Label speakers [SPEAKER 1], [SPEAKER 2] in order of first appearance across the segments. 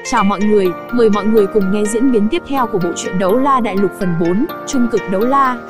[SPEAKER 1] Chào mọi người, mời mọi người cùng nghe diễn biến tiếp theo của bộ truyện Đấu La Đại Lục phần 4, Trung cực đấu la.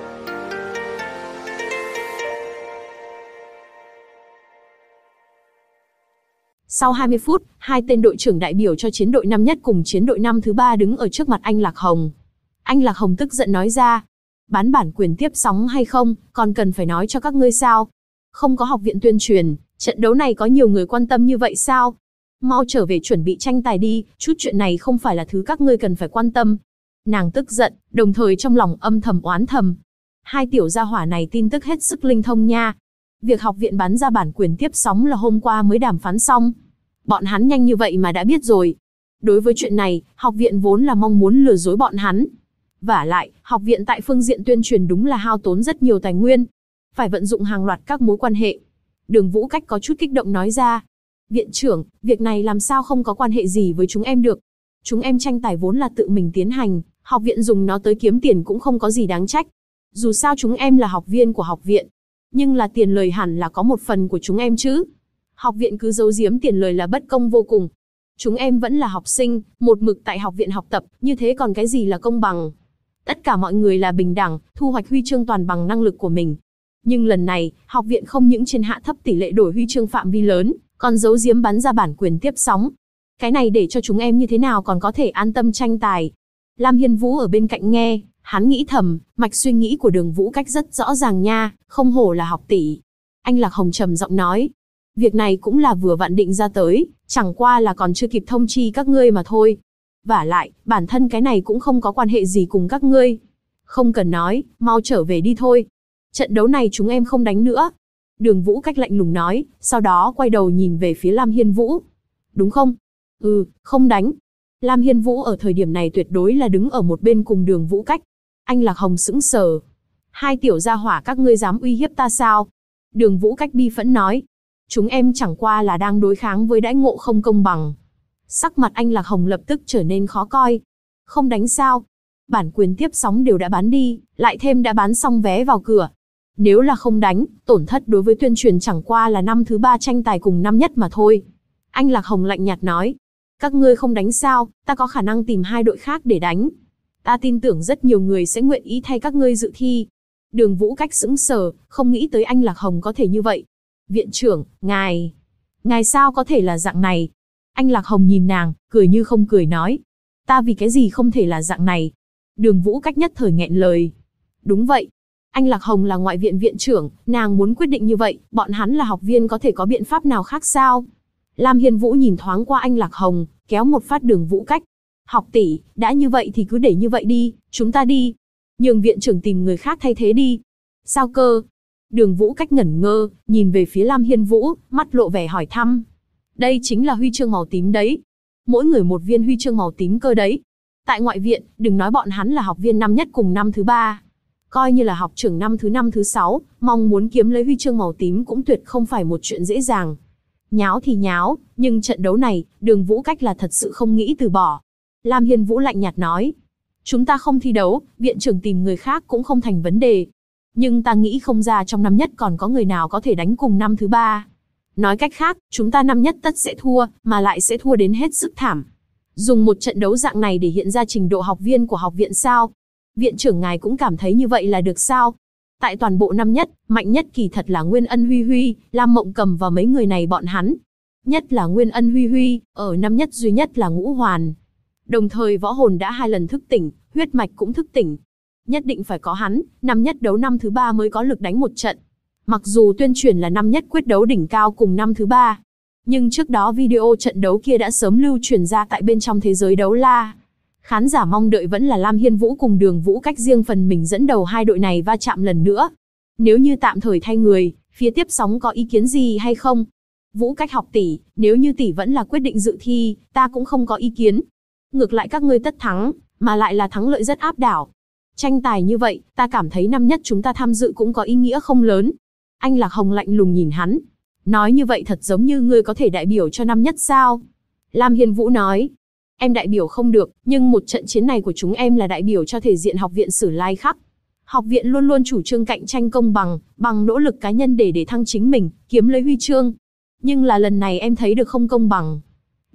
[SPEAKER 1] Sau 20 phút, hai tên đội trưởng đại biểu cho chiến đội năm nhất cùng chiến đội năm thứ 3 đứng ở trước mặt anh Lạc Hồng. Anh Lạc Hồng tức giận nói ra, bán bản quyền tiếp sóng hay không, còn cần phải nói cho các ngươi sao? Không có học viện tuyên truyền, trận đấu này có nhiều người quan tâm như vậy sao? Mau trở về chuẩn bị tranh tài đi, chút chuyện này không phải là thứ các ngươi cần phải quan tâm. Nàng tức giận, đồng thời trong lòng âm thầm oán thầm. Hai tiểu gia hỏa này tin tức hết sức linh thông nha. Việc học viện bán ra bản quyền tiếp sóng là hôm qua mới đàm phán xong. Bọn hắn nhanh như vậy mà đã biết rồi. Đối với chuyện này, học viện vốn là mong muốn lừa dối bọn hắn. Vả lại, học viện tại phương diện tuyên truyền đúng là hao tốn rất nhiều tài nguyên. Phải vận dụng hàng loạt các mối quan hệ. Đường Vũ Cách có chút kích động nói ra. Viện trưởng, việc này làm sao không có quan hệ gì với chúng em được. Chúng em tranh tài vốn là tự mình tiến hành, học viện dùng nó tới kiếm tiền cũng không có gì đáng trách. Dù sao chúng em là học viên của học viện. Nhưng là tiền lời hẳn là có một phần của chúng em chứ. Học viện cứ giấu giếm tiền lời là bất công vô cùng. Chúng em vẫn là học sinh, một mực tại học viện học tập, như thế còn cái gì là công bằng. Tất cả mọi người là bình đẳng, thu hoạch huy chương toàn bằng năng lực của mình. Nhưng lần này, học viện không những trên hạ thấp tỷ lệ đổi huy chương phạm vi lớn, còn giấu giếm bắn ra bản quyền tiếp sóng. Cái này để cho chúng em như thế nào còn có thể an tâm tranh tài. Lam Hiên Vũ ở bên cạnh nghe, hắn nghĩ thầm, mạch suy nghĩ của Đường Vũ Cách rất rõ ràng nha, không hổ là học tỷ. Anh Lạc Hồng trầm giọng nói, việc này cũng là vừa vặn định ra tới, chẳng qua là còn chưa kịp thông chi các ngươi mà thôi. Vả lại, bản thân cái này cũng không có quan hệ gì cùng các ngươi. Không cần nói, mau trở về đi thôi. Trận đấu này chúng em không đánh nữa. Đường Vũ Cách lạnh lùng nói, sau đó quay đầu nhìn về phía Lam Hiên Vũ. Đúng không? Ừ, không đánh. Lam Hiên Vũ ở thời điểm này tuyệt đối là đứng ở một bên cùng Đường Vũ Cách. Anh Lạc Hồng sững sờ. Hai tiểu gia hỏa các ngươi dám uy hiếp ta sao? Đường Vũ Cách bi phẫn nói. Chúng em chẳng qua là đang đối kháng với đãi ngộ không công bằng. Sắc mặt anh Lạc Hồng lập tức trở nên khó coi. Không đánh sao? Bản quyền tiếp sóng đều đã bán đi, lại thêm đã bán xong vé vào cửa. Nếu là không đánh, tổn thất đối với tuyên truyền chẳng qua là năm thứ 3 tranh tài cùng năm nhất mà thôi. Anh Lạc Hồng lạnh nhạt nói. Các ngươi không đánh sao, ta có khả năng tìm hai đội khác để đánh. Ta tin tưởng rất nhiều người sẽ nguyện ý thay các ngươi dự thi. Đường Vũ Cách sững sờ, không nghĩ tới anh Lạc Hồng có thể như vậy. Viện trưởng, ngài sao có thể là dạng này? Anh Lạc Hồng nhìn nàng, cười như không cười nói. Ta vì cái gì không thể là dạng này? Đường Vũ Cách nhất thời nghẹn lời. Đúng vậy. Anh Lạc Hồng là ngoại viện viện trưởng, nàng muốn quyết định như vậy, bọn hắn là học viên có thể có biện pháp nào khác sao? Lam Hiên Vũ nhìn thoáng qua anh Lạc Hồng, kéo một phát Đường Vũ Cách. Học tỷ, đã như vậy thì cứ để như vậy đi, chúng ta đi. Nhường viện trưởng tìm người khác thay thế đi. Sao cơ? Đường Vũ Cách ngẩn ngơ, nhìn về phía Lam Hiên Vũ, mắt lộ vẻ hỏi thăm. Đây chính là huy chương màu tím đấy. Mỗi người một viên huy chương màu tím cơ đấy. Tại ngoại viện, đừng nói bọn hắn là học viên năm nhất cùng năm thứ 3. Coi như là học trưởng năm thứ 6, mong muốn kiếm lấy huy chương màu tím cũng tuyệt không phải một chuyện dễ dàng. Nháo thì nháo, nhưng trận đấu này, Đường Vũ Cách là thật sự không nghĩ từ bỏ. Lam Hiên Vũ lạnh nhạt nói. Chúng ta không thi đấu, viện trưởng tìm người khác cũng không thành vấn đề. Nhưng ta nghĩ không ra trong năm nhất còn có người nào có thể đánh cùng năm thứ 3. Nói cách khác, chúng ta năm nhất tất sẽ thua, mà lại sẽ thua đến hết sức thảm. Dùng một trận đấu dạng này để hiện ra trình độ học viên của học viện sao? Viện trưởng ngài cũng cảm thấy như vậy là được sao? Tại toàn bộ năm nhất, mạnh nhất kỳ thật là Nguyên Ân Huy Huy, Lam Mộng Cầm và mấy người này bọn hắn. Nhất là Nguyên Ân Huy Huy, ở năm nhất duy nhất là Ngũ Hoàn. Đồng thời võ hồn đã 2 lần thức tỉnh, huyết mạch cũng thức tỉnh. Nhất định phải có hắn, năm nhất đấu năm thứ 3 mới có lực đánh một trận. Mặc dù tuyên truyền là năm nhất quyết đấu đỉnh cao cùng năm thứ 3, nhưng trước đó video trận đấu kia đã sớm lưu truyền ra tại bên trong thế giới đấu la. Khán giả mong đợi vẫn là Lam Hiên Vũ cùng Đường Vũ Cách riêng phần mình dẫn đầu hai đội này va chạm lần nữa. Nếu như tạm thời thay người, phía tiếp sóng có ý kiến gì hay không? Vũ Cách học tỷ, nếu như tỷ vẫn là quyết định dự thi, ta cũng không có ý kiến. Ngược lại các ngươi tất thắng, mà lại là thắng lợi rất áp đảo. Tranh tài như vậy, ta cảm thấy năm nhất chúng ta tham dự cũng có ý nghĩa không lớn. Anh Lạc Hồng lạnh lùng nhìn hắn. Nói như vậy thật giống như ngươi có thể đại biểu cho năm nhất sao? Lam Hiên Vũ nói. Em đại biểu không được, nhưng một trận chiến này của chúng em là đại biểu cho thể diện học viện Sử Lai Khắc. Học viện luôn luôn chủ trương cạnh tranh công bằng, bằng nỗ lực cá nhân để thăng chính mình, kiếm lấy huy chương. Nhưng là lần này em thấy được không công bằng.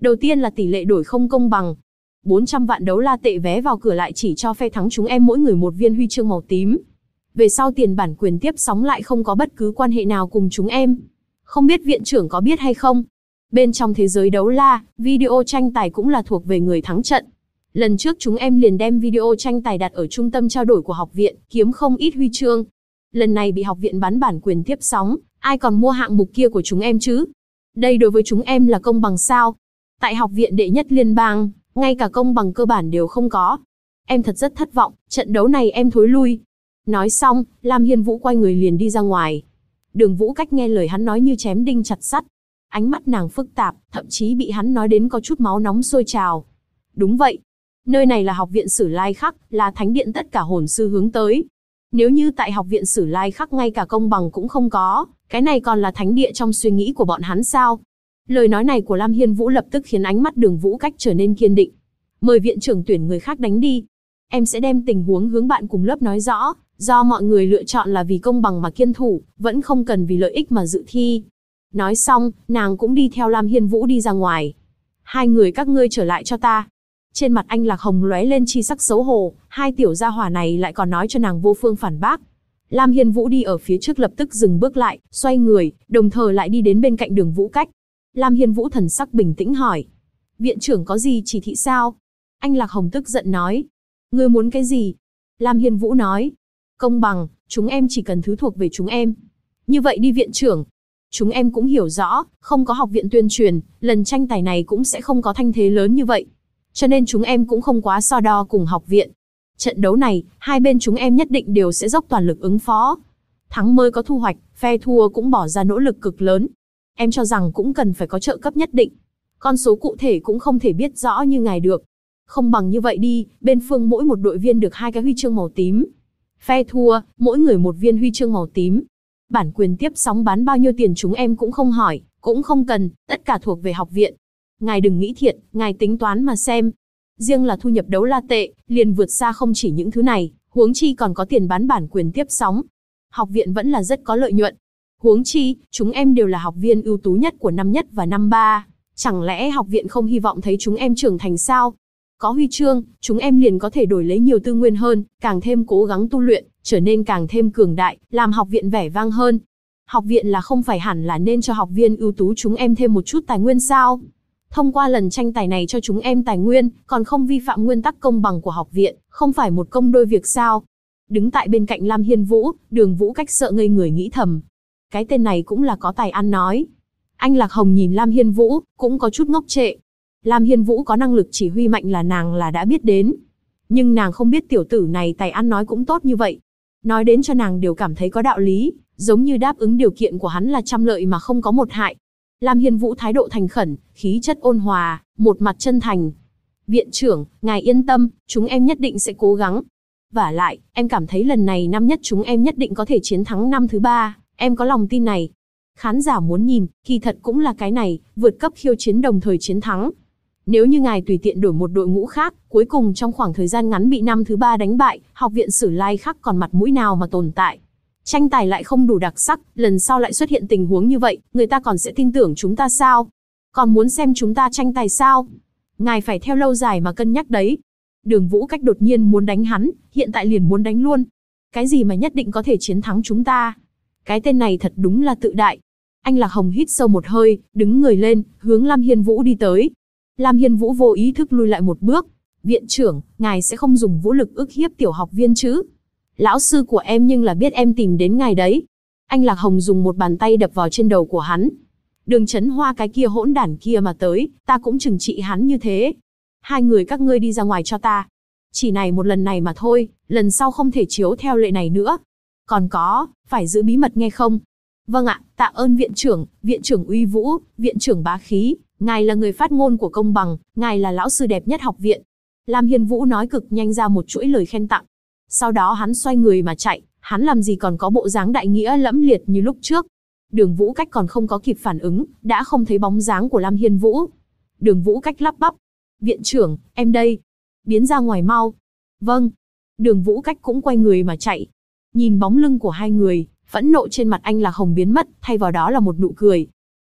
[SPEAKER 1] Đầu tiên là tỷ lệ đổi không công bằng. 400 vạn đấu la tệ vé vào cửa lại chỉ cho phe thắng chúng em mỗi người một viên huy chương màu tím. Về sau tiền bản quyền tiếp sóng lại không có bất cứ quan hệ nào cùng chúng em. Không biết viện trưởng có biết hay không? Bên trong thế giới đấu la, video tranh tài cũng là thuộc về người thắng trận. Lần trước chúng em liền đem video tranh tài đặt ở trung tâm trao đổi của học viện, kiếm không ít huy chương. Lần này bị học viện bán bản quyền tiếp sóng, ai còn mua hạng mục kia của chúng em chứ? Đây đối với chúng em là công bằng sao? Tại học viện đệ nhất liên bang, ngay cả công bằng cơ bản đều không có. Em thật rất thất vọng, trận đấu này em thối lui. Nói xong, Lam Hiên Vũ quay người liền đi ra ngoài. Đường Vũ Cách nghe lời hắn nói như chém đinh chặt sắt. Ánh mắt nàng phức tạp, thậm chí bị hắn nói đến có chút máu nóng sôi trào. Đúng vậy. Nơi này là học viện Sử Lai Khắc, là thánh điện tất cả hồn sư hướng tới. Nếu như tại học viện Sử Lai Khắc ngay cả công bằng cũng không có, cái này còn là thánh địa trong suy nghĩ của bọn hắn sao? Lời nói này của Lam Hiên Vũ lập tức khiến ánh mắt Đường Vũ Cách trở nên kiên định. Mời viện trưởng tuyển người khác đánh đi. Em sẽ đem tình huống hướng bạn cùng lớp nói rõ, do mọi người lựa chọn là vì công bằng mà kiên thủ, vẫn không cần vì lợi ích mà dự thi. Nói xong, nàng cũng đi theo Lam Hiên Vũ đi ra ngoài. Hai người các ngươi trở lại cho ta. Trên mặt anh Lạc Hồng lóe lên chi sắc xấu hổ, hai tiểu gia hỏa này lại còn nói cho nàng vô phương phản bác. Lam Hiên Vũ đi ở phía trước lập tức dừng bước lại, xoay người, đồng thời lại đi đến bên cạnh Đường Vũ Cách. Lam Hiên Vũ thần sắc bình tĩnh hỏi. Viện trưởng có gì chỉ thị sao? Anh Lạc Hồng tức giận nói. Ngươi muốn cái gì? Lam Hiên Vũ nói. Công bằng, chúng em chỉ cần thứ thuộc về chúng em. Như vậy đi viện trưởng. Chúng em cũng hiểu rõ, không có học viện tuyên truyền, lần tranh tài này cũng sẽ không có thanh thế lớn như vậy. Cho nên chúng em cũng không quá so đo cùng học viện. Trận đấu này, hai bên chúng em nhất định đều sẽ dốc toàn lực ứng phó. Thắng mới có thu hoạch, phe thua cũng bỏ ra nỗ lực cực lớn. Em cho rằng cũng cần phải có trợ cấp nhất định. Con số cụ thể cũng không thể biết rõ như ngài được. Không bằng như vậy đi, bên Phương mỗi một đội viên được 2 cái huy chương màu tím. Phe thua, mỗi người một viên huy chương màu tím. Bản quyền tiếp sóng bán bao nhiêu tiền chúng em cũng không hỏi, cũng không cần, tất cả thuộc về học viện. Ngài đừng nghĩ thiệt, ngài tính toán mà xem. Riêng là thu nhập đấu la tệ, liền vượt xa không chỉ những thứ này, huống chi còn có tiền bán bản quyền tiếp sóng. Học viện vẫn là rất có lợi nhuận. Huống chi, chúng em đều là học viên ưu tú nhất của năm nhất và năm ba. Chẳng lẽ học viện không hy vọng thấy chúng em trưởng thành sao? Có huy chương, chúng em liền có thể đổi lấy nhiều tư nguyên hơn, càng thêm cố gắng tu luyện, trở nên càng thêm cường đại, làm học viện vẻ vang hơn. Học viện là không phải hẳn là nên cho học viên ưu tú chúng em thêm một chút tài nguyên sao? Thông qua lần tranh tài này cho chúng em tài nguyên, còn không vi phạm nguyên tắc công bằng của học viện, không phải một công đôi việc sao? Đứng tại bên cạnh Lam Hiên Vũ, Đường Vũ Cách sợ ngây người nghĩ thầm. Cái tên này cũng là có tài ăn nói. Anh Lạc Hồng nhìn Lam Hiên Vũ, cũng có chút ngốc trệ. Lam Hiên Vũ có năng lực chỉ huy mạnh là nàng là đã biết đến. Nhưng nàng không biết tiểu tử này tài ăn nói cũng tốt như vậy. Nói đến cho nàng đều cảm thấy có đạo lý, giống như đáp ứng điều kiện của hắn là trăm lợi mà không có một hại. Lam Hiên Vũ thái độ thành khẩn, khí chất ôn hòa, một mặt chân thành. Viện trưởng, ngài yên tâm, chúng em nhất định sẽ cố gắng. Vả lại, em cảm thấy lần này năm nhất chúng em nhất định có thể chiến thắng năm thứ 3, em có lòng tin này. Khán giả muốn nhìn, kỳ thật cũng là cái này, vượt cấp khiêu chiến đồng thời chiến thắng. Nếu như ngài tùy tiện đổi một đội ngũ khác, cuối cùng trong khoảng thời gian ngắn bị năm thứ 3 đánh bại, học viện Sử Lai Khắc còn mặt mũi nào mà tồn tại. Tranh tài lại không đủ đặc sắc, lần sau lại xuất hiện tình huống như vậy, người ta còn sẽ tin tưởng chúng ta sao? Còn muốn xem chúng ta tranh tài sao? Ngài phải theo lâu dài mà cân nhắc đấy. Đường Vũ Cách đột nhiên muốn đánh hắn, hiện tại liền muốn đánh luôn. Cái gì mà nhất định có thể chiến thắng chúng ta? Cái tên này thật đúng là tự đại. Anh Lạc Hồng hít sâu một hơi, đứng người lên, hướng Lam Hiên Vũ đi tới. Lam Hiên Vũ vô ý thức lui lại một bước. Viện trưởng, ngài sẽ không dùng vũ lực ức hiếp tiểu học viên chứ? Lão sư của em nhưng là biết em tìm đến ngài đấy. Anh Lạc Hồng dùng một bàn tay đập vào trên đầu của hắn. Đường Chấn Hoa cái kia hỗn đản kia mà tới, ta cũng trừng trị hắn như thế. Hai người các ngươi đi ra ngoài cho ta. Chỉ này một lần này mà thôi, lần sau không thể chiếu theo lệ này nữa. Còn có, phải giữ bí mật nghe không? Vâng ạ, tạ ơn viện trưởng uy vũ, viện trưởng bá khí, ngài là người phát ngôn của công bằng, ngài là lão sư đẹp nhất học viện. Lam Hiên Vũ nói cực nhanh ra một chuỗi lời khen tặng. Sau đó hắn xoay người mà chạy, hắn làm gì còn có bộ dáng đại nghĩa lẫm liệt như lúc trước. Đường Vũ Cách còn không có kịp phản ứng, đã không thấy bóng dáng của Lam Hiên Vũ. Đường Vũ Cách lắp bắp. Viện trưởng, em đây. Biến ra ngoài mau. Vâng. Đường Vũ Cách cũng quay người mà chạy. Nhìn bóng lưng của hai người, phẫn nộ trên mặt anh Lạc Hồng biến mất, thay vào đó là một nụ cười.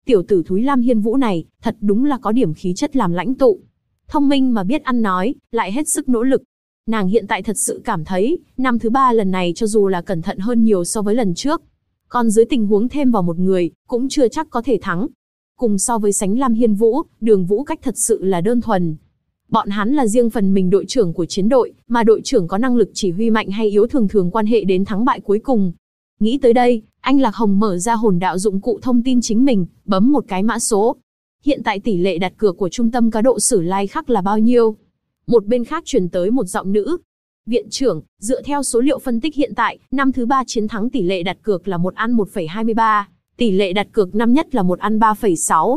[SPEAKER 1] Tiểu tử thúi Lam Hiên Vũ này, thật đúng là có điểm khí chất làm lãnh tụ. Thông minh mà biết ăn nói, lại hết sức nỗ lực. Nàng hiện tại thật sự cảm thấy, năm thứ 3 lần này cho dù là cẩn thận hơn nhiều so với lần trước. Còn dưới tình huống thêm vào một người, cũng chưa chắc có thể thắng. Cùng so với sánh Lam Hiên Vũ, Đường Vũ Cách thật sự là đơn thuần. Bọn hắn là riêng phần mình đội trưởng của chiến đội, mà đội trưởng có năng lực chỉ huy mạnh hay yếu thường thường quan hệ đến thắng bại cuối cùng. Nghĩ tới đây, anh Lạc Hồng mở ra hồn đạo dụng cụ thông tin chính mình, bấm một cái mã số. Hiện tại tỷ lệ đặt cược của trung tâm cá độ Sử Lai Khắc là bao nhiêu? Một bên khác truyền tới một giọng nữ. Viện trưởng, dựa theo số liệu phân tích hiện tại, năm thứ 3 chiến thắng tỷ lệ đặt cược là 1 ăn 1,23, tỷ lệ đặt cược năm nhất là 1 ăn 3,6.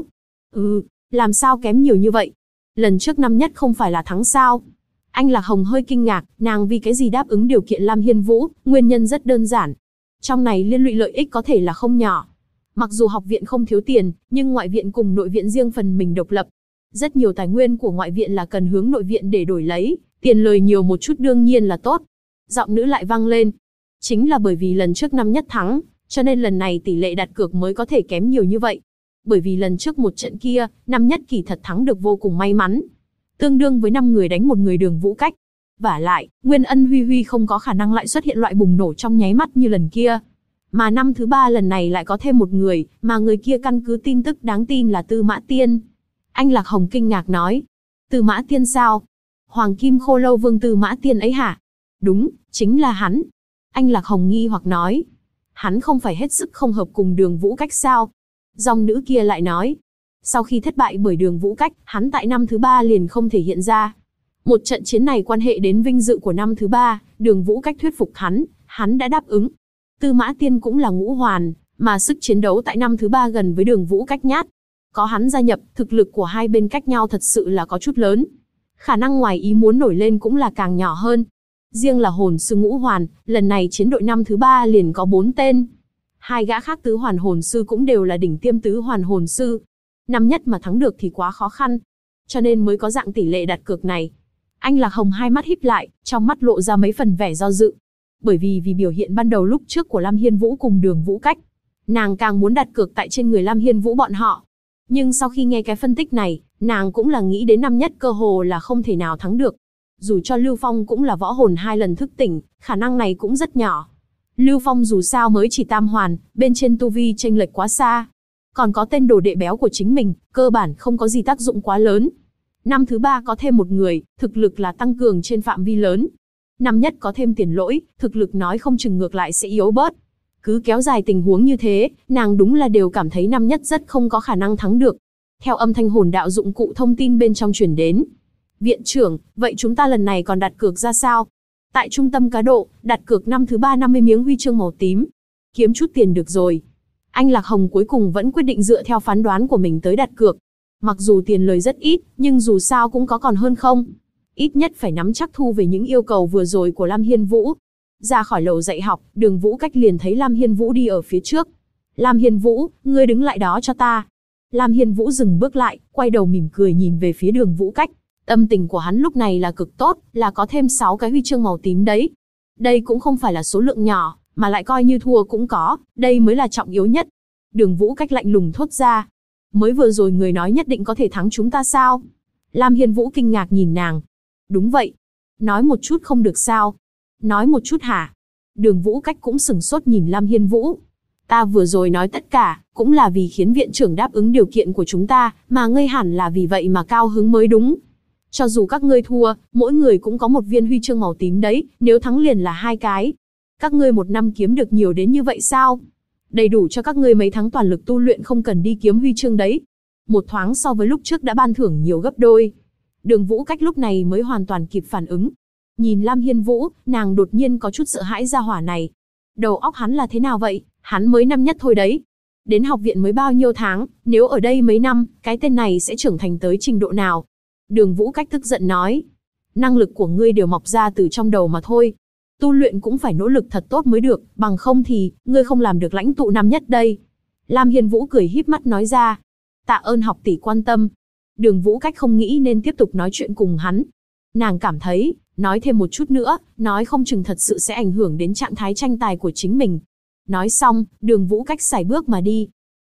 [SPEAKER 1] Làm sao kém nhiều như vậy? Lần trước năm nhất không phải là thắng sao? Anh Lạc Hồng hơi kinh ngạc, nàng vì cái gì đáp ứng điều kiện Lam Hiên Vũ, nguyên nhân rất đơn giản. Trong này liên lụy lợi ích có thể là không nhỏ. Mặc dù học viện không thiếu tiền, nhưng ngoại viện cùng nội viện riêng phần mình độc lập. Rất nhiều tài nguyên của ngoại viện là cần hướng nội viện để đổi lấy, tiền lời nhiều một chút đương nhiên là tốt. Giọng nữ lại vang lên. Chính là bởi vì lần trước năm nhất thắng, cho nên lần này tỷ lệ đặt cược mới có thể kém nhiều như vậy. Bởi vì lần trước một trận kia, năm nhất kỳ thật thắng được vô cùng may mắn. Tương đương với 5 người đánh một người Đường Vũ Cách. Vả lại, Nguyên Ân Huy Huy không có khả năng lại xuất hiện loại bùng nổ trong nháy mắt như lần kia. Mà năm thứ 3 lần này lại có thêm một người, mà người kia căn cứ tin tức đáng tin là Tư Mã Tiên. Anh Lạc Hồng kinh ngạc nói. Tư Mã Tiên sao? Hoàng Kim Khô Lâu Vương Tư Mã Tiên ấy hả? Đúng, chính là hắn. Anh Lạc Hồng nghi hoặc nói. Hắn không phải hết sức không hợp cùng Đường Vũ Cách sao? Dòng nữ kia lại nói. Sau khi thất bại bởi Đường Vũ Cách, hắn tại năm thứ 3 liền không thể hiện ra. Một trận chiến này quan hệ đến vinh dự của năm thứ 3, Đường Vũ Cách thuyết phục hắn đã đáp ứng. Tư Mã Tiên cũng là ngũ hoàn, mà sức chiến đấu tại năm thứ 3 gần với Đường Vũ Cách nhát. Có hắn gia nhập, thực lực của hai bên cách nhau thật sự là có chút lớn. Khả năng ngoài ý muốn nổi lên cũng là càng nhỏ hơn. Riêng là hồn sư ngũ hoàn, lần này chiến đội năm thứ 3 liền có 4 tên. Hai gã khác tứ hoàn hồn sư cũng đều là đỉnh tiêm tứ hoàn hồn sư. Năm nhất mà thắng được thì quá khó khăn. Cho nên mới có dạng tỷ lệ đặt cược này. Anh Lạc Hồng hai mắt híp lại, trong mắt lộ ra mấy phần vẻ do dự. Bởi vì biểu hiện ban đầu lúc trước của Lam Hiên Vũ cùng Đường Vũ Cách, nàng càng muốn đặt cược tại trên người Lam Hiên Vũ bọn họ. Nhưng sau khi nghe cái phân tích này, nàng cũng là nghĩ đến năm nhất cơ hồ là không thể nào thắng được. Dù cho Lưu Phong cũng là võ hồn 2 lần thức tỉnh, khả năng này cũng rất nhỏ. Lưu Phong dù sao mới chỉ tam hoàn, bên trên tu vi chênh lệch quá xa. Còn có tên đồ đệ béo của chính mình, cơ bản không có gì tác dụng quá lớn. Năm thứ 3 có thêm một người, thực lực là tăng cường trên phạm vi lớn. Năm nhất có thêm Tiền Lỗi, thực lực nói không chừng ngược lại sẽ yếu bớt. Cứ kéo dài tình huống như thế, nàng đúng là đều cảm thấy năm nhất rất không có khả năng thắng được. Theo âm thanh hồn đạo dụng cụ thông tin bên trong truyền đến. Viện trưởng, vậy chúng ta lần này còn đặt cược ra sao? Tại trung tâm cá độ, đặt cược năm thứ 3 50 miếng huy chương màu tím. Kiếm chút tiền được rồi. Anh Lạc Hồng cuối cùng vẫn quyết định dựa theo phán đoán của mình tới đặt cược. Mặc dù tiền lời rất ít, nhưng dù sao cũng có còn hơn không. Ít nhất phải nắm chắc thu về những yêu cầu vừa rồi của Lam Hiên Vũ. Ra khỏi lầu dạy học, Đường Vũ Cách liền thấy Lam Hiên Vũ đi ở phía trước. Lam Hiên Vũ, ngươi đứng lại đó cho ta. Lam Hiên Vũ dừng bước lại, quay đầu mỉm cười nhìn về phía Đường Vũ Cách. Tâm tình của hắn lúc này là cực tốt, là có thêm 6 cái huy chương màu tím đấy. Đây cũng không phải là số lượng nhỏ, mà lại coi như thua cũng có, đây mới là trọng yếu nhất. Đường Vũ Cách lạnh lùng thốt ra. Mới vừa rồi người nói nhất định có thể thắng chúng ta sao? Lam Hiên Vũ kinh ngạc nhìn nàng. Đúng vậy. Nói một chút không được sao? Nói một chút hả? Đường Vũ Cách cũng sửng sốt nhìn Lam Hiên Vũ. Ta vừa rồi nói tất cả, cũng là vì khiến viện trưởng đáp ứng điều kiện của chúng ta, mà ngươi hẳn là vì vậy mà cao hứng mới đúng. Cho dù các ngươi thua, mỗi người cũng có một viên huy chương màu tím đấy, nếu thắng liền là 2 cái. Các ngươi một năm kiếm được nhiều đến như vậy sao? Đầy đủ cho các ngươi mấy tháng toàn lực tu luyện không cần đi kiếm huy chương đấy. Một thoáng so với lúc trước đã ban thưởng nhiều gấp đôi. Đường Vũ Cách lúc này mới hoàn toàn kịp phản ứng. Nhìn Lam Hiên Vũ, nàng đột nhiên có chút sợ hãi ra hỏa này. Đầu óc hắn là thế nào vậy? Hắn mới năm nhất thôi đấy. Đến học viện mới bao nhiêu tháng, nếu ở đây mấy năm, cái tên này sẽ trưởng thành tới trình độ nào? Đường Vũ Cách tức giận nói. Năng lực của ngươi đều mọc ra từ trong đầu mà thôi. Tu luyện cũng phải nỗ lực thật tốt mới được, bằng không thì, ngươi không làm được lãnh tụ năm nhất đây. Lam Hiên Vũ cười híp mắt nói ra. Tạ ơn học tỷ quan tâm. Đường Vũ Cách không nghĩ nên tiếp tục nói chuyện cùng hắn. Nàng cảm thấy, nói thêm một chút nữa, nói không chừng thật sự sẽ ảnh hưởng đến trạng thái tranh tài của chính mình. Nói xong, Đường Vũ Cách sải bước mà đi.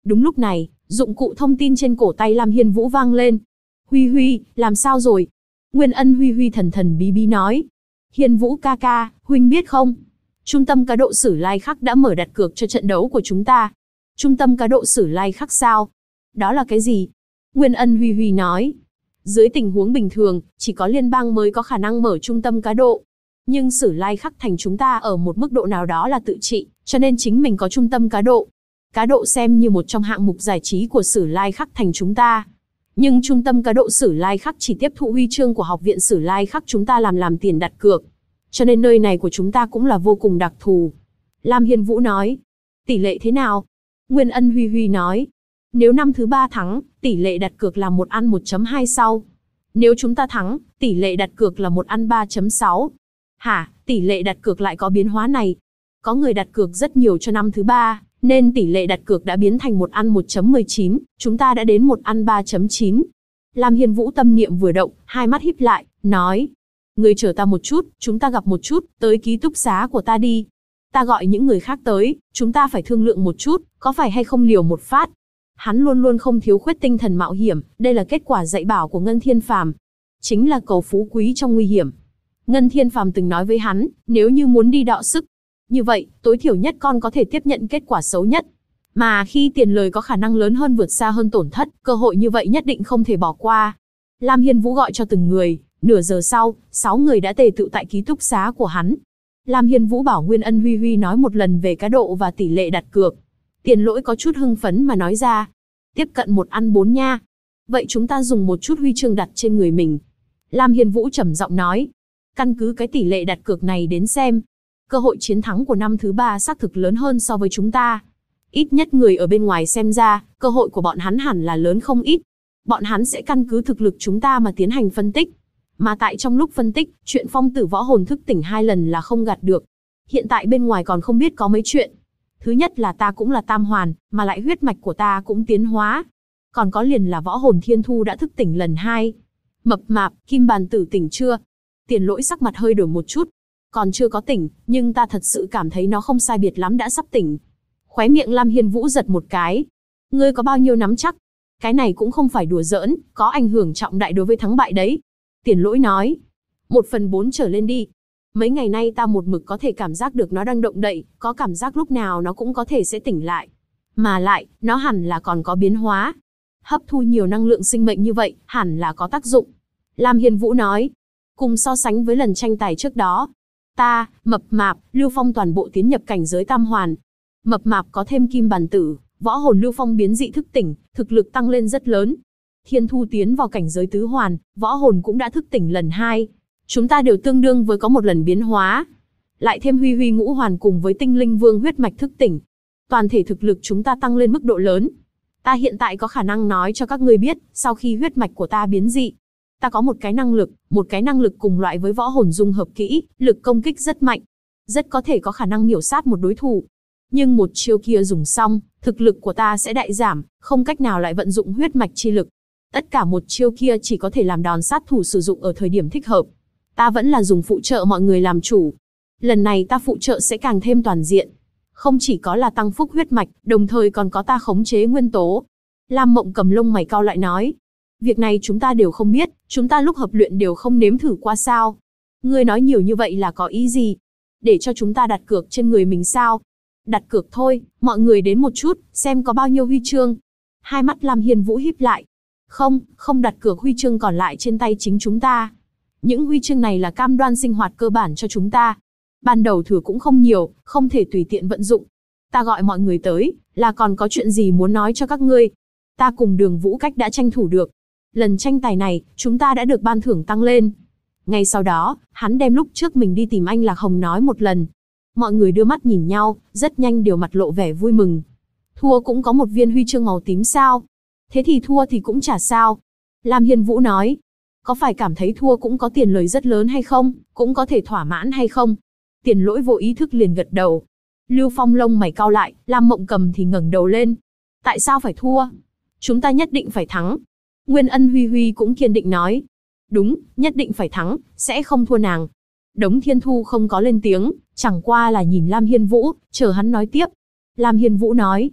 [SPEAKER 1] Đúng lúc này, dụng cụ thông tin trên cổ tay Lam Hiên Vũ vang lên. Huy Huy, làm sao rồi? Nguyên Ân Huy Huy thần thần bí bí nói. Hiên Vũ ca ca, huynh biết không? Trung tâm cá độ Sử Lai Khắc đã mở đặt cược cho trận đấu của chúng ta. Trung tâm cá độ Sử Lai Khắc sao? Đó là cái gì? Nguyên Ân Huy Huy nói. Dưới tình huống bình thường, chỉ có liên bang mới có khả năng mở trung tâm cá độ. Nhưng Sử Lai Khắc thành chúng ta ở một mức độ nào đó là tự trị, cho nên chính mình có trung tâm cá độ. Cá độ xem như một trong hạng mục giải trí của Sử Lai Khắc thành chúng ta. Nhưng trung tâm cá độ Sử Lai Khắc chỉ tiếp thụ huy chương của học viện Sử Lai Khắc chúng ta làm tiền đặt cược. Cho nên nơi này của chúng ta cũng là vô cùng đặc thù. Lam Hiên Vũ nói. Tỷ lệ thế nào? Nguyên Ân Huy Huy nói. Nếu năm thứ 3 thắng, tỷ lệ đặt cược là 1 ăn 1.2 sau. Nếu chúng ta thắng, tỷ lệ đặt cược là 1 ăn 3.6. Hả, tỷ lệ đặt cược lại có biến hóa này. Có người đặt cược rất nhiều cho năm thứ 3, nên tỷ lệ đặt cược đã biến thành 1 ăn 1.19, chúng ta đã đến 1 ăn 3.9. Lam Hiên Vũ tâm niệm vừa động, hai mắt híp lại, nói. Người chờ ta một chút, chúng ta gặp một chút, tới ký túc xá của ta đi. Ta gọi những người khác tới, chúng ta phải thương lượng một chút, có phải hay không liều một phát. Hắn luôn luôn không thiếu khuyết tinh thần mạo hiểm, đây là kết quả dạy bảo của Ngân Thiên Phàm. Chính là cầu phú quý trong nguy hiểm. Ngân Thiên Phàm từng nói với hắn, nếu như muốn đi đọ sức, như vậy, tối thiểu nhất con có thể tiếp nhận kết quả xấu nhất. Mà khi tiền lời có khả năng lớn hơn vượt xa hơn tổn thất, cơ hội như vậy nhất định không thể bỏ qua. Lam Hiên Vũ gọi cho từng người, nửa giờ sau, 6 người đã tề tựu tại ký túc xá của hắn. Lam Hiên Vũ bảo Nguyên Ân Huy Huy nói một lần về cá độ và tỷ lệ đặt cược. Tiền Lỗi có chút hưng phấn mà nói ra. Tiếp cận 1 ăn 4 nha. Vậy chúng ta dùng một chút huy chương đặt trên người mình. Lam Hiên Vũ trầm giọng nói. Căn cứ cái tỷ lệ đặt cược này đến xem, cơ hội chiến thắng của năm thứ 3 xác thực lớn hơn so với chúng ta. Ít nhất người ở bên ngoài xem ra, cơ hội của bọn hắn hẳn là lớn không ít. Bọn hắn sẽ căn cứ thực lực chúng ta mà tiến hành phân tích. Mà tại trong lúc phân tích, chuyện Phong Tử võ hồn thức tỉnh 2 lần là không gạt được. Hiện tại bên ngoài còn không biết có mấy chuyện. Thứ nhất là ta cũng là tam hoàn, mà lại huyết mạch của ta cũng tiến hóa. Còn có liền là võ hồn thiên thu đã thức tỉnh lần 2. Mập mạp, Kim Bàn Tử tỉnh chưa? Tiền Lỗi sắc mặt hơi đổi một chút. Còn chưa có tỉnh, nhưng ta thật sự cảm thấy nó không sai biệt lắm đã sắp tỉnh. Khóe miệng Lam Hiên Vũ giật một cái. Ngươi có bao nhiêu nắm chắc? Cái này cũng không phải đùa giỡn, có ảnh hưởng trọng đại đối với thắng bại đấy. Tiền Lỗi nói. 1/4 trở lên đi. Mấy ngày nay ta một mực có thể cảm giác được nó đang động đậy, có cảm giác lúc nào nó cũng có thể sẽ tỉnh lại. Mà lại, nó hẳn là còn có biến hóa. Hấp thu nhiều năng lượng sinh mệnh như vậy, hẳn là có tác dụng. Lam Hiên Vũ nói. Cùng so sánh với lần tranh tài trước đó, ta, Mập Mạp, Lưu Phong toàn bộ tiến nhập cảnh giới tam hoàn. Mập Mạp có thêm Kim Bàn Tử, võ hồn Lưu Phong biến dị thức tỉnh, thực lực tăng lên rất lớn. Thiên Thu tiến vào cảnh giới tứ hoàn, võ hồn cũng đã thức tỉnh lần 2. Chúng ta đều tương đương với có một lần biến hóa. Lại thêm Huy Huy ngũ hoàn cùng với Tinh Linh Vương huyết mạch thức tỉnh. Toàn thể thực lực chúng ta tăng lên mức độ lớn. Ta hiện tại có khả năng nói cho các ngươi biết, sau khi huyết mạch của ta biến dị, ta có một cái năng lực cùng loại với võ hồn dung hợp kỹ, lực công kích rất mạnh. Rất có thể có khả năng miểu sát một đối thủ. Nhưng một chiêu kia dùng xong, thực lực của ta sẽ đại giảm, không cách nào lại vận dụng huyết mạch chi lực. Tất cả một chiêu kia chỉ có thể làm đòn sát thủ sử dụng ở thời điểm thích hợp. Ta vẫn là dùng phụ trợ mọi người làm chủ. Lần này ta phụ trợ sẽ càng thêm toàn diện. Không chỉ có là tăng phúc huyết mạch, đồng thời còn có ta khống chế nguyên tố. Lam Mộng Cầm lông mày cau lại nói. Việc này chúng ta đều không biết, chúng ta lúc hợp luyện đều không nếm thử qua sao. Ngươi nói nhiều như vậy là có ý gì? Để cho chúng ta đặt cược trên người mình sao? Đặt cược thôi, mọi người đến một chút, xem có bao nhiêu huy chương. Hai mắt Lam Hiên Vũ híp lại. Không đặt cược huy chương còn lại trên tay chính chúng ta. Những huy chương này là cam đoan sinh hoạt cơ bản cho chúng ta. Ban đầu thừa cũng không nhiều, không thể tùy tiện vận dụng. Ta gọi mọi người tới, là còn có chuyện gì muốn nói cho các ngươi. Ta cùng Đường Vũ Cách đã tranh thủ được. Lần tranh tài này, chúng ta đã được ban thưởng tăng lên. Ngay sau đó, hắn đem lúc trước mình đi tìm anh Lạc Hồng nói một lần. Mọi người đưa mắt nhìn nhau, rất nhanh đều mặt lộ vẻ vui mừng. Thua cũng có một viên huy chương màu tím sao? Thế thì thua thì cũng chả sao. Lam Hiên Vũ nói. Có phải cảm thấy thua cũng có tiền lời rất lớn hay không? Cũng có thể thỏa mãn hay không? Tiền Lỗi vô ý thức liền gật đầu. Lưu Phong lông mày cau lại, Lam Mộng Cầm thì ngẩng đầu lên. Tại sao phải thua? Chúng ta nhất định phải thắng. Nguyên Ân Huy Huy cũng kiên định nói. Đúng, nhất định phải thắng, sẽ không thua nàng. Đống Thiên Thu không có lên tiếng, chẳng qua là nhìn Lam Hiên Vũ, chờ hắn nói tiếp. Lam Hiên Vũ nói.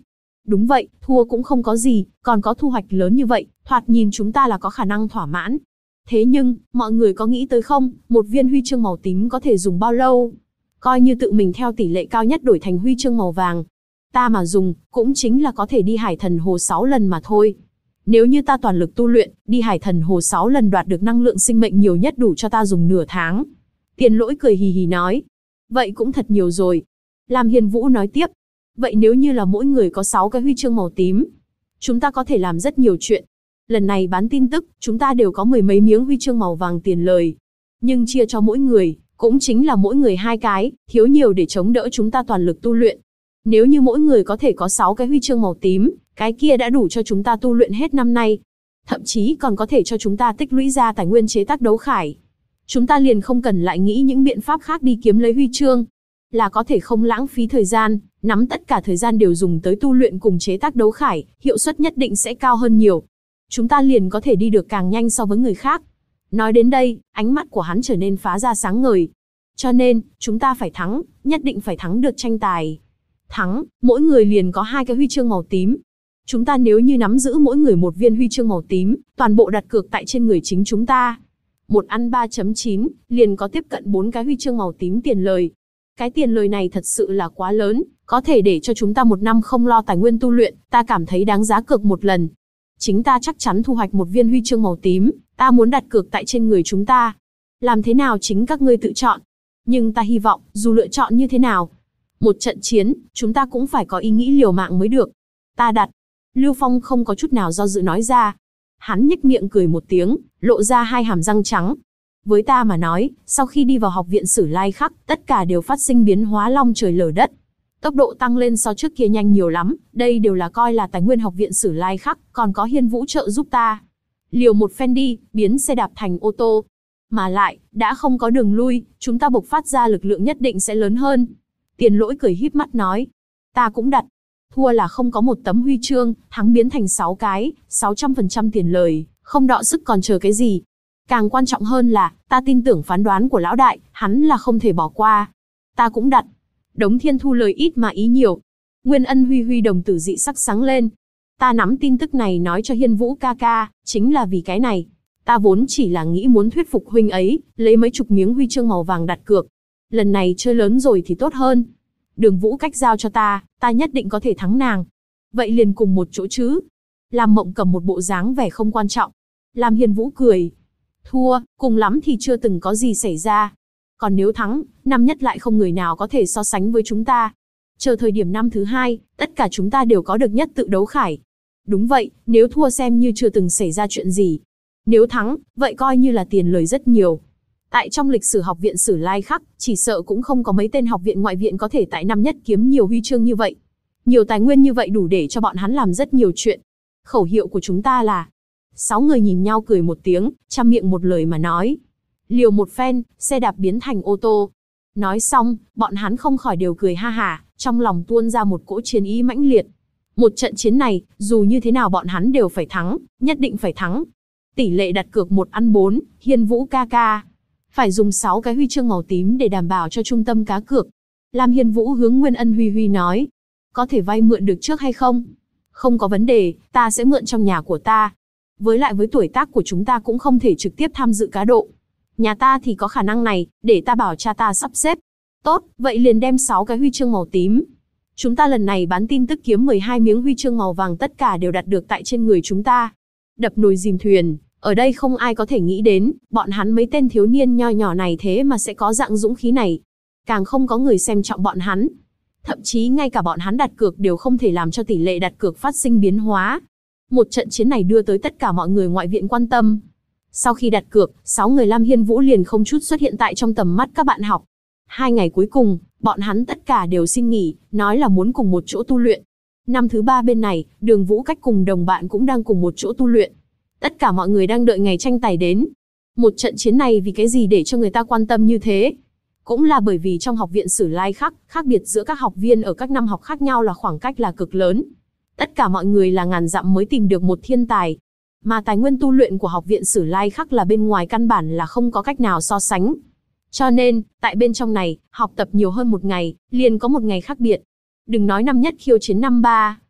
[SPEAKER 1] Đúng vậy, thua cũng không có gì, còn có thu hoạch lớn như vậy, thoạt nhìn chúng ta là có khả năng thỏa mãn. Thế nhưng, mọi người có nghĩ tới không, một viên huy chương màu tím có thể dùng bao lâu? Coi như tự mình theo tỷ lệ cao nhất đổi thành huy chương màu vàng. Ta mà dùng, cũng chính là có thể đi Hải Thần Hồ 6 lần mà thôi. Nếu như ta toàn lực tu luyện, đi Hải Thần Hồ 6 lần đoạt được năng lượng sinh mệnh nhiều nhất đủ cho ta dùng nửa tháng. Tiền Lỗi cười hì hì nói. Vậy cũng thật nhiều rồi. Lam Hiên Vũ nói tiếp. Vậy nếu như là mỗi người có 6 cái huy chương màu tím, chúng ta có thể làm rất nhiều chuyện. Lần này bán tin tức, chúng ta đều có 10 mấy miếng huy chương màu vàng tiền lời. Nhưng chia cho mỗi người, cũng chính là mỗi người 2 cái, thiếu nhiều để chống đỡ chúng ta toàn lực tu luyện. Nếu như mỗi người có thể có 6 cái huy chương màu tím, cái kia đã đủ cho chúng ta tu luyện hết năm nay. Thậm chí còn có thể cho chúng ta tích lũy ra tài nguyên chế tác đấu khải. Chúng ta liền không cần lại nghĩ những biện pháp khác đi kiếm lấy huy chương. Là có thể không lãng phí thời gian, nắm tất cả thời gian đều dùng tới tu luyện cùng chế tác đấu khải, hiệu suất nhất định sẽ cao hơn nhiều. Chúng ta liền có thể đi được càng nhanh so với người khác. Nói đến đây, ánh mắt của hắn trở nên phá ra sáng ngời. Cho nên, chúng ta phải thắng, nhất định phải thắng được tranh tài. Thắng, mỗi người liền có 2 cái huy chương màu tím. Chúng ta nếu như nắm giữ mỗi người một viên huy chương màu tím, toàn bộ đặt cược tại trên người chính chúng ta. Một ăn 3.9, liền có tiếp cận 4 cái huy chương màu tím tiền lời. Cái tiền lời này thật sự là quá lớn, có thể để cho chúng ta một năm không lo tài nguyên tu luyện, ta cảm thấy đáng giá cược một lần. Chính ta chắc chắn thu hoạch một viên huy chương màu tím, ta muốn đặt cược tại trên người chúng ta. Làm thế nào chính các ngươi tự chọn. Nhưng ta hy vọng, dù lựa chọn như thế nào, một trận chiến, chúng ta cũng phải có ý nghĩ liều mạng mới được. Ta đặt. Lưu Phong không có chút nào do dự nói ra. Hắn nhếch miệng cười một tiếng, lộ ra 2 hàm răng trắng. Với ta mà nói, sau khi đi vào học viện Sử Lai Khắc, tất cả đều phát sinh biến hóa long trời lở đất. Tốc độ tăng lên so trước kia nhanh nhiều lắm, đây đều là coi là tài nguyên học viện Sử Lai Khắc, còn có Hiên Vũ trợ giúp ta. Liều một phen đi, biến xe đạp thành ô tô. Mà lại, đã không có đường lui, chúng ta bộc phát ra lực lượng nhất định sẽ lớn hơn. Tiền Lỗi cười híp mắt nói. Ta cũng đặt. Thua là không có một tấm huy chương, thắng biến thành 6 cái, 600% tiền lời, không đọ sức còn chờ cái gì. Càng quan trọng hơn là, ta tin tưởng phán đoán của lão đại, hắn là không thể bỏ qua. Ta cũng đặt. Đống Thiên Thu lời ít mà ý nhiều. Nguyên Ân Huy đồng tử dị sắc sáng lên. Ta nắm tin tức này nói cho Hiên Vũ ca ca, chính là vì cái này. Ta vốn chỉ là nghĩ muốn thuyết phục huynh ấy, lấy mấy chục miếng huy chương màu vàng đặt cược. Lần này chơi lớn rồi thì tốt hơn. Đường Vũ Cách giao cho ta nhất định có thể thắng nàng. Vậy liền cùng một chỗ chứ. Lam Mộng Cầm một bộ dáng vẻ không quan trọng. Lam Hiên Vũ cười. Thua, cùng lắm thì chưa từng có gì xảy ra. Còn nếu thắng, năm nhất lại không người nào có thể so sánh với chúng ta. Chờ thời điểm năm thứ 2, tất cả chúng ta đều có được nhất tự đấu khải. Đúng vậy, nếu thua xem như chưa từng xảy ra chuyện gì. Nếu thắng, vậy coi như là tiền lời rất nhiều. Tại trong lịch sử học viện Sử Lai Khắc, chỉ sợ cũng không có mấy tên học viện ngoại viện có thể tại năm nhất kiếm nhiều huy chương như vậy. Nhiều tài nguyên như vậy đủ để cho bọn hắn làm rất nhiều chuyện. Khẩu hiệu của chúng ta là 6 người nhìn nhau cười một tiếng, trăm miệng một lời mà nói. Liều một phen, xe đạp biến thành ô tô. Nói xong, bọn hắn không khỏi đều cười ha hả, trong lòng tuôn ra một cỗ chiến ý mãnh liệt. Một trận chiến này, dù như thế nào bọn hắn đều phải thắng, nhất định phải thắng. Tỷ lệ đặt cược 1 ăn 4, Hiên Vũ ca ca. Phải dùng 6 cái huy chương màu tím để đảm bảo cho trung tâm cá cược. Lam Hiên Vũ hướng Nguyên Ân Huy nói. Có thể vay mượn được trước hay không? Không có vấn đề, ta sẽ mượn trong nhà của ta. Với lại với tuổi tác của chúng ta cũng không thể trực tiếp tham dự cá độ. Nhà ta thì có khả năng này, để ta bảo cha ta sắp xếp. Tốt, vậy liền đem 6 cái huy chương màu tím. Chúng ta lần này bán tin tức kiếm 12 miếng huy chương màu vàng tất cả đều đặt được tại trên người chúng ta. Đập nồi dìm thuyền, ở đây không ai có thể nghĩ đến, bọn hắn mấy tên thiếu niên nho nhỏ này thế mà sẽ có dạng dũng khí này. Càng không có người xem trọng bọn hắn. Thậm chí ngay cả bọn hắn đặt cược đều không thể làm cho tỷ lệ đặt cược phát sinh biến hóa. Một trận chiến này đưa tới tất cả mọi người ngoại viện quan tâm. Sau khi đặt cược, 6 người Lam Hiên Vũ liền không chút xuất hiện tại trong tầm mắt các bạn học. 2 ngày cuối cùng, bọn hắn tất cả đều xin nghỉ, nói là muốn cùng một chỗ tu luyện. Năm thứ 3 bên này, Đường Vũ Cách cùng đồng bạn cũng đang cùng một chỗ tu luyện. Tất cả mọi người đang đợi ngày tranh tài đến. Một trận chiến này vì cái gì để cho người ta quan tâm như thế? Cũng là bởi vì trong học viện Sử Lai Khắc, khác biệt giữa các học viên ở các năm học khác nhau là khoảng cách là cực lớn. Tất cả mọi người là ngàn dặm mới tìm được một thiên tài. Mà tài nguyên tu luyện của học viện Sử Lai Khắc là bên ngoài căn bản là không có cách nào so sánh. Cho nên, tại bên trong này, học tập nhiều hơn một ngày, liền có một ngày khác biệt. Đừng nói năm nhất khiêu chiến năm 3,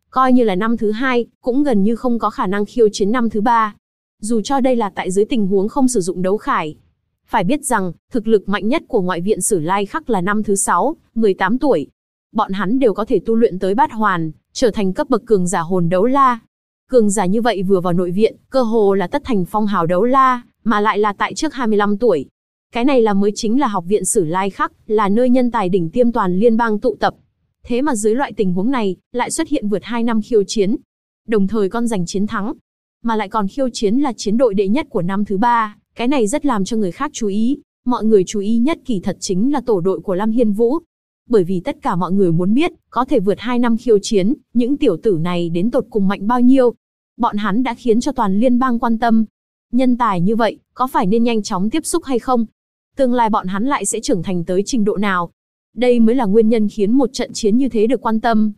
[SPEAKER 1] Coi như là năm thứ hai, cũng gần như không có khả năng khiêu chiến năm thứ ba. Dù cho đây là tại dưới tình huống không sử dụng đấu khải. Phải biết rằng, thực lực mạnh nhất của ngoại viện Sử Lai Khắc là năm thứ 6, 18 tuổi. Bọn hắn đều có thể tu luyện tới bát hoàn, trở thành cấp bậc cường giả hồn đấu la. Cường giả như vậy vừa vào nội viện, cơ hồ là tất thành phong hào đấu la, mà lại là tại trước 25 tuổi. Cái này là mới chính là học viện Sử Lai Khắc, là nơi nhân tài đỉnh tiêm toàn liên bang tụ tập. Thế mà dưới loại tình huống này, lại xuất hiện vượt 2 năm khiêu chiến. Đồng thời con giành chiến thắng. Mà lại còn khiêu chiến là chiến đội đệ nhất của năm thứ 3, cái này rất làm cho người khác chú ý. Mọi người chú ý nhất kỳ thật chính là tổ đội của Lam Hiên Vũ. Bởi vì tất cả mọi người muốn biết, có thể vượt 2 năm khiêu chiến, những tiểu tử này đến tột cùng mạnh bao nhiêu. Bọn hắn đã khiến cho toàn liên bang quan tâm. Nhân tài như vậy, có phải nên nhanh chóng tiếp xúc hay không? Tương lai bọn hắn lại sẽ trưởng thành tới trình độ nào? Đây mới là nguyên nhân khiến một trận chiến như thế được quan tâm.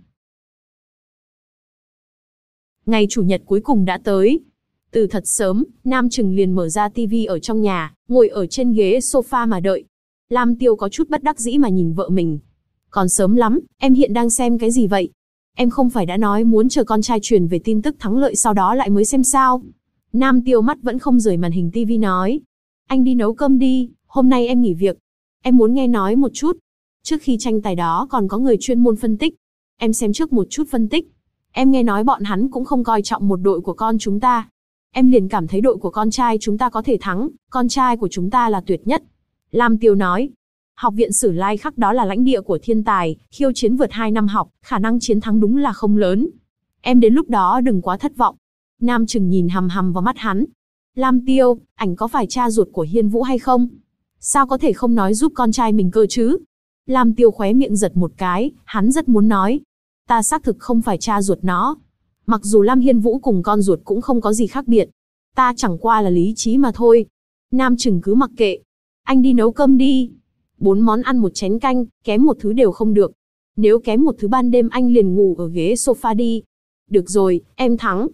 [SPEAKER 1] Ngày chủ nhật cuối cùng đã tới. Từ thật sớm, Nam Trừng liền mở ra tivi ở trong nhà, ngồi ở trên ghế sofa mà đợi. Lam Tiêu có chút bất đắc dĩ mà nhìn vợ mình. Còn sớm lắm, em hiện đang xem cái gì vậy? Em không phải đã nói muốn chờ con trai truyền về tin tức thắng lợi sau đó lại mới xem sao? Nam Tiêu mắt vẫn không rời màn hình tivi nói. Anh đi nấu cơm đi, hôm nay em nghỉ việc. Em muốn nghe nói một chút. Trước khi tranh tài đó còn có người chuyên môn phân tích. Em xem trước một chút phân tích. Em nghe nói bọn hắn cũng không coi trọng một đội của con chúng ta. Em liền cảm thấy đội của con trai chúng ta có thể thắng, con trai của chúng ta là tuyệt nhất. Lam Tiêu nói. Học viện Sử Lai Khắc đó là lãnh địa của thiên tài, khiêu chiến vượt 2 năm học, khả năng chiến thắng đúng là không lớn. Em đến lúc đó đừng quá thất vọng. Nam Trừng nhìn hằm hằm vào mắt hắn. Lam Tiêu, ảnh có phải cha ruột của Hiên Vũ hay không? Sao có thể không nói giúp con trai mình cơ chứ? Lam Tiêu khóe miệng giật một cái, hắn rất muốn nói. Ta xác thực không phải cha ruột nó. Mặc dù Lam Hiên Vũ cùng con ruột cũng không có gì khác biệt. Ta chẳng qua là lý trí mà thôi. Nam Trừng cứ mặc kệ. Anh đi nấu cơm đi. 4 món ăn một chén canh, kém một thứ đều không được. Nếu kém một thứ ban đêm anh liền ngủ ở ghế sofa đi. Được rồi, em thắng.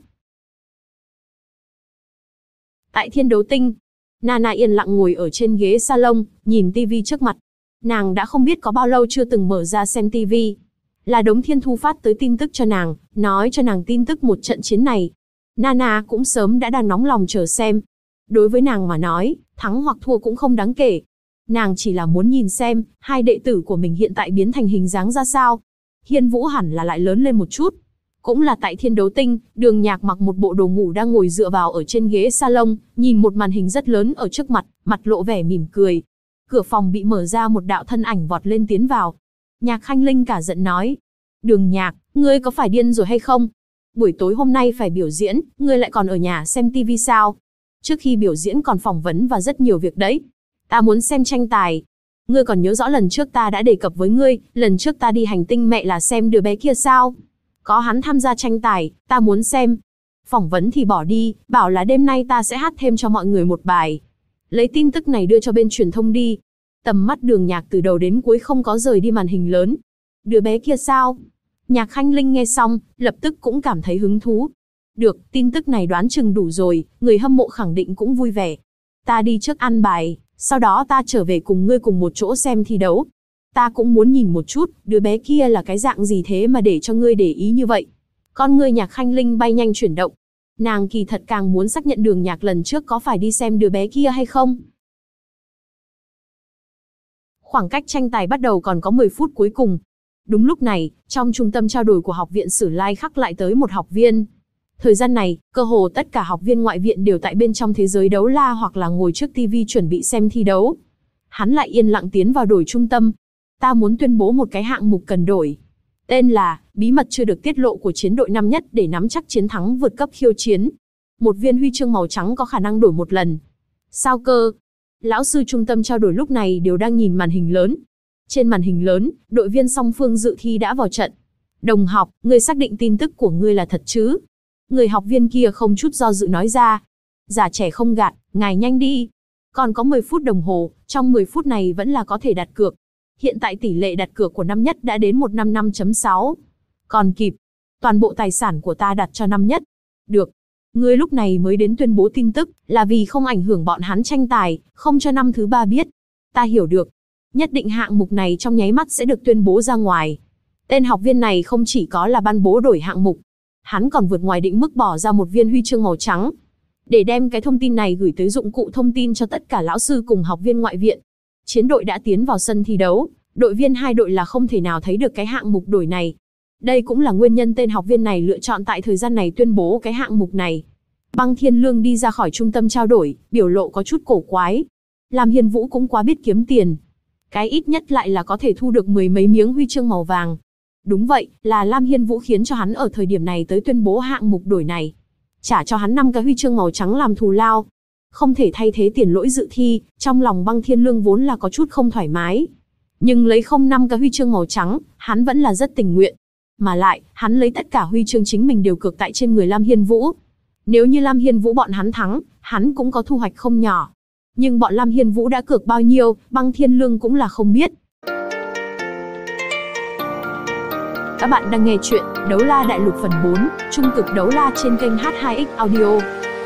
[SPEAKER 1] Tại Thiên Đấu Tinh, Nana yên lặng ngồi ở trên ghế salon, nhìn tivi trước mặt. Nàng đã không biết có bao lâu chưa từng mở ra xem tivi. Là Đống Thiên Thu phát tới tin tức cho nàng, nói cho nàng tin tức một trận chiến này. Nana cũng sớm đã đang nóng lòng chờ xem. Đối với nàng mà nói, thắng hoặc thua cũng không đáng kể. Nàng chỉ là muốn nhìn xem, hai đệ tử của mình hiện tại biến thành hình dáng ra sao. Hiên Vũ hẳn là lại lớn lên một chút. Cũng là tại Thiên Đấu Tinh, Đường Nhạc mặc một bộ đồ ngủ đang ngồi dựa vào ở trên ghế salon, nhìn một màn hình rất lớn ở trước mặt, mặt lộ vẻ mỉm cười. Cửa phòng bị mở ra, một đạo thân ảnh vọt lên tiến vào. Nhạc Khanh Linh cả giận nói. Đường Nhạc, ngươi có phải điên rồi hay không? Buổi tối hôm nay phải biểu diễn, ngươi lại còn ở nhà xem tivi sao? Trước khi biểu diễn còn phỏng vấn và rất nhiều việc đấy. Ta muốn xem tranh tài. Ngươi còn nhớ rõ lần trước ta đã đề cập với ngươi, lần trước ta đi hành tinh mẹ là xem đứa bé kia sao? Có hắn tham gia tranh tài, ta muốn xem. Phỏng vấn thì bỏ đi, bảo là đêm nay ta sẽ hát thêm cho mọi người một bài. Lấy tin tức này đưa cho bên truyền thông đi. Tầm mắt Đường Nhạc từ đầu đến cuối không có rời đi màn hình lớn. Đứa bé kia sao? Nhạc Khanh Linh nghe xong, lập tức cũng cảm thấy hứng thú. Được, tin tức này đoán chừng đủ rồi, người hâm mộ khẳng định cũng vui vẻ. Ta đi trước ăn bài, sau đó ta trở về cùng ngươi cùng một chỗ xem thi đấu. Ta cũng muốn nhìn một chút, đứa bé kia là cái dạng gì thế mà để cho ngươi để ý như vậy. Con ngươi Nhạc Khanh Linh bay nhanh chuyển động. Nàng kỳ thật càng muốn xác nhận Đường Nhạc lần trước có phải đi xem đứa bé kia hay không. Khoảng cách tranh tài bắt đầu còn có 10 phút cuối cùng. Đúng lúc này, trong trung tâm trao đổi của học viện Sử Lai Khắc lại tới một học viên. Thời gian này, cơ hồ tất cả học viên ngoại viện đều tại bên trong thế giới đấu la hoặc là ngồi trước tivi chuẩn bị xem thi đấu. Hắn lại yên lặng tiến vào đổi trung tâm. Ta muốn tuyên bố một cái hạng mục cần đổi. Tên là, bí mật chưa được tiết lộ của chiến đội năm nhất để nắm chắc chiến thắng vượt cấp khiêu chiến. Một viên huy chương màu trắng có khả năng đổi một lần. Sao cơ? Lão sư trung tâm trao đổi lúc này đều đang nhìn màn hình lớn. Trên màn hình lớn, đội viên song phương dự thi đã vào trận. Đồng học, ngươi xác định tin tức của ngươi là thật chứ? Người học viên kia không chút do dự nói ra. Già trẻ không gạt, ngài nhanh đi. Còn có 10 phút đồng hồ, trong 10 phút này vẫn là có thể đặt cược. Hiện tại tỷ lệ đặt cược của năm nhất đã đến 155.6. Còn kịp. Toàn bộ tài sản của ta đặt cho năm nhất. Được. Ngươi lúc này mới đến tuyên bố tin tức, là vì không ảnh hưởng bọn hắn tranh tài, không cho năm thứ ba biết. Ta hiểu được. Nhất định hạng mục này trong nháy mắt sẽ được tuyên bố ra ngoài. Tên học viên này không chỉ có là ban bố đổi hạng mục, hắn còn vượt ngoài định mức bỏ ra một viên huy chương màu trắng. Để đem cái thông tin này gửi tới dụng cụ thông tin cho tất cả lão sư cùng học viên ngoại viện. Chiến đội đã tiến vào sân thi đấu, đội viên hai đội là không thể nào thấy được cái hạng mục đổi này. Đây cũng là nguyên nhân tên học viên này lựa chọn tại thời gian này tuyên bố cái hạng mục này. Băng Thiên Lương đi ra khỏi trung tâm trao đổi, biểu lộ có chút cổ quái. Lam Hiên Vũ cũng quá biết kiếm tiền. Cái ít nhất lại là có thể thu được mười mấy miếng huy chương màu vàng. Đúng vậy, là Lam Hiên Vũ khiến cho hắn ở thời điểm này tới tuyên bố hạng mục đổi này. Trả cho hắn 5 cái huy chương màu trắng làm thù lao. Không thể thay thế tiền lỗi dự thi, trong lòng Băng Thiên Lương vốn là có chút không thoải mái. Nhưng lấy không 5 cái huy chương màu trắng, hắn vẫn là rất tình nguyện. Mà lại, hắn lấy tất cả huy chương chính mình đều cược tại trên người Lam Hiên Vũ. Nếu như Lam Hiên Vũ bọn hắn thắng, hắn cũng có thu hoạch không nhỏ. Nhưng bọn Lam Hiên Vũ đã cược bao nhiêu, Băng Thiên Lương cũng là không biết. Các bạn đang nghe chuyện Đấu La Đại Lục phần 4, Trung cực đấu la trên kênh H2X Audio.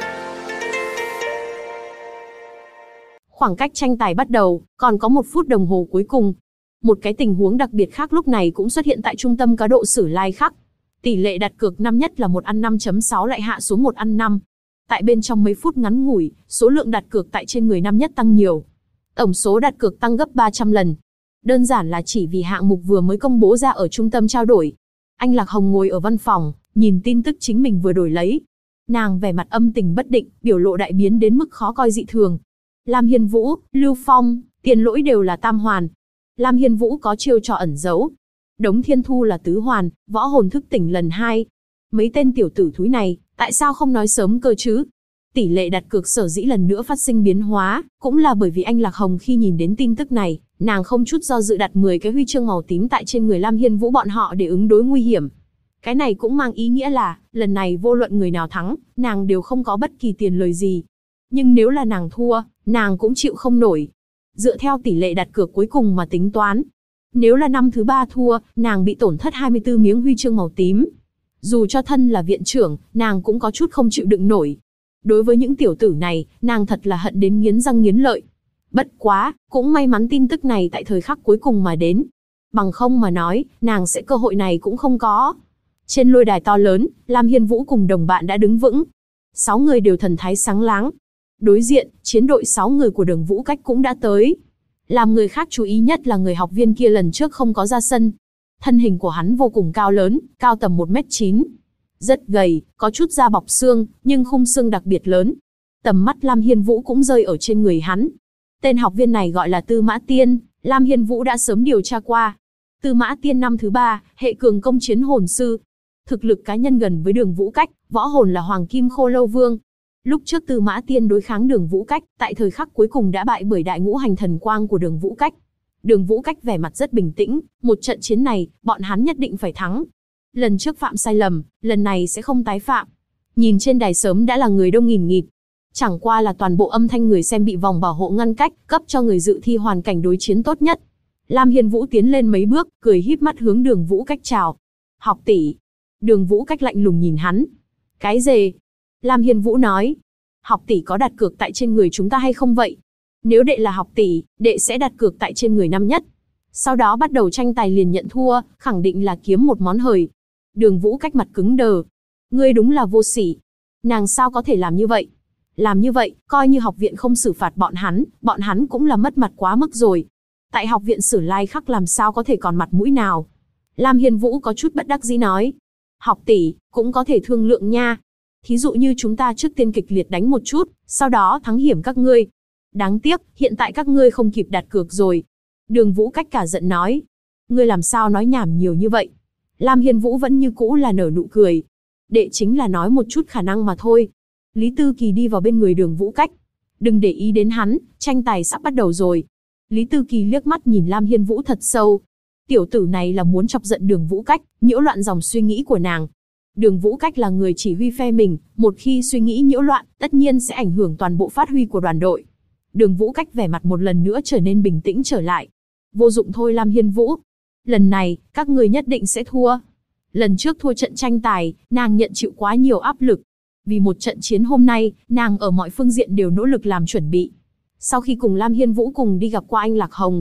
[SPEAKER 1] Khoảng cách tranh tài bắt đầu, còn có 1 phút đồng hồ cuối cùng. Một cái tình huống đặc biệt khác lúc này cũng xuất hiện tại trung tâm cá độ Sử Lai Khắc. Tỷ lệ đặt cược năm nhất là 1/5.6 lại hạ xuống 1/5. Tại bên trong mấy phút ngắn ngủi, số lượng đặt cược tại trên người năm nhất tăng nhiều. Tổng số đặt cược tăng gấp 300 lần. Đơn giản là chỉ vì hạng mục vừa mới công bố ra ở trung tâm trao đổi. Anh Lạc Hồng ngồi ở văn phòng, nhìn tin tức chính mình vừa đổi lấy. Nàng vẻ mặt âm tình bất định, biểu lộ đại biến đến mức khó coi dị thường. Lam Hiên Vũ, Lưu Phong, tiền lỗi đều là tam hoàn. Lam Hiên Vũ có chiêu trò ẩn giấu. Đống Thiên Thu là tứ hoàn, võ hồn thức tỉnh lần 2. Mấy tên tiểu tử thúi này, tại sao không nói sớm cơ chứ? Tỷ lệ đặt cược sở dĩ lần nữa phát sinh biến hóa, cũng là bởi vì anh Lạc Hồng khi nhìn đến tin tức này, nàng không chút do dự đặt 10 cái huy chương màu tím tại trên người Lam Hiên Vũ bọn họ để ứng đối nguy hiểm. Cái này cũng mang ý nghĩa là, lần này vô luận người nào thắng, nàng đều không có bất kỳ tiền lời gì. Nhưng nếu là nàng thua, nàng cũng chịu không nổi. Dựa theo tỷ lệ đặt cược cuối cùng mà tính toán, nếu là năm thứ 3 thua, nàng bị tổn thất 24 miếng huy chương màu tím. Dù cho thân là viện trưởng, nàng cũng có chút không chịu đựng nổi. Đối với những tiểu tử này, nàng thật là hận đến nghiến răng nghiến lợi. Bất quá, cũng may mắn tin tức này tại thời khắc cuối cùng mà đến. Bằng không mà nói, nàng sẽ cơ hội này cũng không có. Trên lôi đài to lớn, Lam Hiên Vũ cùng đồng bạn đã đứng vững. 6 người đều thần thái sáng láng. Đối diện, chiến đội 6 người của Đường Vũ Cách cũng đã tới. Làm người khác chú ý nhất là người học viên kia lần trước không có ra sân. Thân hình của hắn vô cùng cao lớn, cao tầm 1m9. Rất gầy, có chút da bọc xương, nhưng khung xương đặc biệt lớn. Tầm mắt Lam Hiên Vũ cũng rơi ở trên người hắn. Tên học viên này gọi là Tư Mã Tiên, Lam Hiên Vũ đã sớm điều tra qua. Tư Mã Tiên năm thứ 3, hệ cường công chiến hồn sư. Thực lực cá nhân gần với Đường Vũ Cách, võ hồn là Hoàng Kim Khô Lâu Vương. Lúc trước Tư Mã Tiên đối kháng Đường Vũ Cách, tại thời khắc cuối cùng đã bại bởi đại ngũ hành thần quang của Đường Vũ Cách. Đường Vũ Cách vẻ mặt rất bình tĩnh, một trận chiến này, bọn hắn nhất định phải thắng. Lần trước phạm sai lầm, lần này sẽ không tái phạm. Nhìn trên đài sớm đã là người đông nghìn nghịt. Chẳng qua là toàn bộ âm thanh người xem bị vòng bảo hộ ngăn cách, cấp cho người dự thi hoàn cảnh đối chiến tốt nhất. Lam Hiên Vũ tiến lên mấy bước, cười híp mắt hướng Đường Vũ Cách chào. Học tỷ. Đường Vũ Cách lạnh lùng nhìn hắn. Cái gì? Lam Hiên Vũ nói. Học tỷ có đặt cược tại trên người chúng ta hay không vậy? Nếu đệ là học tỷ, đệ sẽ đặt cược tại trên người năm nhất. Sau đó bắt đầu tranh tài liền nhận thua, khẳng định là kiếm một món hời. Đường Vũ Cách mặt cứng đờ. Ngươi đúng là vô sỉ. Nàng sao có thể làm như vậy? Làm như vậy, coi như học viện không xử phạt bọn hắn cũng là mất mặt quá mức rồi. Tại học viện Sử Lai Khắc làm sao có thể còn mặt mũi nào? Lam Hiên Vũ có chút bất đắc dĩ nói. Học tỷ, cũng có thể thương lượng nha. Thí dụ như chúng ta trước tiên kịch liệt đánh một chút, sau đó thắng hiểm các ngươi. Đáng tiếc, hiện tại các ngươi không kịp đặt cược rồi. Đường Vũ Cách cả giận nói. Ngươi làm sao nói nhảm nhiều như vậy? Lam Hiên Vũ vẫn như cũ là nở nụ cười. Đệ chính là nói một chút khả năng mà thôi. Lý Tư Kỳ đi vào bên người Đường Vũ Cách. Đừng để ý đến hắn, tranh tài sắp bắt đầu rồi. Lý Tư Kỳ liếc mắt nhìn Lam Hiên Vũ thật sâu. Tiểu tử này là muốn chọc giận Đường Vũ Cách, nhiễu loạn dòng suy nghĩ của nàng. Đường Vũ Cách là người chỉ huy phe mình, một khi suy nghĩ nhiễu loạn, tất nhiên sẽ ảnh hưởng toàn bộ phát huy của đoàn đội. Đường Vũ Cách vẻ mặt một lần nữa trở nên bình tĩnh trở lại. Vô dụng thôi Lam Hiên Vũ. Lần này, các người nhất định sẽ thua. Lần trước thua trận tranh tài, nàng nhận chịu quá nhiều áp lực. Vì một trận chiến hôm nay, nàng ở mọi phương diện đều nỗ lực làm chuẩn bị. Sau khi cùng Lam Hiên Vũ cùng đi gặp qua anh Lạc Hồng,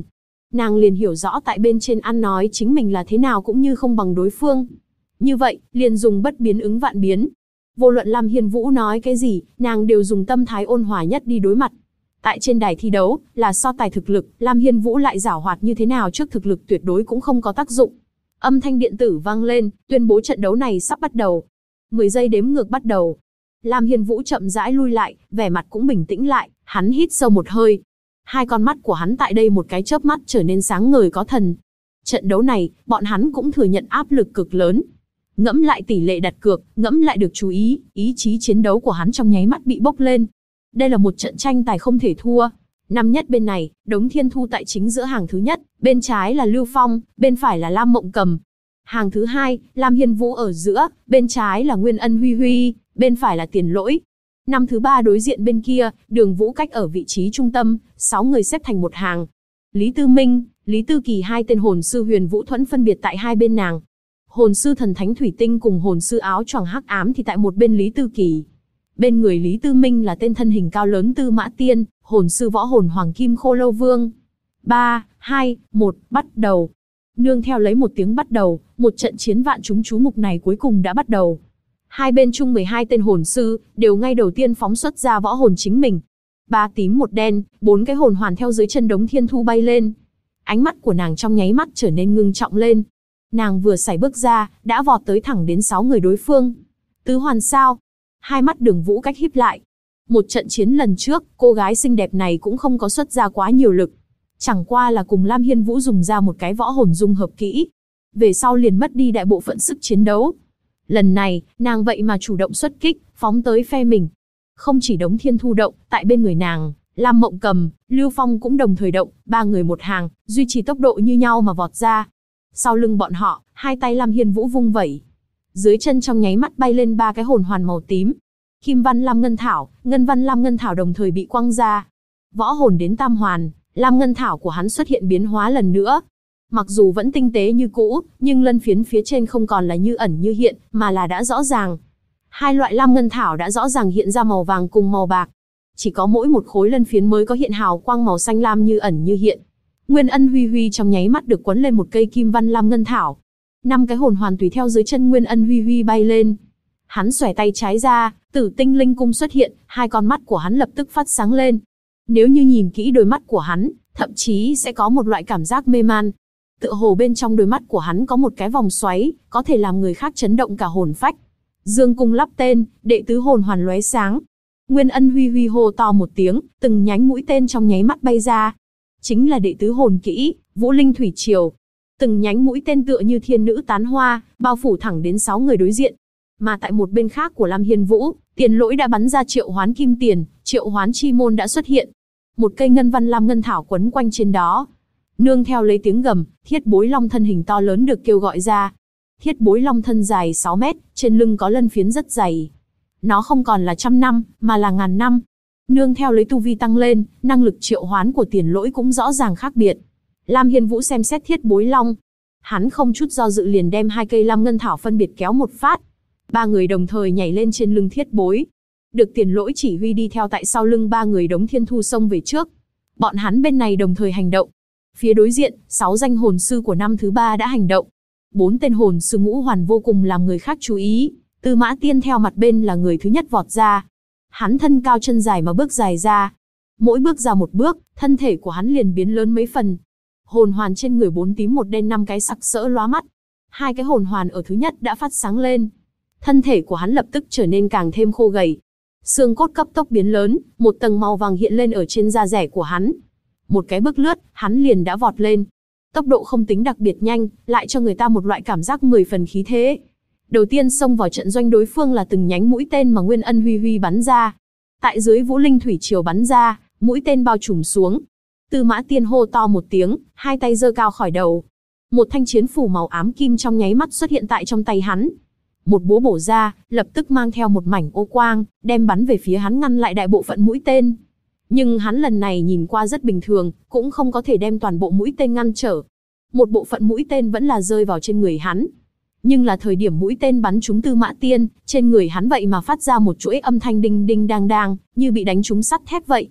[SPEAKER 1] nàng liền hiểu rõ tại bên trên ăn nói chính mình là thế nào cũng như không bằng đối phương. Như vậy, liền dùng bất biến ứng vạn biến. Vô luận Lam Hiên Vũ nói cái gì, nàng đều dùng tâm thái ôn hòa nhất đi đối mặt. Tại trên đài thi đấu, là so tài thực lực, Lam Hiên Vũ lại giảo hoạt như thế nào trước thực lực tuyệt đối cũng không có tác dụng. Âm thanh điện tử vang lên, tuyên bố trận đấu này sắp bắt đầu. 10 giây đếm ngược bắt đầu. Lam Hiên Vũ chậm rãi lui lại, vẻ mặt cũng bình tĩnh lại, hắn hít sâu một hơi. Hai con mắt của hắn tại đây một cái chớp mắt trở nên sáng ngời có thần. Trận đấu này, bọn hắn cũng thừa nhận áp lực cực lớn. Ngẫm lại tỷ lệ đặt cược, ngẫm lại được chú ý, ý chí chiến đấu của hắn trong nháy mắt bị bốc lên. Đây là một trận tranh tài không thể thua. Năm nhất bên này, Đống Thiên Thu tại chính giữa hàng thứ nhất, bên trái là Lưu Phong, bên phải là Lam Mộng Cầm. Hàng thứ hai, Lam Hiên Vũ ở giữa, bên trái là Nguyên Ân Huy Huy, bên phải là Tiền Lỗi. Năm thứ ba đối diện bên kia, Đường Vũ Cách ở vị trí trung tâm, 6 người xếp thành một hàng. Lý Tư Minh, Lý Tư Kỳ hai tên hồn sư Huyền Vũ Thuẫn phân biệt tại hai bên nàng. Hồn sư Thần Thánh Thủy Tinh cùng hồn sư Áo Choàng Hắc Ám thì tại một bên Lý Tư Kỳ. Bên người Lý Tư Minh là tên thân hình cao lớn Tư Mã Tiên, hồn sư võ hồn Hoàng Kim Khô Lâu Vương. 3, 2, 1, bắt đầu. Nương theo lấy một tiếng bắt đầu, một trận chiến vạn chúng chú mục này cuối cùng đã bắt đầu. Hai bên chung 12 tên hồn sư, đều ngay đầu tiên phóng xuất ra võ hồn chính mình. 3 tím 1 đen, 4 cái hồn hoàn theo dưới chân Đống Thiên Thu bay lên. Ánh mắt của nàng trong nháy mắt trở nên ngưng trọng lên. Nàng vừa sải bước ra, đã vọt tới thẳng đến 6 người đối phương. Tứ hoàn sao? Hai mắt Đường Vũ Cách híp lại. Một trận chiến lần trước, cô gái xinh đẹp này cũng không có xuất ra quá nhiều lực. Chẳng qua là cùng Lam Hiên Vũ dùng ra một cái võ hồn dung hợp kỹ. Về sau liền mất đi đại bộ phận sức chiến đấu. Lần này, nàng vậy mà chủ động xuất kích, phóng tới phe mình. Không chỉ Đống Thiên Thu động, tại bên người nàng, Lam Mộng Cầm, Lưu Phong cũng đồng thời động, 3 người một hàng, duy trì tốc độ như nhau mà vọt ra. Sau lưng bọn họ, hai tay Lam Hiên Vũ vung vẩy. Dưới chân trong nháy mắt bay lên 3 cái hồn hoàn màu tím. Kim Văn Lam Ngân Thảo, Ngân Văn Lam Ngân Thảo đồng thời bị quăng ra. Võ hồn đến tam hoàn, Lam Ngân Thảo của hắn xuất hiện biến hóa lần nữa. Mặc dù vẫn tinh tế như cũ, nhưng lân phiến phía trên không còn là như ẩn như hiện, mà là đã rõ ràng. Hai loại Lam Ngân Thảo đã rõ ràng hiện ra màu vàng cùng màu bạc. Chỉ có mỗi một khối lân phiến mới có hiện hào quang màu xanh lam như ẩn như hiện. Nguyên Ân Huy Huy trong nháy mắt được quấn lên một cây Kim Văn Lam Ngân Thảo. 5 cái hồn hoàn tùy theo dưới chân Nguyên Ân Huy Huy bay lên. Hắn xòe tay trái ra, Tử Tinh Linh Cung xuất hiện, hai con mắt của hắn lập tức phát sáng lên. Nếu như nhìn kỹ đôi mắt của hắn, thậm chí sẽ có một loại cảm giác mê man. Tựa hồ bên trong đôi mắt của hắn có một cái vòng xoáy, có thể làm người khác chấn động cả hồn phách. Dương Cung lắp tên, đệ tứ hồn hoàn lóe sáng. Nguyên Ân Huy Huy hô to một tiếng, từng nhánh mũi tên trong nháy mắt bay ra. Chính là đệ tứ hồn kỹ, Vũ Linh Thủy Triều. Từng nhánh mũi tên tựa như thiên nữ tán hoa, bao phủ thẳng đến 6 người đối diện. Mà tại một bên khác của Lam Hiên Vũ, Tiền Lỗi đã bắn ra Triệu Hoán Kim Tiền, Triệu Hoán Chi Môn đã xuất hiện. Một cây ngân văn lam ngân thảo quấn quanh trên đó. Nương theo lấy tiếng gầm, Thiết Bối Long thân hình to lớn được kêu gọi ra. Thiết Bối Long thân dài 6 mét, trên lưng có lân phiến rất dày. Nó không còn là 100 năm, mà là 1000 năm. Nương theo lấy tu vi tăng lên, năng lực triệu hoán của Tiền Lỗi cũng rõ ràng khác biệt. Lam Hiên Vũ xem xét Thiết Bối Long. Hắn không chút do dự liền đem 2 cây lam ngân thảo phân biệt kéo một phát. 3 người đồng thời nhảy lên trên lưng Thiết Bối. Được Tiền Lỗi chỉ huy đi theo tại sau lưng 3 người Đống Thiên Thu xông về trước. Bọn hắn bên này đồng thời hành động. Phía đối diện, 6 danh hồn sư của năm thứ 3 đã hành động. 4 tên hồn sư ngũ hoàn vô cùng làm người khác chú ý. Tư Mã Tiên theo mặt bên là người thứ nhất vọt ra. Hắn thân cao chân dài mà bước dài ra. Mỗi bước ra một bước, thân thể của hắn liền biến lớn mấy phần. Hồn hoàn trên người 4 tím 1 đen 5 cái sặc sỡ lóa mắt. 2 cái hồn hoàn ở thứ nhất đã phát sáng lên. Thân thể của hắn lập tức trở nên càng thêm khô gầy. Xương cốt cấp tốc biến lớn, một tầng màu vàng hiện lên ở trên da rẻ của hắn. Một cái bước lướt, hắn liền đã vọt lên. Tốc độ không tính đặc biệt nhanh, lại cho người ta một loại cảm giác 10 phần khí thế. Đầu tiên xông vào trận doanh đối phương là từng nhánh mũi tên mà Nguyên Ân Huy Huy bắn ra. Tại dưới Vũ Linh Thủy Triều bắn ra, mũi tên bao trùm xuống. Tư Mã Tiên hô to một tiếng, hai tay giơ cao khỏi đầu. Một thanh chiến phủ màu ám kim trong nháy mắt xuất hiện tại trong tay hắn. Một búa bổ ra, lập tức mang theo một mảnh ô quang, đem bắn về phía hắn ngăn lại đại bộ phận mũi tên. Nhưng hắn lần này nhìn qua rất bình thường, cũng không có thể đem toàn bộ mũi tên ngăn trở. Một bộ phận mũi tên vẫn là rơi vào trên người hắn. Nhưng là thời điểm mũi tên bắn trúng Tư Mã Tiên, trên người hắn vậy mà phát ra một chuỗi âm thanh đinh đinh đang đang, như bị đánh trúng sắt thép vậy.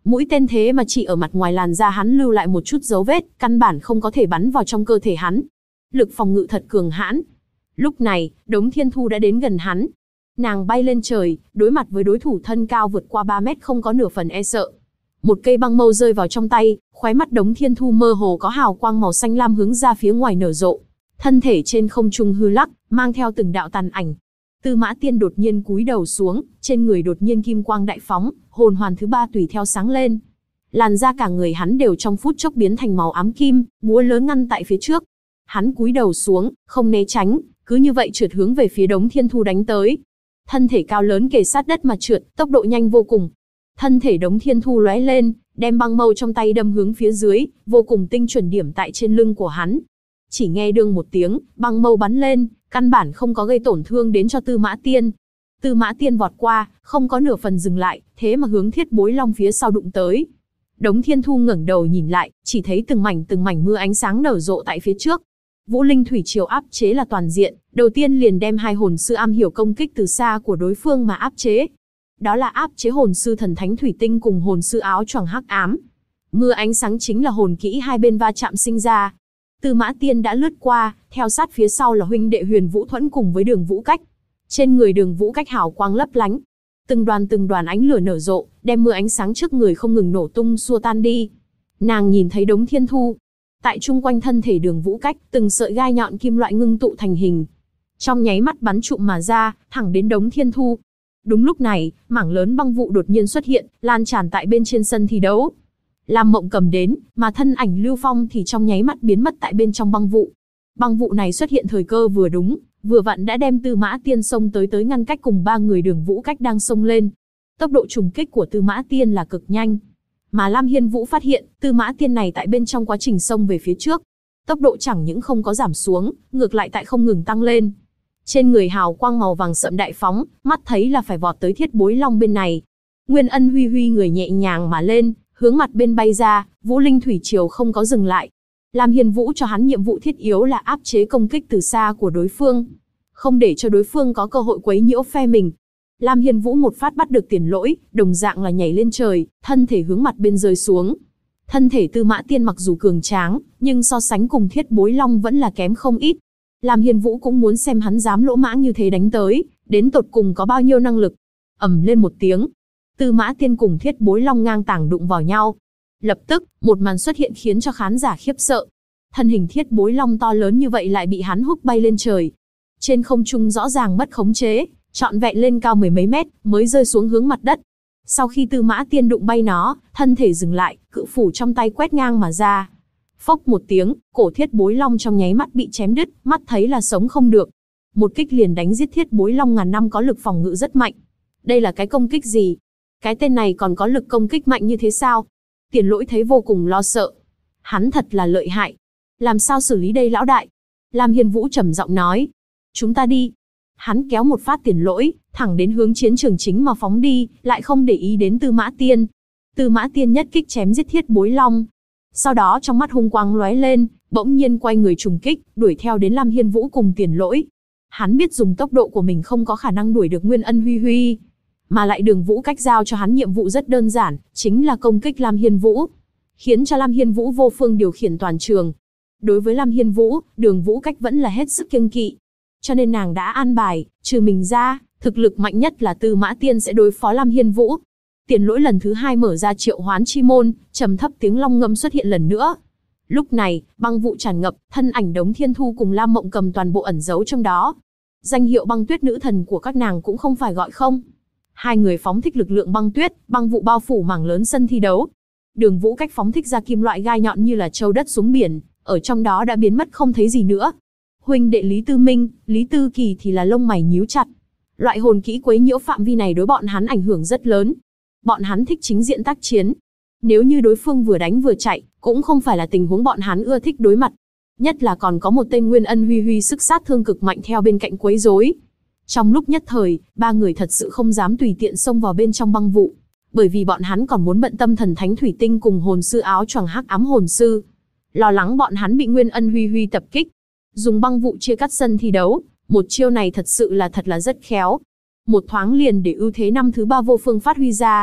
[SPEAKER 1] Mũi tên thế mà chỉ ở mặt ngoài làn da hắn lưu lại một chút dấu vết, căn bản không có thể bắn vào trong cơ thể hắn. Lực phòng ngự thật cường hãn. Lúc này, Đống Thiên Thu đã đến gần hắn. Nàng bay lên trời, đối mặt với đối thủ thân cao vượt qua 3 mét không có nửa phần e sợ. Một cây băng mâu rơi vào trong tay, khóe mắt Đống Thiên Thu mơ hồ có hào quang màu xanh lam hướng ra phía ngoài nở rộ. Thân thể trên không trung hư lắc, mang theo từng đạo tàn ảnh. Tư Mã Tiên đột nhiên cúi đầu xuống, trên người đột nhiên kim quang đại phóng, hồn hoàn thứ 3 tùy theo sáng lên. Làn da cả người hắn đều trong phút chốc biến thành màu ám kim, búa lớn ngăn tại phía trước. Hắn cúi đầu xuống, không né tránh, cứ như vậy trượt hướng về phía Đống Thiên Thu đánh tới. Thân thể cao lớn kề sát đất mà trượt, tốc độ nhanh vô cùng. Thân thể Đống Thiên Thu lóe lên, đem băng mâu trong tay đâm hướng phía dưới, vô cùng tinh chuẩn điểm tại trên lưng của hắn. Chỉ nghe đương một tiếng, băng mâu bắn lên, căn bản không có gây tổn thương đến cho Tư Mã Tiên. Tư Mã Tiên vọt qua, không có nửa phần dừng lại, thế mà hướng Thiết Bối Long phía sau đụng tới. Đống Thiên Thu ngẩng đầu nhìn lại, chỉ thấy từng mảnh mưa ánh sáng nở rộ tại phía trước. Vũ Linh Thủy Triều áp chế là toàn diện, đầu tiên liền đem hai hồn sư am hiểu công kích từ xa của đối phương mà áp chế. Đó là áp chế hồn sư Thần Thánh Thủy Tinh cùng hồn sư áo choàng hắc ám. Mưa ánh sáng chính là hồn kỹ hai bên va chạm sinh ra. Tư Mã Tiên đã lướt qua, theo sát phía sau là huynh đệ Huyền Vũ Thuẫn cùng với Đường Vũ Cách. Trên người Đường Vũ Cách hào quang lấp lánh, từng đoàn ánh lửa nở rộ, đem mưa ánh sáng trước người không ngừng nổ tung xua tan đi. Nàng nhìn thấy Đống Thiên Thu, tại chung quanh thân thể Đường Vũ Cách, từng sợi gai nhọn kim loại ngưng tụ thành hình, trong nháy mắt bắn trụm mà ra, thẳng đến Đống Thiên Thu. Đúng lúc này, mảng lớn băng vụ đột nhiên xuất hiện, lan tràn tại bên trên sân thi đấu. Lam Mộng Cầm đến, mà thân ảnh Lưu Phong thì trong nháy mắt biến mất tại bên trong băng vụ. Băng vụ này xuất hiện thời cơ vừa đúng, vừa vặn đã đem Tư Mã Tiên xông tới ngăn cách cùng ba người Đường Vũ Cách đang xông lên. Tốc độ trùng kích của Tư Mã Tiên là cực nhanh, mà Lam Hiên Vũ phát hiện, Tư Mã Tiên này tại bên trong quá trình xông về phía trước, tốc độ chẳng những không có giảm xuống, ngược lại tại không ngừng tăng lên. Trên người hào quang màu vàng sậm đại phóng, mắt thấy là phải vọt tới Thiết Bối Long bên này. Nguyên Ân huy người nhẹ nhàng mà lên, hướng mặt bên bay ra, Vũ Linh Thủy Triều không có dừng lại. Lam Hiên Vũ cho hắn nhiệm vụ thiết yếu là áp chế công kích từ xa của đối phương, không để cho đối phương có cơ hội quấy nhiễu phe mình. Lam Hiên Vũ một phát bắt được Tiền Lỗi, đồng dạng là nhảy lên trời, thân thể hướng mặt bên rơi xuống. Thân thể Tư Mã Tiên mặc dù cường tráng, nhưng so sánh cùng Thiết Bối Long vẫn là kém không ít. Lam Hiên Vũ cũng muốn xem hắn dám lỗ mãng như thế đánh tới, đến tột cùng có bao nhiêu năng lực. Ầm lên một tiếng, Tư Mã Tiên cùng Thiết Bối Long ngang tàng đụng vào nhau. Lập tức, một màn xuất hiện khiến cho khán giả khiếp sợ. Thân hình Thiết Bối Long to lớn như vậy lại bị hắn húc bay lên trời. Trên không trung rõ ràng mất khống chế, trọn vẹn lên cao mười mấy mét, mới rơi xuống hướng mặt đất. Sau khi Tư Mã Tiên đụng bay nó, thân thể dừng lại, cự phủ trong tay quét ngang mà ra. Phốc một tiếng, cổ Thiết Bối Long trong nháy mắt bị chém đứt, mắt thấy là sống không được. Một kích liền đánh giết Thiết Bối Long ngàn năm có lực phòng ngự rất mạnh. Đây là cái công kích gì? Cái tên này còn có lực công kích mạnh như thế sao? Tiền Lỗi thấy vô cùng lo sợ. Hắn thật là lợi hại. Làm sao xử lý đây lão đại? Lam Hiên Vũ trầm giọng nói. Chúng ta đi. Hắn kéo một phát Tiền Lỗi, thẳng đến hướng chiến trường chính mà phóng đi, lại không để ý đến Tư Mã Tiên. Tư Mã Tiên nhất kích chém giết Thiết Bối Long. Sau đó trong mắt hung quang lóe lên, bỗng nhiên quay người trùng kích, đuổi theo đến Lam Hiên Vũ cùng Tiền Lỗi. Hắn biết dùng tốc độ của mình không có khả năng đuổi được Nguyên Ân Huy, mà lại Đường Vũ Cách giao cho hắn nhiệm vụ rất đơn giản, chính là công kích Lam Hiên Vũ, khiến cho Lam Hiên Vũ vô phương điều khiển toàn trường. Đối với Lam Hiên Vũ, Đường Vũ Cách vẫn là hết sức kiêng kỵ, cho nên nàng đã an bài, trừ mình ra, thực lực mạnh nhất là Tư Mã Tiên sẽ đối phó Lam Hiên Vũ. Tiền Lỗi lần thứ 2 mở ra triệu hoán chi môn, trầm thấp tiếng long ngâm xuất hiện lần nữa. Lúc này, băng vụ tràn ngập, thân ảnh Đống Thiên Thu cùng Lam Mộng Cầm toàn bộ ẩn giấu trong đó. Danh hiệu Băng Tuyết nữ thần của các nàng cũng không phải gọi không. Hai người phóng thích lực lượng băng tuyết, băng vụ bao phủ mảng lớn sân thi đấu. Đường Vũ Cách phóng thích ra kim loại gai nhọn như là châu đất xuống biển, ở trong đó đã biến mất không thấy gì nữa. Huynh đệ Lý Tư Minh, Lý Tư Kỳ thì là lông mày nhíu chặt. Loại hồn kỹ quấy nhiễu phạm vi này đối bọn hắn ảnh hưởng rất lớn. Bọn hắn thích chính diện tác chiến. Nếu như đối phương vừa đánh vừa chạy, cũng không phải là tình huống bọn hắn ưa thích đối mặt. Nhất là còn có một tên Nguyên Ân Huy sức sát thương cực mạnh theo bên cạnh quấy rối. Trong lúc nhất thời, ba người thật sự không dám tùy tiện xông vào bên trong băng vụ, bởi vì bọn hắn còn muốn bận tâm Thần Thánh Thủy Tinh cùng hồn sư áo choàng hắc ám hồn sư. Lo lắng bọn hắn bị Nguyên Ân Huy tập kích. Dùng băng vụ chia cắt sân thi đấu, một chiêu này thật là rất khéo. Một thoáng liền để ưu thế năm thứ 3 vô phương phát huy ra.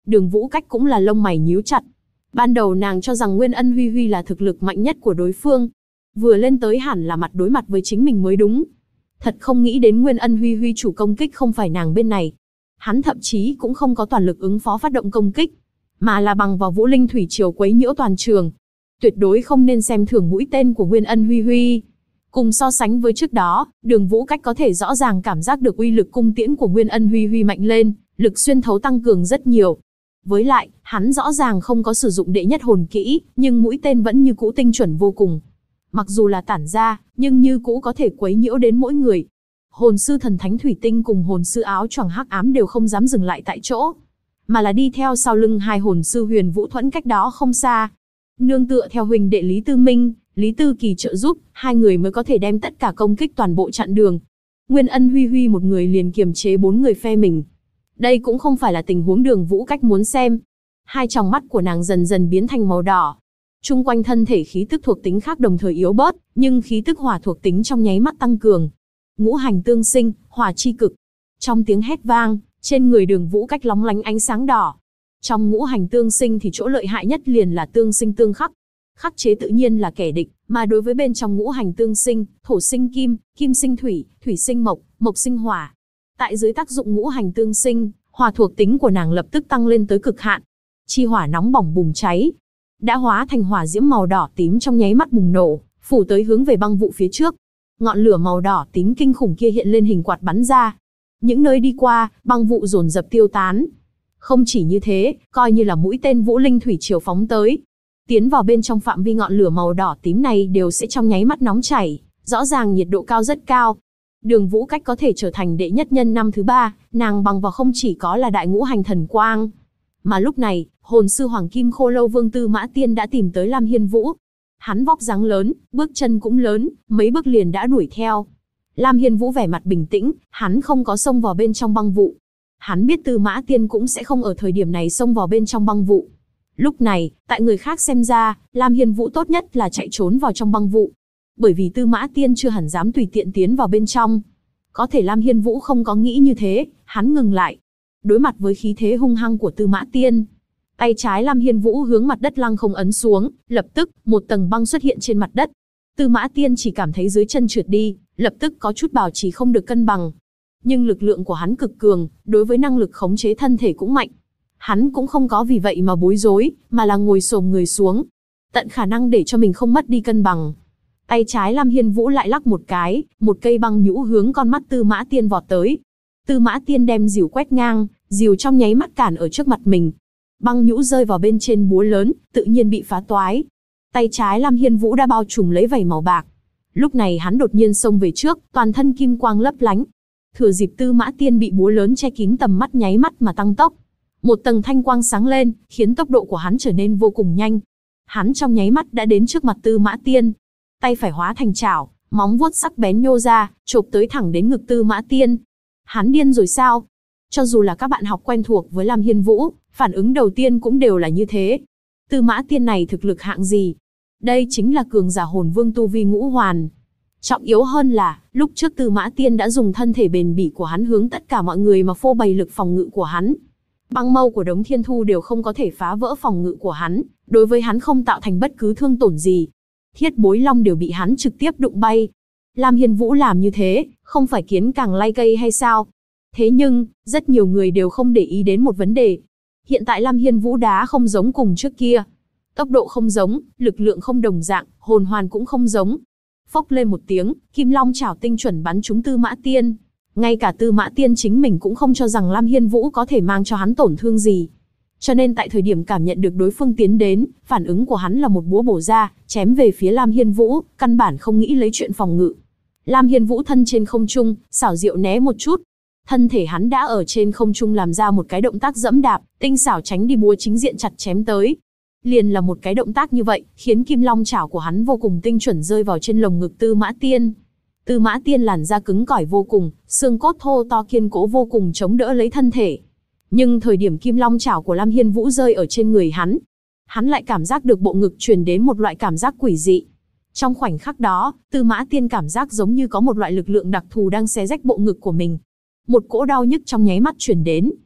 [SPEAKER 1] Đường Vũ Cách cũng là lông mày nhíu chặt. Ban đầu nàng cho rằng Nguyên Ân Huy Huy là thực lực mạnh nhất của đối phương. Vừa lên tới hẳn là mặt đối mặt với chính mình mới đúng. Thật không nghĩ đến Nguyên Ân Huy Huy chủ công kích không phải nàng bên này. Hắn thậm chí cũng không có toàn lực ứng phó phát động công kích, mà là bằng vào Vũ Linh Thủy Triều quấy nhiễu toàn trường. Tuyệt đối không nên xem thường mũi tên của Nguyên Ân Huy Huy. Cùng so sánh với trước đó, Đường Vũ Cách có thể rõ ràng cảm giác được uy lực cung tiễn của Nguyên Ân Huy Huy mạnh lên, lực xuyên thấu tăng cường rất nhiều. Với lại, hắn rõ ràng không có sử dụng đệ nhất hồn kỹ, nhưng mũi tên vẫn như cũ tinh chuẩn vô cùng. Mặc dù là tản ra, nhưng như cũ có thể quấy nhiễu đến mỗi người. Hồn sư thần thánh thủy tinh cùng hồn sư áo choàng hắc ám đều không dám dừng lại tại chỗ, mà là đi theo sau lưng hai hồn sư Huyền Vũ Thuẫn cách đó không xa. Nương tựa theo huynh đệ Lý Tư Minh, Lý Tư Kỳ trợ giúp, hai người mới có thể đem tất cả công kích toàn bộ chặn đường. Nguyên Ân Huy Huy một người liền kiềm chế 4 người phe mình. Đây cũng không phải là tình huống Đường Vũ Cách muốn xem. Hai tròng mắt của nàng dần dần biến thành màu đỏ. Chung quanh thân thể khí tức thuộc tính khác đồng thời yếu bớt, nhưng khí tức hỏa thuộc tính trong nháy mắt tăng cường. Ngũ hành tương sinh, hỏa chi cực. Trong tiếng hét vang, trên người Đường Vũ Cách lóng lánh ánh sáng đỏ. Trong ngũ hành tương sinh thì chỗ lợi hại nhất liền là tương sinh tương khắc. Khắc chế tự nhiên là kẻ địch, mà đối với bên trong ngũ hành tương sinh, thổ sinh kim, kim sinh thủy, thủy sinh mộc, mộc sinh hỏa. Tại dưới tác dụng ngũ hành tương sinh, hỏa thuộc tính của nàng lập tức tăng lên tới cực hạn. Chi hỏa nóng bỏng bùng cháy, đã hóa thành hỏa diễm màu đỏ tím trong nháy mắt bùng nổ, phủ tới hướng về băng vụ phía trước. Ngọn lửa màu đỏ tím kinh khủng kia hiện lên hình quạt bắn ra. Những nơi đi qua, băng vụ dồn dập tiêu tán. Không chỉ như thế, coi như là mũi tên Vũ Linh Thủy Triều phóng tới, tiến vào bên trong phạm vi ngọn lửa màu đỏ tím này đều sẽ trong nháy mắt nóng chảy, rõ ràng nhiệt độ cao rất cao. Đường Vũ Cách có thể trở thành đệ nhất nhân năm thứ 3, nàng bằng vào không chỉ có là đại ngũ hành thần quang. Mà lúc này, hồn sư Hoàng Kim Khô Lâu Vương Tư Mã Tiên đã tìm tới Lam Hiên Vũ. Hắn vóc dáng lớn, bước chân cũng lớn, mấy bước liền đã đuổi theo. Lam Hiên Vũ vẻ mặt bình tĩnh, hắn không có xông vào bên trong băng vụ. Hắn biết Tư Mã Tiên cũng sẽ không ở thời điểm này xông vào bên trong băng vụ. Lúc này, tại người khác xem ra, Lam Hiên Vũ tốt nhất là chạy trốn vào trong băng vụ. Bởi vì Tư Mã Tiên chưa hẳn dám tùy tiện tiến vào bên trong. Có thể Lam Hiên Vũ không có nghĩ như thế, hắn ngừng lại. Đối mặt với khí thế hung hăng của Tư Mã Tiên, tay trái Lam Hiên Vũ hướng mặt đất lăng không ấn xuống, lập tức, một tầng băng xuất hiện trên mặt đất. Tư Mã Tiên chỉ cảm thấy dưới chân trượt đi, lập tức có chút bảo trì không được cân bằng. Nhưng lực lượng của hắn cực cường, đối với năng lực khống chế thân thể cũng mạnh. Hắn cũng không có vì vậy mà bối rối, mà là ngồi xổm người xuống, tận khả năng để cho mình không mất đi cân bằng. Tay trái Lam Hiên Vũ lại lắc một cái, một cây băng nhũ hướng con mắt Tư Mã Tiên vọt tới. Tư Mã Tiên đem rìu quét ngang, rìu trong nháy mắt cản ở trước mặt mình. Băng nhũ rơi vào bên trên búa lớn, tự nhiên bị phá toái. Tay trái Lam Hiên Vũ đã bao trùm lấy vảy màu bạc. Lúc này hắn đột nhiên xông về trước, toàn thân kim quang lấp lánh. Thừa dịp Tư Mã Tiên bị búa lớn che kín tầm mắt nháy mắt mà tăng tốc. Một tầng thanh quang sáng lên, khiến tốc độ của hắn trở nên vô cùng nhanh. Hắn trong nháy mắt đã đến trước mặt Tư Mã Tiên. Tay phải hóa thành chảo, móng vuốt sắc bén nhô ra, chộp tới thẳng đến ngực Tư Mã Tiên. Hắn điên rồi sao? Cho dù là các bạn học quen thuộc với Lam Hiên Vũ, phản ứng đầu tiên cũng đều là như thế. Tư Mã Tiên này thực lực hạng gì? Đây chính là cường giả hồn vương tu vi ngũ hoàn. Trọng yếu hơn là, lúc trước Tư Mã Tiên đã dùng thân thể bền bỉ của hắn hướng tất cả mọi người mà phô bày lực phòng ngự của hắn. Băng mâu của Đống Thiên Thu đều không có thể phá vỡ phòng ngự của hắn, đối với hắn không tạo thành bất cứ thương tổn gì. Thiết Bối Long đều bị hắn trực tiếp đụng bay. Lam Hiên Vũ làm như thế, không phải kiến càng lay cây hay sao? Thế nhưng, rất nhiều người đều không để ý đến một vấn đề. Hiện tại Lam Hiên Vũ đá không giống cùng trước kia. Tốc độ không giống, lực lượng không đồng dạng, hồn hoàn cũng không giống. Phốc lên một tiếng, Kim Long chảo tinh chuẩn bắn trúng Tư Mã Tiên. Ngay cả Tư Mã Tiên chính mình cũng không cho rằng Lam Hiên Vũ có thể mang cho hắn tổn thương gì. Cho nên tại thời điểm cảm nhận được đối phương tiến đến, phản ứng của hắn là một búa bổ ra, chém về phía Lam Hiên Vũ, căn bản không nghĩ lấy chuyện phòng ngự. Lam Hiên Vũ thân trên không trung, xảo diệu né một chút. Thân thể hắn đã ở trên không trung làm ra một cái động tác dẫm đạp, tinh xảo tránh đi búa chính diện chặt chém tới. Liền là một cái động tác như vậy, khiến Kim Long chảo của hắn vô cùng tinh chuẩn rơi vào trên lồng ngực Tư Mã Tiên. Tư Mã Tiên làn da cứng cỏi vô cùng, xương cốt thô to kiên cố vô cùng chống đỡ lấy thân thể. Nhưng thời điểm Kim Long chảo của Lam Hiên Vũ rơi ở trên người hắn lại cảm giác được bộ ngực truyền đến một loại cảm giác quỷ dị. Trong khoảnh khắc đó, Tư Mã Tiên cảm giác giống như có một loại lực lượng đặc thù đang xé rách bộ ngực của mình. Một cỗ đau nhức trong nháy mắt truyền đến.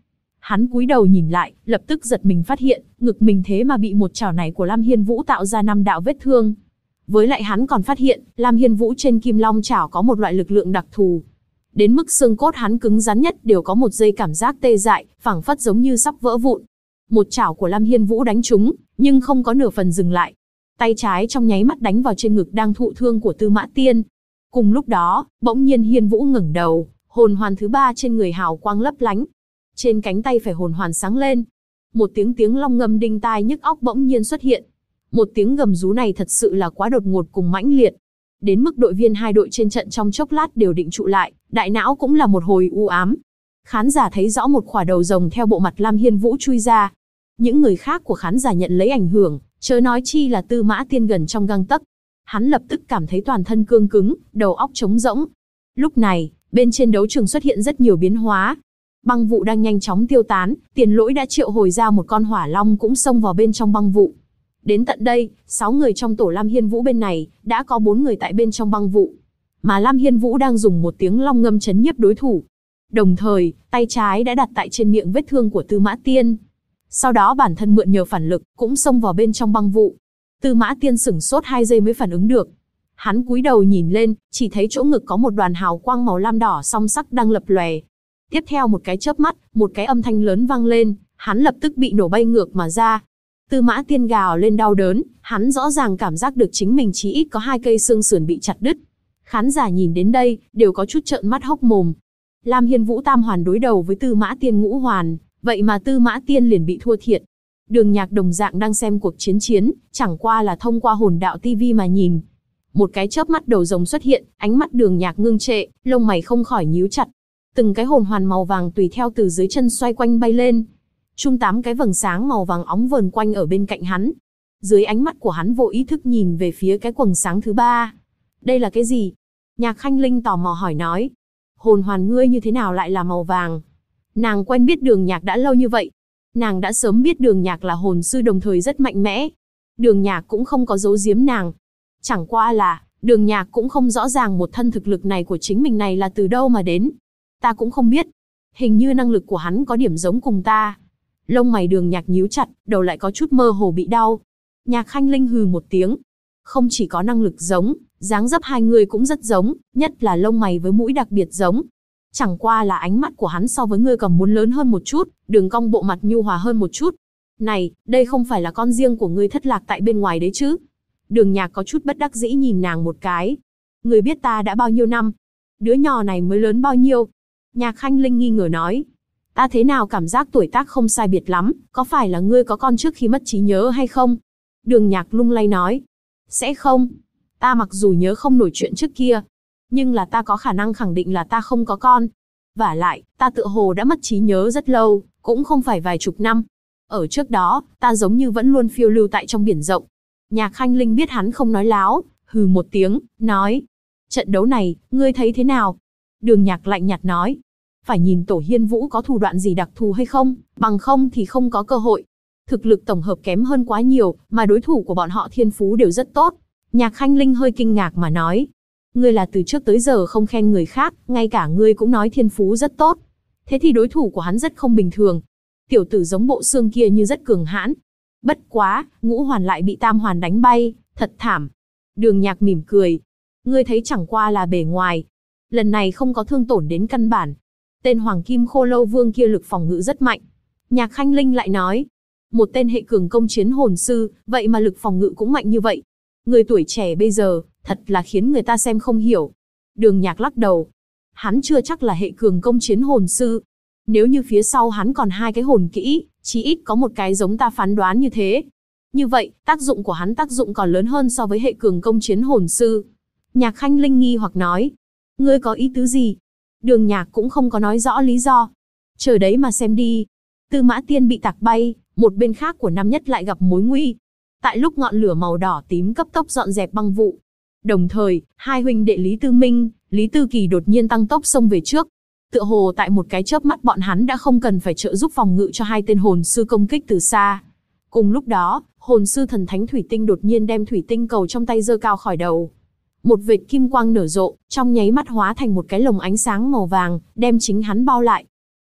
[SPEAKER 1] Hắn cúi đầu nhìn lại, lập tức giật mình phát hiện, ngực mình thế mà bị một chảo này của Lam Hiên Vũ tạo ra 5 đạo vết thương. Với lại hắn còn phát hiện, Lam Hiên Vũ trên Kim Long chảo có một loại lực lượng đặc thù. Đến mức xương cốt hắn cứng rắn nhất đều có một giây cảm giác tê dại, phảng phất giống như sắp vỡ vụn. Một chảo của Lam Hiên Vũ đánh trúng, nhưng không có nửa phần dừng lại. Tay trái trong nháy mắt đánh vào trên ngực đang thụ thương của Tư Mã Tiên. Cùng lúc đó, bỗng nhiên Hiên Vũ ngẩng đầu, hồn hoàn thứ 3 trên người hào quang lấp lánh. Trên cánh tay phải hồn hoàn sáng lên. Một tiếng long ngâm đinh tai nhức óc bỗng nhiên xuất hiện. Một tiếng gầm rú này thật sự là quá đột ngột cùng mãnh liệt. Đến mức đội viên hai đội trên trận trong chốc lát đều định trụ lại, đại não cũng là một hồi u ám. Khán giả thấy rõ một khỏa đầu rồng theo bộ mặt Lam Hiên Vũ chui ra. Những người khác của khán giả nhận lấy ảnh hưởng, chớ nói chi là Tư Mã Tiên gần trong gang tấc. Hắn lập tức cảm thấy toàn thân cương cứng, đầu óc trống rỗng. Lúc này, bên trên đấu trường xuất hiện rất nhiều biến hóa. Băng vụ đang nhanh chóng tiêu tán, Tiền Lỗi đã triệu hồi ra một con hỏa long cũng xông vào bên trong băng vụ. Đến tận đây, 6 người trong tổ Lam Hiên Vũ bên này, đã có 4 người tại bên trong băng vụ. Mà Lam Hiên Vũ đang dùng một tiếng long ngâm chấn nhiếp đối thủ. Đồng thời, tay trái đã đặt tại trên miệng vết thương của Tư Mã Tiên. Sau đó bản thân mượn nhờ phản lực, cũng xông vào bên trong băng vụ. Tư Mã Tiên sửng sốt 2 giây mới phản ứng được. Hắn cúi đầu nhìn lên, chỉ thấy chỗ ngực có một đoàn hào quang màu lam đỏ song sắc đang lập lòe. Tiếp theo một cái chớp mắt, một cái âm thanh lớn vang lên, hắn lập tức bị nổ bay ngược mà ra. Tư Mã Tiên gào lên đau đớn, hắn rõ ràng cảm giác được chính mình chỉ ít có 2 cây xương sườn bị chặt đứt. Khán giả nhìn đến đây, đều có chút trợn mắt hốc mồm. Lam Hiên Vũ tam hoàn đối đầu với Tư Mã Tiên ngũ hoàn, vậy mà Tư Mã Tiên liền bị thua thiệt. Đường Nhạc đồng dạng đang xem cuộc chiến, chẳng qua là thông qua hồn đạo TV mà nhìn. Một cái chớp mắt đầu rồng xuất hiện, ánh mắt Đường Nhạc ngưng trệ, lông mày không khỏi nhíu chặt. Từng cái hồn hoàn màu vàng tùy theo từ dưới chân xoay quanh bay lên. Chung 8 cái vầng sáng màu vàng óng vờn quanh ở bên cạnh hắn. Dưới ánh mắt của hắn vô ý thức nhìn về phía cái quầng sáng thứ 3. Đây là cái gì? Nhạc Khanh Linh tò mò hỏi nói. Hồn hoàn ngươi như thế nào lại là màu vàng? Nàng quen biết Đường Nhạc đã lâu như vậy. Nàng đã sớm biết Đường Nhạc là hồn sư đồng thời rất mạnh mẽ. Đường Nhạc cũng không có giấu giếm nàng. Chẳng qua là, Đường Nhạc cũng không rõ ràng một thân thực lực này của chính mình này là từ đâu mà đến. Ta cũng không biết. Hình như năng lực của hắn có điểm giống cùng ta. Lông mày Đường Nhạc nhíu chặt, đầu lại có chút mơ hồ bị đau. Nhạc Khanh Linh hừ một tiếng. Không chỉ có năng lực giống, dáng dấp hai người cũng rất giống, nhất là lông mày với mũi đặc biệt giống. Chẳng qua là ánh mắt của hắn so với ngươi còn muốn lớn hơn một chút, đường cong bộ mặt nhu hòa hơn một chút. Này, đây không phải là con riêng của ngươi thất lạc tại bên ngoài đấy chứ? Đường Nhạc có chút bất đắc dĩ nhìn nàng một cái. Ngươi biết ta đã bao nhiêu năm? Đứa nhỏ này mới lớn bao nhiêu? Nhạc Khanh Linh nghi ngờ nói. Ta thế nào cảm giác tuổi tác không sai biệt lắm, có phải là ngươi có con trước khi mất trí nhớ hay không? Đường Nhạc lung lay nói. Sẽ không. Ta mặc dù nhớ không nổi chuyện trước kia, nhưng là ta có khả năng khẳng định là ta không có con. Vả lại, ta tựa hồ đã mất trí nhớ rất lâu, cũng không phải vài chục năm. Ở trước đó, ta giống như vẫn luôn phiêu lưu tại trong biển rộng. Nhạc Khanh Linh biết hắn không nói láo, hừ một tiếng, nói. Trận đấu này, ngươi thấy thế nào? Đường Nhạc lạnh nhạt nói. Phải nhìn tổ Hiên Vũ có thủ đoạn gì đặc thù hay không, bằng không thì không có cơ hội. Thực lực tổng hợp kém hơn quá nhiều, mà đối thủ của bọn họ thiên phú đều rất tốt. Nhạc Khanh Linh hơi kinh ngạc mà nói. Ngươi là từ trước tới giờ không khen người khác, ngay cả ngươi cũng nói thiên phú rất tốt. Thế thì đối thủ của hắn rất không bình thường. Tiểu tử giống bộ xương kia như rất cường hãn. Bất quá, ngũ hoàn lại bị tam hoàn đánh bay, thật thảm. Đường Nhạc mỉm cười. Ngươi thấy chẳng qua là bề ngoài. Lần này không có thương tổn đến căn bản. Tên Hoàng Kim Khô Lâu Vương kia lực phòng ngự rất mạnh. Nhạc Khanh Linh lại nói. Một tên hệ cường công chiến hồn sư, vậy mà lực phòng ngự cũng mạnh như vậy. Người tuổi trẻ bây giờ, thật là khiến người ta xem không hiểu. Đường Nhạc lắc đầu. Hắn chưa chắc là hệ cường công chiến hồn sư. Nếu như phía sau hắn còn 2 cái hồn kỹ, chí ít có một cái giống ta phán đoán như thế. Như vậy, tác dụng của hắn tác dụng còn lớn hơn so với hệ cường công chiến hồn sư. Nhạc Khanh Linh nghi hoặc nói. Ngươi có ý tứ gì? Đường Nhạc cũng không có nói rõ lý do. Chờ đấy mà xem đi. Tư Mã Tiên bị tạc bay, một bên khác của Nam Nhất lại gặp mối nguy. Tại lúc ngọn lửa màu đỏ tím cấp tốc dọn dẹp băng vụ. Đồng thời, hai huynh đệ Lý Tư Minh, Lý Tư Kỳ đột nhiên tăng tốc xông về trước. Tựa hồ tại một cái chớp mắt bọn hắn đã không cần phải trợ giúp phòng ngự cho 2 tên hồn sư công kích từ xa. Cùng lúc đó, hồn sư thần thánh thủy tinh đột nhiên đem thủy tinh cầu trong tay giơ cao khỏi đầu. Một vệt kim quang nở rộ, trong nháy mắt hóa thành một cái lồng ánh sáng màu vàng, đem chính hắn bao lại.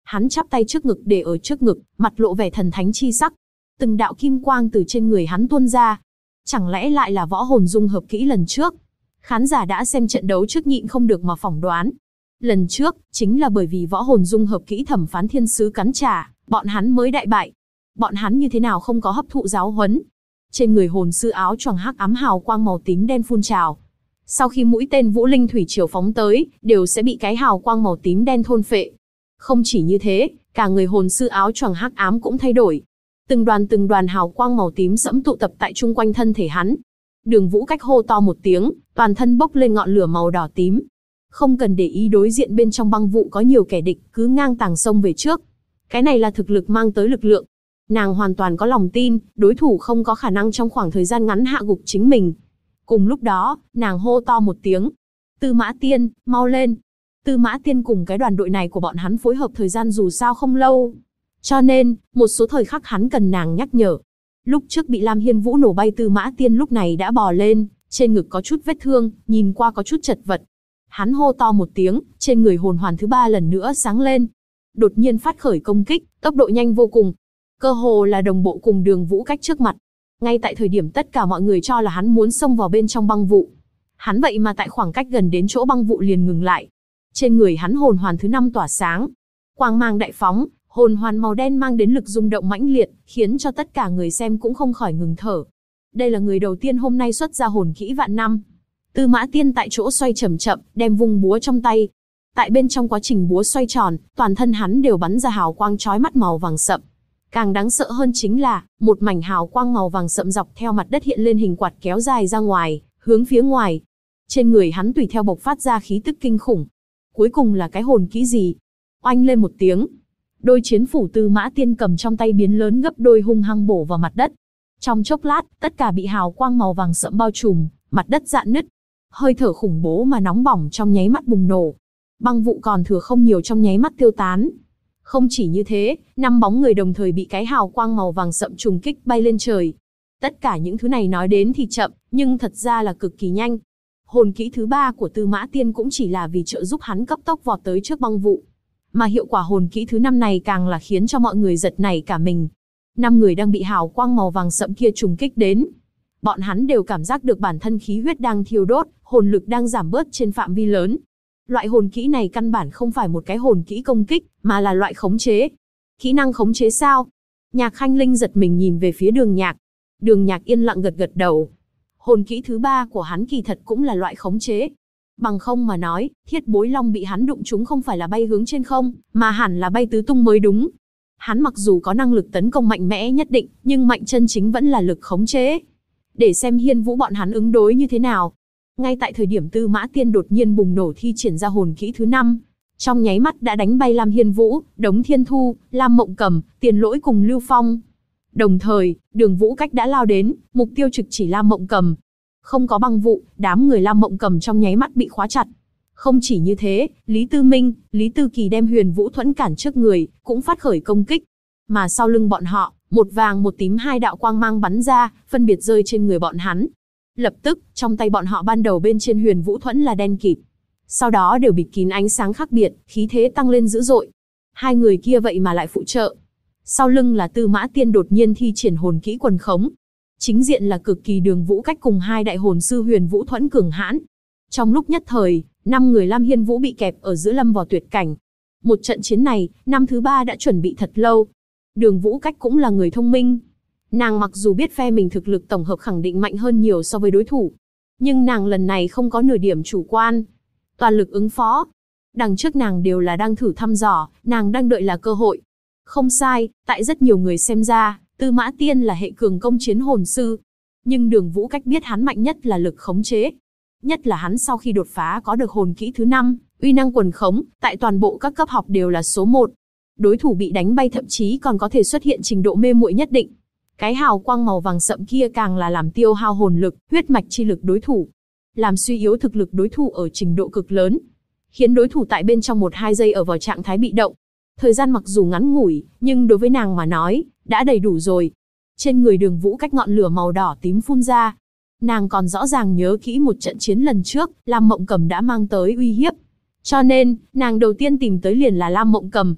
[SPEAKER 1] Hắn chắp tay trước ngực để ở trước ngực, mặt lộ vẻ thần thánh chi sắc. Từng đạo kim quang từ trên người hắn tuôn ra. Chẳng lẽ lại là võ hồn dung hợp kỹ lần trước? Khán giả đã xem trận đấu trước nhịn không được mà phỏng đoán. Lần trước, chính là bởi vì võ hồn dung hợp kỹ thẩm phán thiên sứ cắn trả, bọn hắn mới đại bại. Bọn hắn như thế nào không có hấp thụ giáo huấn? Trên người hồn sư áo choàng hắc ám hào quang màu tím đen phun trào. Sau khi mũi tên vũ linh thủy triều phóng tới, đều sẽ bị cái hào quang màu tím đen thôn phệ. Không chỉ như thế, cả người hồn sư áo choàng hắc ám cũng thay đổi. Từng đoàn hào quang màu tím sẫm tụ tập tại chung quanh thân thể hắn. Đường Vũ Cách hô to một tiếng, toàn thân bốc lên ngọn lửa màu đỏ tím. Không cần để ý đối diện bên trong băng vụ có nhiều kẻ địch, cứ ngang tàng xông về trước. Cái này là thực lực mang tới lực lượng. Nàng hoàn toàn có lòng tin, đối thủ không có khả năng trong khoảng thời gian ngắn hạ gục chính mình. Cùng lúc đó, nàng hô to một tiếng. Tư Mã Tiên, mau lên. Tư Mã Tiên cùng cái đoàn đội này của bọn hắn phối hợp thời gian dù sao không lâu. Cho nên, một số thời khắc hắn cần nàng nhắc nhở. Lúc trước bị Lam Hiên Vũ nổ bay Tư Mã Tiên lúc này đã bò lên, trên ngực có chút vết thương, nhìn qua có chút chật vật. Hắn hô to một tiếng, trên người hồn hoàn thứ 3 lần nữa sáng lên. Đột nhiên phát khởi công kích, tốc độ nhanh vô cùng. Cơ hồ là đồng bộ cùng Đường Vũ Cách trước mặt. Ngay tại thời điểm tất cả mọi người cho là hắn muốn xông vào bên trong băng vụ. Hắn vậy mà tại khoảng cách gần đến chỗ băng vụ liền ngừng lại. Trên người hắn hồn hoàn thứ 5 tỏa sáng. Quang mang đại phóng, hồn hoàn màu đen mang đến lực rung động mãnh liệt, khiến cho tất cả người xem cũng không khỏi ngừng thở. Đây là người đầu tiên hôm nay xuất ra hồn kỹ vạn năm. Tư Mã Tiên tại chỗ xoay chậm chậm, đem vung búa trong tay. Tại bên trong quá trình búa xoay tròn, toàn thân hắn đều bắn ra hào quang chói mắt màu vàng sậm. Càng đáng sợ hơn chính là, một mảnh hào quang màu vàng sậm dọc theo mặt đất hiện lên hình quạt kéo dài ra ngoài, hướng phía ngoài. Trên người hắn tùy theo bộc phát ra khí tức kinh khủng. Cuối cùng là cái hồn kỹ gì? Oanh lên một tiếng. Đôi chiến phủ Tư Mã Tiên cầm trong tay biến lớn gấp đôi hung hăng bổ vào mặt đất. Trong chốc lát, tất cả bị hào quang màu vàng sậm bao trùm, mặt đất rạn nứt. Hơi thở khủng bố mà nóng bỏng trong nháy mắt bùng nổ. Băng vụ còn thừa không nhiều trong nháy mắt tiêu tán. Không chỉ như thế, 5 bóng người đồng thời bị cái hào quang màu vàng sậm trùng kích bay lên trời. Tất cả những thứ này nói đến thì chậm, nhưng thật ra là cực kỳ nhanh. Hồn kỹ thứ 3 của Tư Mã Tiên cũng chỉ là vì trợ giúp hắn cấp tốc vọt tới trước băng vụ. Mà hiệu quả hồn kỹ thứ 5 này càng là khiến cho mọi người giật nảy cả mình. 5 người đang bị hào quang màu vàng sậm kia trùng kích đến. Bọn hắn đều cảm giác được bản thân khí huyết đang thiêu đốt, hồn lực đang giảm bớt trên phạm vi lớn. Loại hồn kỹ này căn bản không phải một cái hồn kỹ công kích, mà là loại khống chế. Kỹ năng khống chế sao? Nhạc Khanh Linh giật mình nhìn về phía Đường Nhạc. Đường Nhạc yên lặng gật gật đầu. Hồn kỹ thứ 3 của hắn kỳ thật cũng là loại khống chế. Bằng không mà nói, Thiết Bối Long bị hắn đụng trúng không phải là bay hướng trên không, mà hẳn là bay tứ tung mới đúng. Hắn mặc dù có năng lực tấn công mạnh mẽ nhất định, nhưng mạnh chân chính vẫn là lực khống chế. Để xem Hiên Vũ bọn hắn ứng đối như thế nào. Ngay tại thời điểm Tư Mã Tiên đột nhiên bùng nổ thi triển ra hồn kỹ thứ 5, trong nháy mắt đã đánh bay Lam Hiên Vũ, Đống Thiên Thu, Lam Mộng Cầm, Tiền Lỗi cùng Lưu Phong. Đồng thời, Đường Vũ Cách đã lao đến, mục tiêu trực chỉ Lam Mộng Cầm. Không có băng vụ, đám người Lam Mộng Cầm trong nháy mắt bị khóa chặt. Không chỉ như thế, Lý Tư Minh, Lý Tư Kỳ đem Huyền Vũ Thuẫn cản trước người, cũng phát khởi công kích. Mà sau lưng bọn họ, một vàng một tím 2 đạo quang mang bắn ra, phân biệt rơi trên người bọn hắn. Lập tức, trong tay bọn họ ban đầu bên trên Huyền Vũ Thuẫn là đen kịt. Sau đó đều bịt kín ánh sáng khác biệt, khí thế tăng lên dữ dội. 2 người kia vậy mà lại phụ trợ. Sau lưng là Tư Mã Tiên đột nhiên thi triển hồn kỹ quần khống. Chính diện là cực kỳ Đường Vũ Cách cùng 2 đại hồn sư Huyền Vũ Thuẫn cường hãn. Trong lúc nhất thời, 5 người Lam Hiên Vũ bị kẹp ở giữa lâm vào tuyệt cảnh. Một trận chiến này, năm thứ 3 đã chuẩn bị thật lâu. Đường Vũ Cách cũng là người thông minh. Nàng mặc dù biết phe mình thực lực tổng hợp khẳng định mạnh hơn nhiều so với đối thủ, nhưng nàng lần này không có nửa điểm chủ quan, toàn lực ứng phó. Đằng trước nàng đều là đang thử thăm dò, nàng đang đợi là cơ hội. Không sai, tại rất nhiều người xem ra, Tư Mã Tiên là hệ cường công chiến hồn sư. Nhưng Đường Vũ Cách biết hắn mạnh nhất là lực khống chế. Nhất là hắn sau khi đột phá có được hồn kỹ thứ 5, uy năng quần khống, tại toàn bộ các cấp học đều là số 1. Đối thủ bị đánh bay thậm chí còn có thể xuất hiện trình độ mê muội nhất định. Cái hào quang màu vàng sậm kia càng là làm tiêu hao hồn lực, huyết mạch chi lực đối thủ, làm suy yếu thực lực đối thủ ở trình độ cực lớn, khiến đối thủ tại bên trong 1-2 giây ở vào trạng thái bị động. Thời gian mặc dù ngắn ngủi, nhưng đối với nàng mà nói, đã đầy đủ rồi. Trên người Đường Vũ Cách ngọn lửa màu đỏ tím phun ra. Nàng còn rõ ràng nhớ kỹ một trận chiến lần trước, Lam Mộng Cầm đã mang tới uy hiếp. Cho nên, nàng đầu tiên tìm tới liền là Lam Mộng Cầm.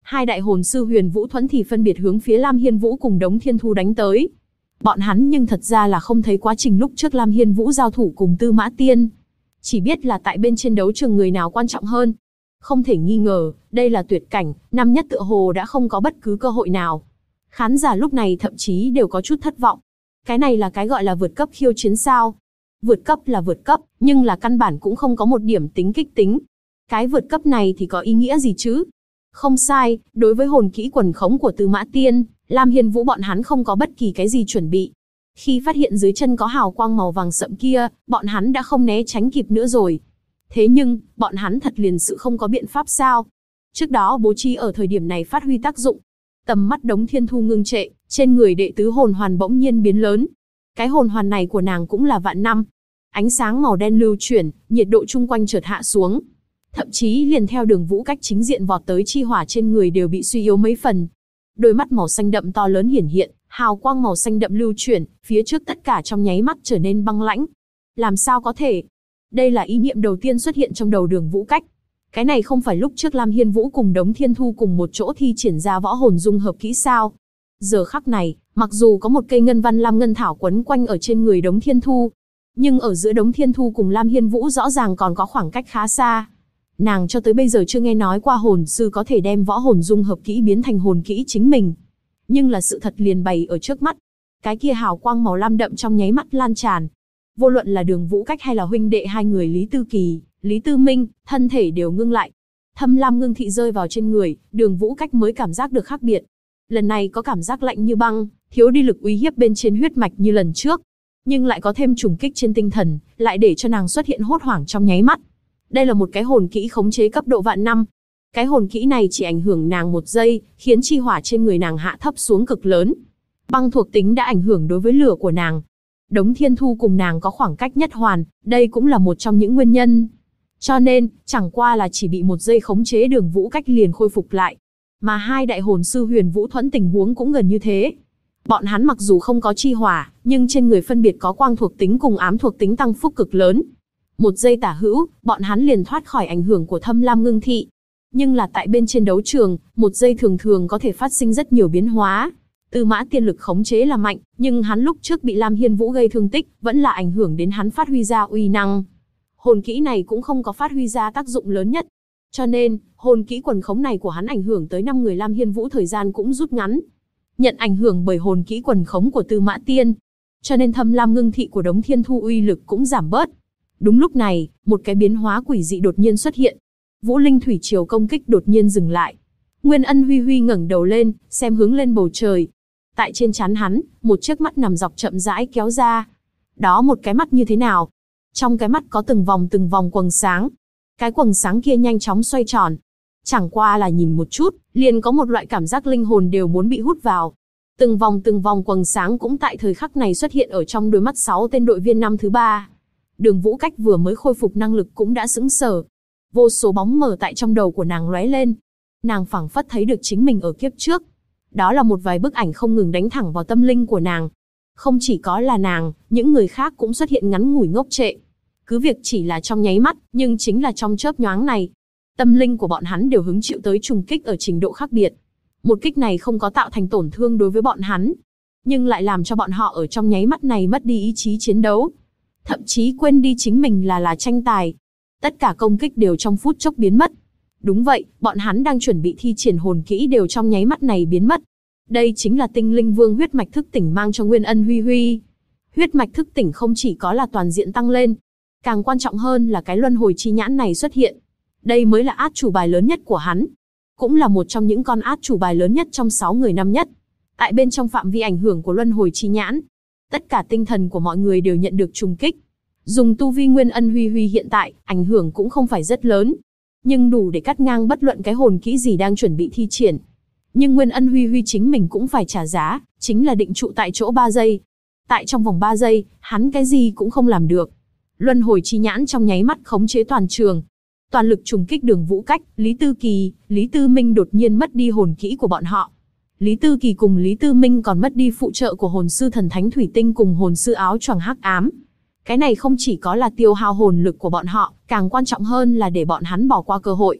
[SPEAKER 1] Hai đại hồn sư Huyền Vũ Thuẫn thì phân biệt hướng phía Lam Hiên Vũ cùng Đống Thiên Thu đánh tới. Bọn hắn nhưng thật ra là không thấy quá trình lúc trước Lam Hiên Vũ giao thủ cùng Tư Mã Tiên. Chỉ biết là tại bên trên đấu trường người nào quan trọng hơn. Không thể nghi ngờ, đây là tuyệt cảnh, năm nhất tựa hồ đã không có bất cứ cơ hội nào. Khán giả lúc này thậm chí đều có chút thất vọng. Cái này là cái gọi là vượt cấp khiêu chiến sao? Vượt cấp là vượt cấp, nhưng là căn bản cũng không có một điểm tính kích tính. Cái vượt cấp này thì có ý nghĩa gì chứ? Không sai, đối với hồn kỹ quần khống của Tư Mã Tiên, Lam Hiên Vũ bọn hắn không có bất kỳ cái gì chuẩn bị. Khi phát hiện dưới chân có hào quang màu vàng sậm kia, bọn hắn đã không né tránh kịp nữa rồi. Thế nhưng, bọn hắn thật liền sự không có biện pháp sao? Trước đó bố trí ở thời điểm này phát huy tác dụng. Tầm mắt Đống Thiên Thu ngưng trệ, trên người đệ tứ hồn hoàn bỗng nhiên biến lớn. Cái hồn hoàn này của nàng cũng là vạn năm. Ánh sáng màu đen lưu chuyển, nhiệt độ chung quanh chợt hạ xuống. Thậm chí liền theo Đường Vũ Cách chính diện vọt tới chi hỏa trên người đều bị suy yếu mấy phần. Đôi mắt màu xanh đậm to lớn hiển hiện, hào quang màu xanh đậm lưu chuyển, phía trước tất cả trong nháy mắt trở nên băng lãnh. Làm sao có thể? Đây là ý niệm đầu tiên xuất hiện trong đầu Đường Vũ Cách. Cái này không phải lúc trước Lam Hiên Vũ cùng Đống Thiên Thu cùng một chỗ thi triển ra võ hồn dung hợp kỹ sao? Giờ khắc này, mặc dù có một cây ngân văn lam ngân thảo quấn quanh ở trên người Đống Thiên Thu, nhưng ở giữa Đống Thiên Thu cùng Lam Hiên Vũ rõ ràng còn có khoảng cách khá xa. Nàng cho tới bây giờ chưa nghe nói qua hồn sư có thể đem võ hồn dung hợp kỹ biến thành hồn kỹ chính mình. Nhưng là sự thật liền bày ở trước mắt. Cái kia hào quang màu lam đậm trong nháy mắt lan tràn. Vô luận là Đường Vũ Cách hay là huynh đệ hai người Lý Tư Kỳ, Lý Tư Minh, thân thể đều ngưng lại. Thâm lam ngưng thị rơi vào trên người, Đường Vũ Cách mới cảm giác được khác biệt. Lần này có cảm giác lạnh như băng, thiếu đi lực uy hiếp bên trên huyết mạch như lần trước. Nhưng lại có thêm trùng kích trên tinh thần, lại để cho nàng xuất hiện hốt hoảng trong nháy mắt. Đây là một cái hồn kỹ khống chế cấp độ vạn năm. Cái hồn kỹ này chỉ ảnh hưởng nàng một giây, khiến chi hỏa trên người nàng hạ thấp xuống cực lớn. Băng thuộc tính đã ảnh hưởng đối với lửa của nàng. Đống Thiên Thu cùng nàng có khoảng cách nhất hoàn, đây cũng là một trong những nguyên nhân. Cho nên, chẳng qua là chỉ bị một giây khống chế Đường Vũ Cách liền khôi phục lại. Mà hai đại hồn sư Huyền Vũ Thuẫn tình huống cũng gần như thế. Bọn hắn mặc dù không có chi hỏa, nhưng trên người phân biệt có quang thuộc tính cùng ám thuộc tính tăng phúc cực lớn. Một giây tả hữu, bọn hắn liền thoát khỏi ảnh hưởng của thâm lam ngưng thị. Nhưng là tại bên trên đấu trường, một giây thường thường có thể phát sinh rất nhiều biến hóa. Tư Mã Tiên lực khống chế là mạnh, nhưng hắn lúc trước bị Lam Hiên Vũ gây thương tích, vẫn là ảnh hưởng đến hắn phát huy ra uy năng. Hồn kỹ này cũng không có phát huy ra tác dụng lớn nhất. Cho nên, hồn kỹ quần khống này của hắn ảnh hưởng tới 5 người Lam Hiên Vũ thời gian cũng rút ngắn. Nhận ảnh hưởng bởi hồn kỹ quần khống của Tư Mã Tiên. Cho nên thâm lam ngưng thị của Đống Thiên Thu uy lực cũng giảm bớt. Đúng lúc này, một cái biến hóa quỷ dị đột nhiên xuất hiện. Vũ Linh Thủy Triều công kích đột nhiên dừng lại. Nguyên Ân Huy Huy ngẩng đầu lên, xem hướng lên bầu trời. Tại trên trán hắn, một chiếc mắt nằm dọc chậm rãi kéo ra. Đó một cái mắt như thế nào? Trong cái mắt có từng vòng quầng sáng. Cái quầng sáng kia nhanh chóng xoay tròn. Chẳng qua là nhìn một chút, liền có một loại cảm giác linh hồn đều muốn bị hút vào. Từng vòng quầng sáng cũng tại thời khắc này xuất hiện ở trong đôi mắt 6 tên đội viên năm thứ 3. Đường Vũ Cách vừa mới khôi phục năng lực cũng đã sững sờ. Vô số bóng mờ tại trong đầu của nàng lóe lên. Nàng phảng phất thấy được chính mình ở kiếp trước. Đó là một vài bức ảnh không ngừng đánh thẳng vào tâm linh của nàng. Không chỉ có là nàng, những người khác cũng xuất hiện ngắn ngủi ngốc trệ. Cứ việc chỉ là trong nháy mắt, nhưng chính là trong chớp nhoáng này. Tâm linh của bọn hắn đều hứng chịu tới trùng kích ở trình độ khác biệt. Một kích này không có tạo thành tổn thương đối với bọn hắn, nhưng lại làm cho bọn họ ở trong nháy mắt này mất đi ý chí chiến đấu. Thậm chí quên đi chính mình là tranh tài. Tất cả công kích đều trong phút chốc biến mất. Đúng vậy, bọn hắn đang chuẩn bị thi triển hồn kỹ đều trong nháy mắt này biến mất. Đây chính là Tinh Linh Vương huyết mạch thức tỉnh mang cho Nguyên Ân Huy Huy. Huyết mạch thức tỉnh không chỉ có là toàn diện tăng lên, càng quan trọng hơn là cái luân hồi chi nhãn này xuất hiện. Đây mới là át chủ bài lớn nhất của hắn. Cũng là một trong những con át chủ bài lớn nhất trong 6 người năm nhất. Tại bên trong phạm vi ảnh hưởng của luân hồi chi nhãn, tất cả tinh thần của mọi người đều nhận được trùng kích. Dùng tu vi Nguyên Ân Huy Huy hiện tại, ảnh hưởng cũng không phải rất lớn, nhưng đủ để cắt ngang bất luận cái hồn kỹ gì đang chuẩn bị thi triển. Nhưng Nguyên Ân Huy Huy chính mình cũng phải trả giá, chính là định trụ tại chỗ 3 giây. Tại trong vòng 3 giây, hắn cái gì cũng không làm được. Luân hồi chi nhãn trong nháy mắt khống chế toàn trường. Toàn lực trùng kích Đường Vũ Cách, Lý Tư Kỳ, Lý Tư Minh đột nhiên mất đi hồn kỹ của bọn họ. Lý Tư Kỳ cùng Lý Tư Minh còn mất đi phụ trợ của hồn sư thần thánh thủy tinh cùng hồn sư áo choàng hắc ám. Cái này không chỉ có là tiêu hao hồn lực của bọn họ, càng quan trọng hơn là để bọn hắn bỏ qua cơ hội.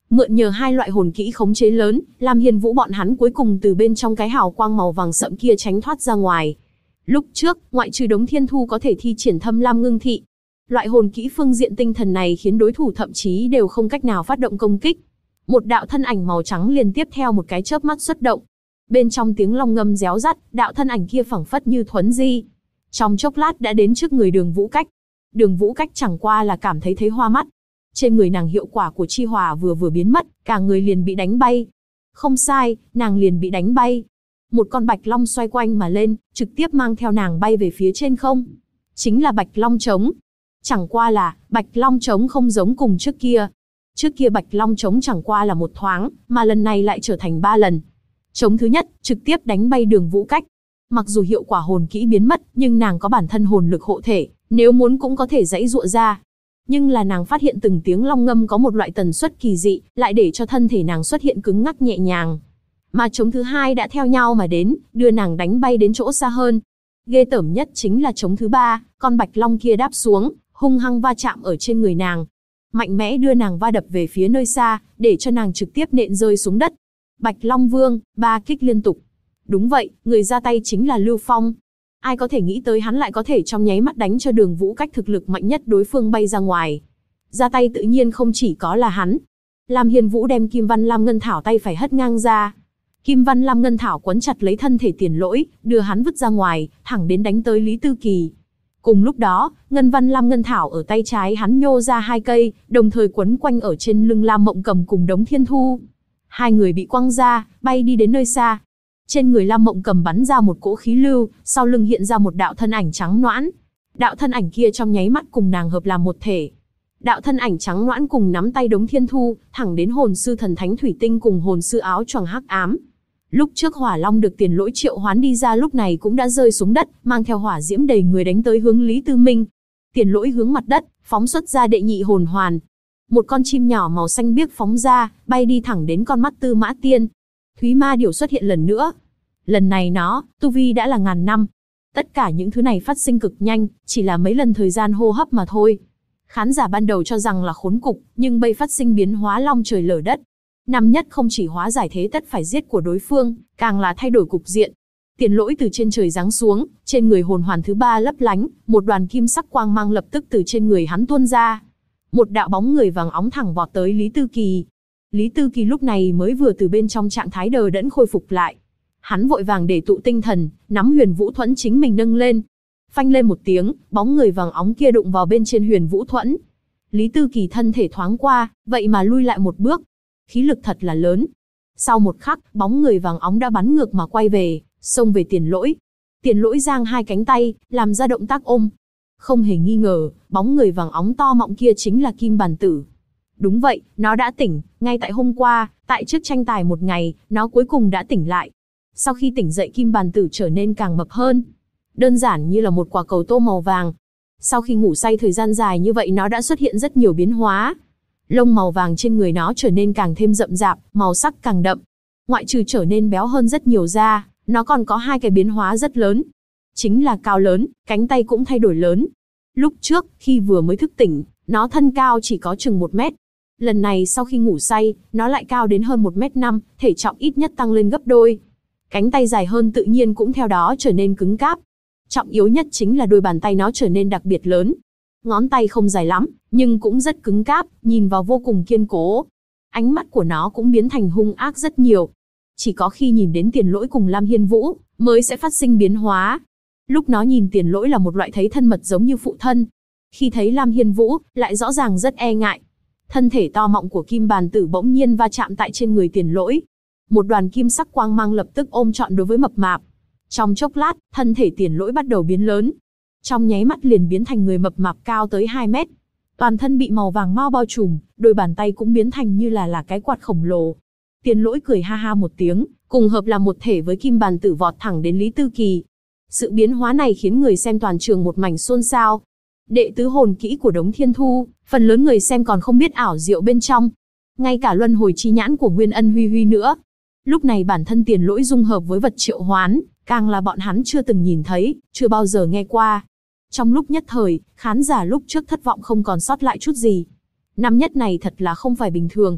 [SPEAKER 1] Mượn nhờ hai loại hồn kỹ khống chế lớn, Lam Hiên Vũ bọn hắn cuối cùng từ bên trong cái hào quang màu vàng sậm kia tránh thoát ra ngoài. Lúc trước, ngoại trừ Đống Thiên Thu có thể thi triển Thâm Lam Ngưng Thị, loại hồn kỹ phương diện tinh thần này khiến đối thủ thậm chí đều không cách nào phát động công kích. Một đạo thân ảnh màu trắng liền tiếp theo một cái chớp mắt xuất động. Bên trong tiếng long ngâm réo rắt, đạo thân ảnh kia phảng phất như thuấn di. Trong chốc lát đã đến trước người Đường Vũ Cách. Đường Vũ Cách chẳng qua là cảm thấy hoa mắt. Trên người nàng hiệu quả của chi hỏa vừa biến mất, cả người liền bị đánh bay. Không sai, nàng liền bị đánh bay. Một con bạch long xoay quanh mà lên, trực tiếp mang theo nàng bay về phía trên không. Chính là bạch long trống. Chẳng qua là, bạch long trống không giống cùng trước kia. Trước kia bạch long trống chẳng qua là một thoáng, mà lần này lại trở thành 3 lần. Trống thứ nhất, trực tiếp đánh bay Đường Vũ Cách. Mặc dù hiệu quả hồn kỹ biến mất, nhưng nàng có bản thân hồn lực hộ thể, nếu muốn cũng có thể giãy giụa ra. Nhưng là nàng phát hiện từng tiếng long ngâm có một loại tần suất kỳ dị, lại để cho thân thể nàng xuất hiện cứng ngắc nhẹ nhàng. Mà trống thứ hai đã theo nhau mà đến, đưa nàng đánh bay đến chỗ xa hơn. Ghê tởm nhất chính là trống thứ ba, con bạch long kia đáp xuống, hung hăng va chạm ở trên người nàng. Mạnh mẽ đưa nàng va đập về phía nơi xa, để cho nàng trực tiếp nện rơi xuống đất. Bạch Long Vương, 3 kích liên tục. Đúng vậy, người ra tay chính là Lưu Phong. Ai có thể nghĩ tới hắn lại có thể trong nháy mắt đánh cho Đường Vũ Cách thực lực mạnh nhất đối phương bay ra ngoài. Ra tay tự nhiên không chỉ có là hắn. Lam Hiên Vũ đem Kim Văn Lam Ngân Thảo tay phải hất ngang ra. Kim Văn Lam Ngân Thảo quấn chặt lấy thân thể Tiền Lỗi, đưa hắn vứt ra ngoài, thẳng đến đánh tới Lý Tư Kỳ. Cùng lúc đó, Ngân Văn Lam Ngân Thảo ở tay trái hắn nhô ra 2 cây, đồng thời quấn quanh ở trên lưng Lam Mộng Cầm cùng Đống Thiên Thu. Hai người bị quăng ra, bay đi đến nơi xa. Trên người Lam Mộng Cầm bắn ra một cỗ khí lưu, sau lưng hiện ra một đạo thân ảnh trắng nõn. Đạo thân ảnh kia trong nháy mắt cùng nàng hợp làm một thể. Đạo thân ảnh trắng nõn cùng nắm tay Đống Thiên Thu, thẳng đến hồn sư thần thánh thủy tinh cùng hồn sư áo choàng hắc ám. Lúc trước Hỏa Long được Tiền Lỗi triệu hoán đi ra lúc này cũng đã rơi xuống đất, mang theo hỏa diễm đầy người đánh tới hướng Lý Tư Minh. Tiền Lỗi hướng mặt đất, phóng xuất ra đệ nhị hồn hoàn. Một con chim nhỏ màu xanh biếc phóng ra, bay đi thẳng đến con mắt Tư Mã Tiên. Thúy Ma Điểu xuất hiện lần nữa. Lần này nó, tu vi đã là 1000 năm. Tất cả những thứ này phát sinh cực nhanh, chỉ là mấy lần thời gian hô hấp mà thôi. Khán giả ban đầu cho rằng là khốn cục, nhưng bây phát sinh biến hóa long trời lở đất. Năm nhất không chỉ hóa giải thế tất phải giết của đối phương, càng là thay đổi cục diện. Tiền Lỗi từ trên trời giáng xuống, trên người hồn hoàn thứ 3 lấp lánh, một đoàn kim sắc quang mang lập tức từ trên người hắn tuôn ra. Một đạo bóng người vàng óng thẳng vọt tới Lý Tư Kỳ. Lý Tư Kỳ lúc này mới vừa từ bên trong trạng thái đờ đẫn khôi phục lại. Hắn vội vàng để tụ tinh thần, nắm Huyền Vũ Thuẫn chính mình nâng lên. Phanh lên một tiếng, bóng người vàng óng kia đụng vào bên trên Huyền Vũ Thuẫn. Lý Tư Kỳ thân thể thoáng qua, vậy mà lui lại một bước. Khí lực thật là lớn. Sau một khắc, bóng người vàng óng đã bắn ngược mà quay về, xông về Tiền Lỗi. Tiền Lỗi giang 2 cánh tay, làm ra động tác ôm. Không hề nghi ngờ, bóng người vàng óng to mọng kia chính là Kim Bàn Tử. Đúng vậy, nó đã tỉnh, ngay tại hôm qua, tại trước tranh tài một ngày, nó cuối cùng đã tỉnh lại. Sau khi tỉnh dậy Kim Bàn Tử trở nên càng mập hơn. Đơn giản như là một quả cầu tô màu vàng. Sau khi ngủ say thời gian dài như vậy nó đã xuất hiện rất nhiều biến hóa. Lông màu vàng trên người nó trở nên càng thêm rậm rạp, màu sắc càng đậm. Ngoại trừ trở nên béo hơn rất nhiều ra, nó còn có 2 cái biến hóa rất lớn. Chính là cao lớn, cánh tay cũng thay đổi lớn. Lúc trước, khi vừa mới thức tỉnh, nó thân cao chỉ có chừng 1 mét. Lần này sau khi ngủ say, nó lại cao đến hơn 1m5, thể trọng ít nhất tăng lên gấp đôi. Cánh tay dài hơn tự nhiên cũng theo đó trở nên cứng cáp. Trọng yếu nhất chính là đôi bàn tay nó trở nên đặc biệt lớn. Ngón tay không dài lắm, nhưng cũng rất cứng cáp, nhìn vào vô cùng kiên cố. Ánh mắt của nó cũng biến thành hung ác rất nhiều. Chỉ có khi nhìn đến Tiền Lỗi cùng Lam Hiên Vũ, mới sẽ phát sinh biến hóa. Lúc nó nhìn Tiền Lỗi là một loại thấy thân mật giống như phụ thân. Khi thấy Lam Hiên Vũ, lại rõ ràng rất e ngại. Thân thể to mọng của Kim Bàn Tử bỗng nhiên va chạm tại trên người Tiền Lỗi. Một đoàn kim sắc quang mang lập tức ôm trọn đối với mập mạp. Trong chốc lát, thân thể Tiền Lỗi bắt đầu biến lớn. Trong nháy mắt liền biến thành người mập mạp cao tới 2 mét. Toàn thân bị màu vàng mau bao trùm, đôi bàn tay cũng biến thành như là cái quạt khổng lồ. Tiền Lỗi cười ha ha một tiếng, cùng hợp làm một thể với Kim Bàn Tử vọt thẳng đến Lý Tư Kỳ. Sự biến hóa này khiến người xem toàn trường một mảnh xôn xao. Đệ tứ hồn kỹ của Đống Thiên Thu, phần lớn người xem còn không biết ảo diệu bên trong. Ngay cả luân hồi chi nhãn của Nguyên Ân Huy Huy nữa. Lúc này bản thân Tiền Lỗi dung hợp với vật triệu hoán, càng là bọn hắn chưa từng nhìn thấy, chưa bao giờ nghe qua. Trong lúc nhất thời, khán giả lúc trước thất vọng không còn sót lại chút gì. Năm nhất này thật là không phải bình thường.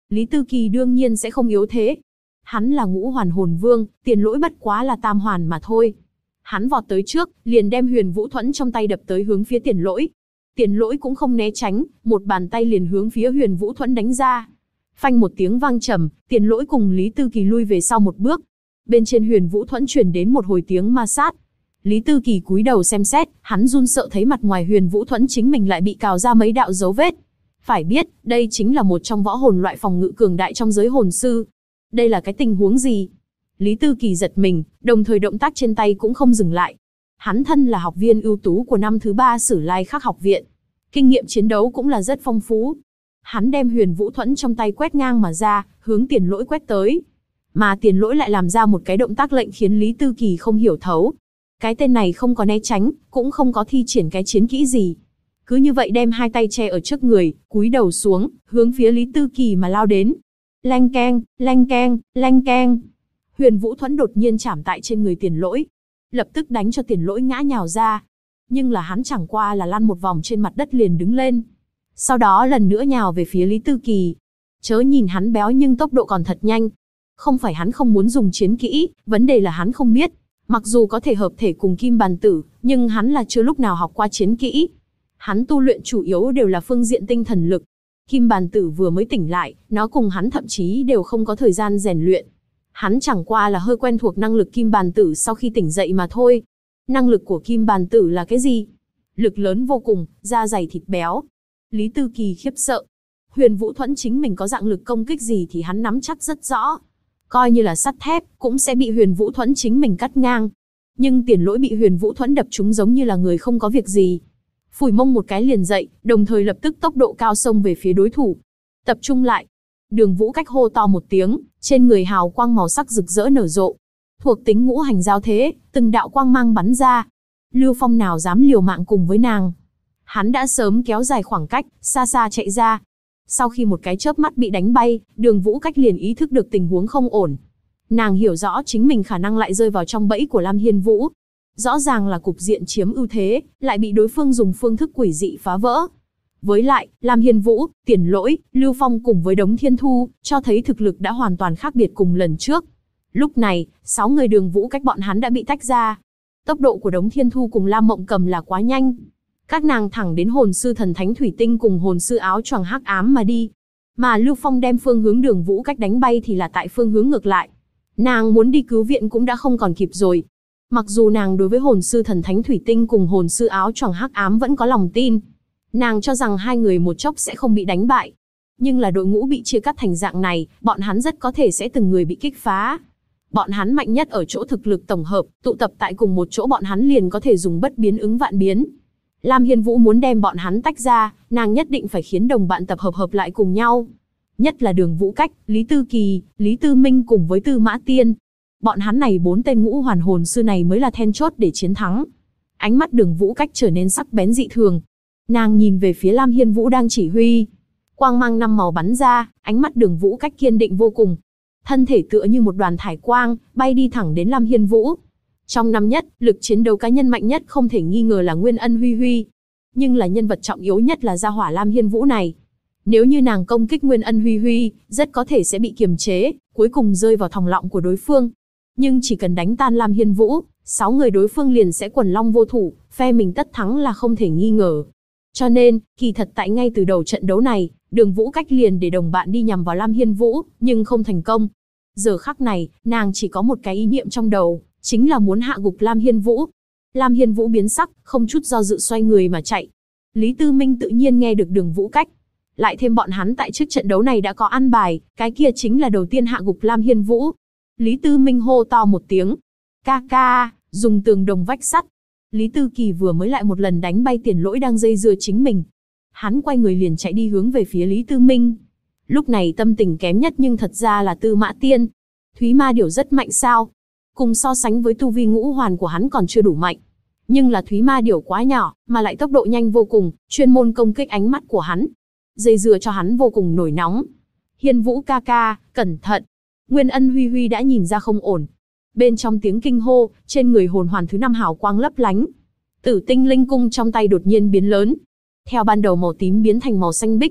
[SPEAKER 1] Lý Tư Kỳ đương nhiên sẽ không yếu thế. Hắn là ngũ hoàn hồn vương, Tiền Lỗi bất quá là tam hoàn mà thôi. Hắn vọt tới trước, liền đem Huyền Vũ Thuẫn trong tay đập tới hướng phía Tiền Lỗi. Tiền Lỗi cũng không né tránh, một bàn tay liền hướng phía Huyền Vũ Thuẫn đánh ra. Phanh một tiếng vang trầm, Tiền Lỗi cùng Lý Tư Kỳ lui về sau một bước. Bên trên Huyền Vũ Thuẫn truyền đến một hồi tiếng ma sát. Lý Tư Kỳ cúi đầu xem xét, hắn run sợ thấy mặt ngoài Huyền Vũ Thuẫn chính mình lại bị cào ra mấy đạo dấu vết. Phải biết, đây chính là một trong võ hồn loại phòng ngự cường đại trong giới hồn sư. Đây là cái tình huống gì? Lý Tư Kỳ giật mình, đồng thời động tác trên tay cũng không dừng lại. Hắn thân là học viên ưu tú của năm thứ 3 Sử Lai Khắc học viện. Kinh nghiệm chiến đấu cũng là rất phong phú. Hắn đem Huyền Vũ Thuẫn trong tay quét ngang mà ra, hướng Tiền Lỗi quét tới. Mà Tiền Lỗi lại làm ra một cái động tác lệnh khiến Lý Tư Kỳ không hiểu thấu. Cái tên này không có né tránh, cũng không có thi triển cái chiến kỹ gì. Cứ như vậy đem hai tay che ở trước người, cúi đầu xuống, hướng phía Lý Tư Kỳ mà lao đến. Leng keng, leng keng, leng keng. Huyền Vũ Thuẫn đột nhiên chạm tại trên người Tiền Lỗi, lập tức đánh cho Tiền Lỗi ngã nhào ra. Nhưng là hắn chẳng qua là lăn một vòng trên mặt đất liền đứng lên. Sau đó lần nữa nhào về phía Lý Tư Kỳ. Chớ nhìn hắn béo nhưng tốc độ còn thật nhanh. Không phải hắn không muốn dùng chiến kỹ, vấn đề là hắn không biết. Mặc dù có thể hợp thể cùng Kim Bàn Tử, nhưng hắn là chưa lúc nào học qua chiến kỹ. Hắn tu luyện chủ yếu đều là phương diện tinh thần lực. Kim Bàn Tử vừa mới tỉnh lại, nó cùng hắn thậm chí đều không có thời gian rèn luyện. Hắn chẳng qua là hơi quen thuộc năng lực Kim Bàn Tử sau khi tỉnh dậy mà thôi. Năng lực của Kim Bàn Tử là cái gì? Lực lớn vô cùng, da dày thịt béo. Lý Tư Kỳ khiếp sợ. Huyền Vũ Thuẫn chính mình có dạng lực công kích gì thì hắn nắm chắc rất rõ. Coi như là sắt thép, cũng sẽ bị Huyền Vũ Thuẫn chính mình cắt ngang. Nhưng Tiền Lỗi bị Huyền Vũ Thuẫn đập trúng giống như là người không có việc gì. Phủi mông một cái liền dậy, đồng thời lập tức tốc độ cao xông về phía đối thủ. Tập trung lại. Đường Vũ Cách hô to một tiếng, trên người hào quang màu sắc rực rỡ nở rộ. Thuộc tính ngũ hành giao thế, từng đạo quang mang bắn ra. Lưu Phong nào dám liều mạng cùng với nàng. Hắn đã sớm kéo dài khoảng cách, xa xa chạy ra. Sau khi một cái chớp mắt bị đánh bay, Đường Vũ Cách liền ý thức được tình huống không ổn. Nàng hiểu rõ chính mình khả năng lại rơi vào trong bẫy của Lam Hiên Vũ. Rõ ràng là cục diện chiếm ưu thế, lại bị đối phương dùng phương thức quỷ dị phá vỡ. Với lại, Lam Hiên Vũ, Tiền Lỗi, Lưu Phong cùng với Đống Thiên Thu, cho thấy thực lực đã hoàn toàn khác biệt cùng lần trước. Lúc này, 6 người Đường Vũ Cách bọn hắn đã bị tách ra. Tốc độ của Đống Thiên Thu cùng Lam Mộng Cầm là quá nhanh. Các nàng thẳng đến hồn sư thần thánh thủy tinh cùng hồn sư áo choàng hắc ám mà đi. Mà Lưu Phong đem phương hướng Đường Vũ Cách đánh bay thì là tại phương hướng ngược lại. Nàng muốn đi cứu viện cũng đã không còn kịp rồi. Mặc dù nàng đối với hồn sư thần thánh thủy tinh cùng hồn sư áo choàng hắc ám vẫn có lòng tin. Nàng cho rằng hai người một chốc sẽ không bị đánh bại. Nhưng là đội ngũ bị chia cắt thành dạng này, bọn hắn rất có thể sẽ từng người bị kích phá. Bọn hắn mạnh nhất ở chỗ thực lực tổng hợp, tụ tập tại cùng một chỗ bọn hắn liền có thể dùng bất biến ứng vạn biến. Lam Hiên Vũ muốn đem bọn hắn tách ra, nàng nhất định phải khiến đồng bạn tập hợp lại cùng nhau. Nhất là Đường Vũ Cách, Lý Tư Kỳ, Lý Tư Minh cùng với Tư Mã Tiên. Bọn hắn này 4 tên ngũ hoàn hồn sư này mới là then chốt để chiến thắng. Ánh mắt Đường Vũ Cách trở nên sắc bén dị thường. Nàng nhìn về phía Lam Hiên Vũ đang chỉ huy. Quang mang 5 màu bắn ra, ánh mắt Đường Vũ Cách kiên định vô cùng. Thân thể tựa như một đoàn thải quang, bay đi thẳng đến Lam Hiên Vũ. Trong năm nhất, lực chiến đấu cá nhân mạnh nhất không thể nghi ngờ là Nguyên Ân Huy Huy. Nhưng là nhân vật trọng yếu nhất là gia hỏa Lam Hiên Vũ này. Nếu như nàng công kích Nguyên Ân Huy Huy, rất có thể sẽ bị kiềm chế, cuối cùng rơi vào thòng lọng của đối phương. Nhưng chỉ cần đánh tan Lam Hiên Vũ, 6 người đối phương liền sẽ quần long vô thủ, phe mình tất thắng là không thể nghi ngờ. Cho nên, kỳ thật tại ngay từ đầu trận đấu này, Đường Vũ Cách liền để đồng bạn đi nhằm vào Lam Hiên Vũ, nhưng không thành công. Giờ khắc này, nàng chỉ có một cái ý niệm trong đầu, chính là muốn hạ gục Lam Hiên Vũ. Lam Hiên Vũ biến sắc, không chút do dự xoay người mà chạy. Lý Tư Minh tự nhiên nghe được Đường Vũ Cách. Lại thêm bọn hắn tại trước trận đấu này đã có ăn bài, cái kia chính là đầu tiên hạ gục Lam Hiên Vũ. Lý Tư Minh hô to một tiếng. Ca ca, dùng tường đồng vách sắt. Lý Tư Kỳ vừa mới lại một lần đánh bay Tiền Lỗi đang dây dưa chính mình. Hắn quay người liền chạy đi hướng về phía Lý Tư Minh. Lúc này tâm tình kém nhất nhưng thật ra là Tư Mã Tiên. Thúy Ma Điểu rất mạnh sao? Cùng so sánh với tu vi ngũ hoàn của hắn còn chưa đủ mạnh. Nhưng là Thúy Ma Điểu quá nhỏ, mà lại tốc độ nhanh vô cùng, chuyên môn công kích ánh mắt của hắn. Dây dưa cho hắn vô cùng nổi nóng. Hiên Vũ ca ca, cẩn thận. Nguyên Ân Huy Huy đã nhìn ra không ổn. Bên trong tiếng kinh hô, trên người hồn hoàn thứ 5 hào quang lấp lánh. Tử Tinh Linh Cung trong tay đột nhiên biến lớn. Theo ban đầu màu tím biến thành màu xanh bích.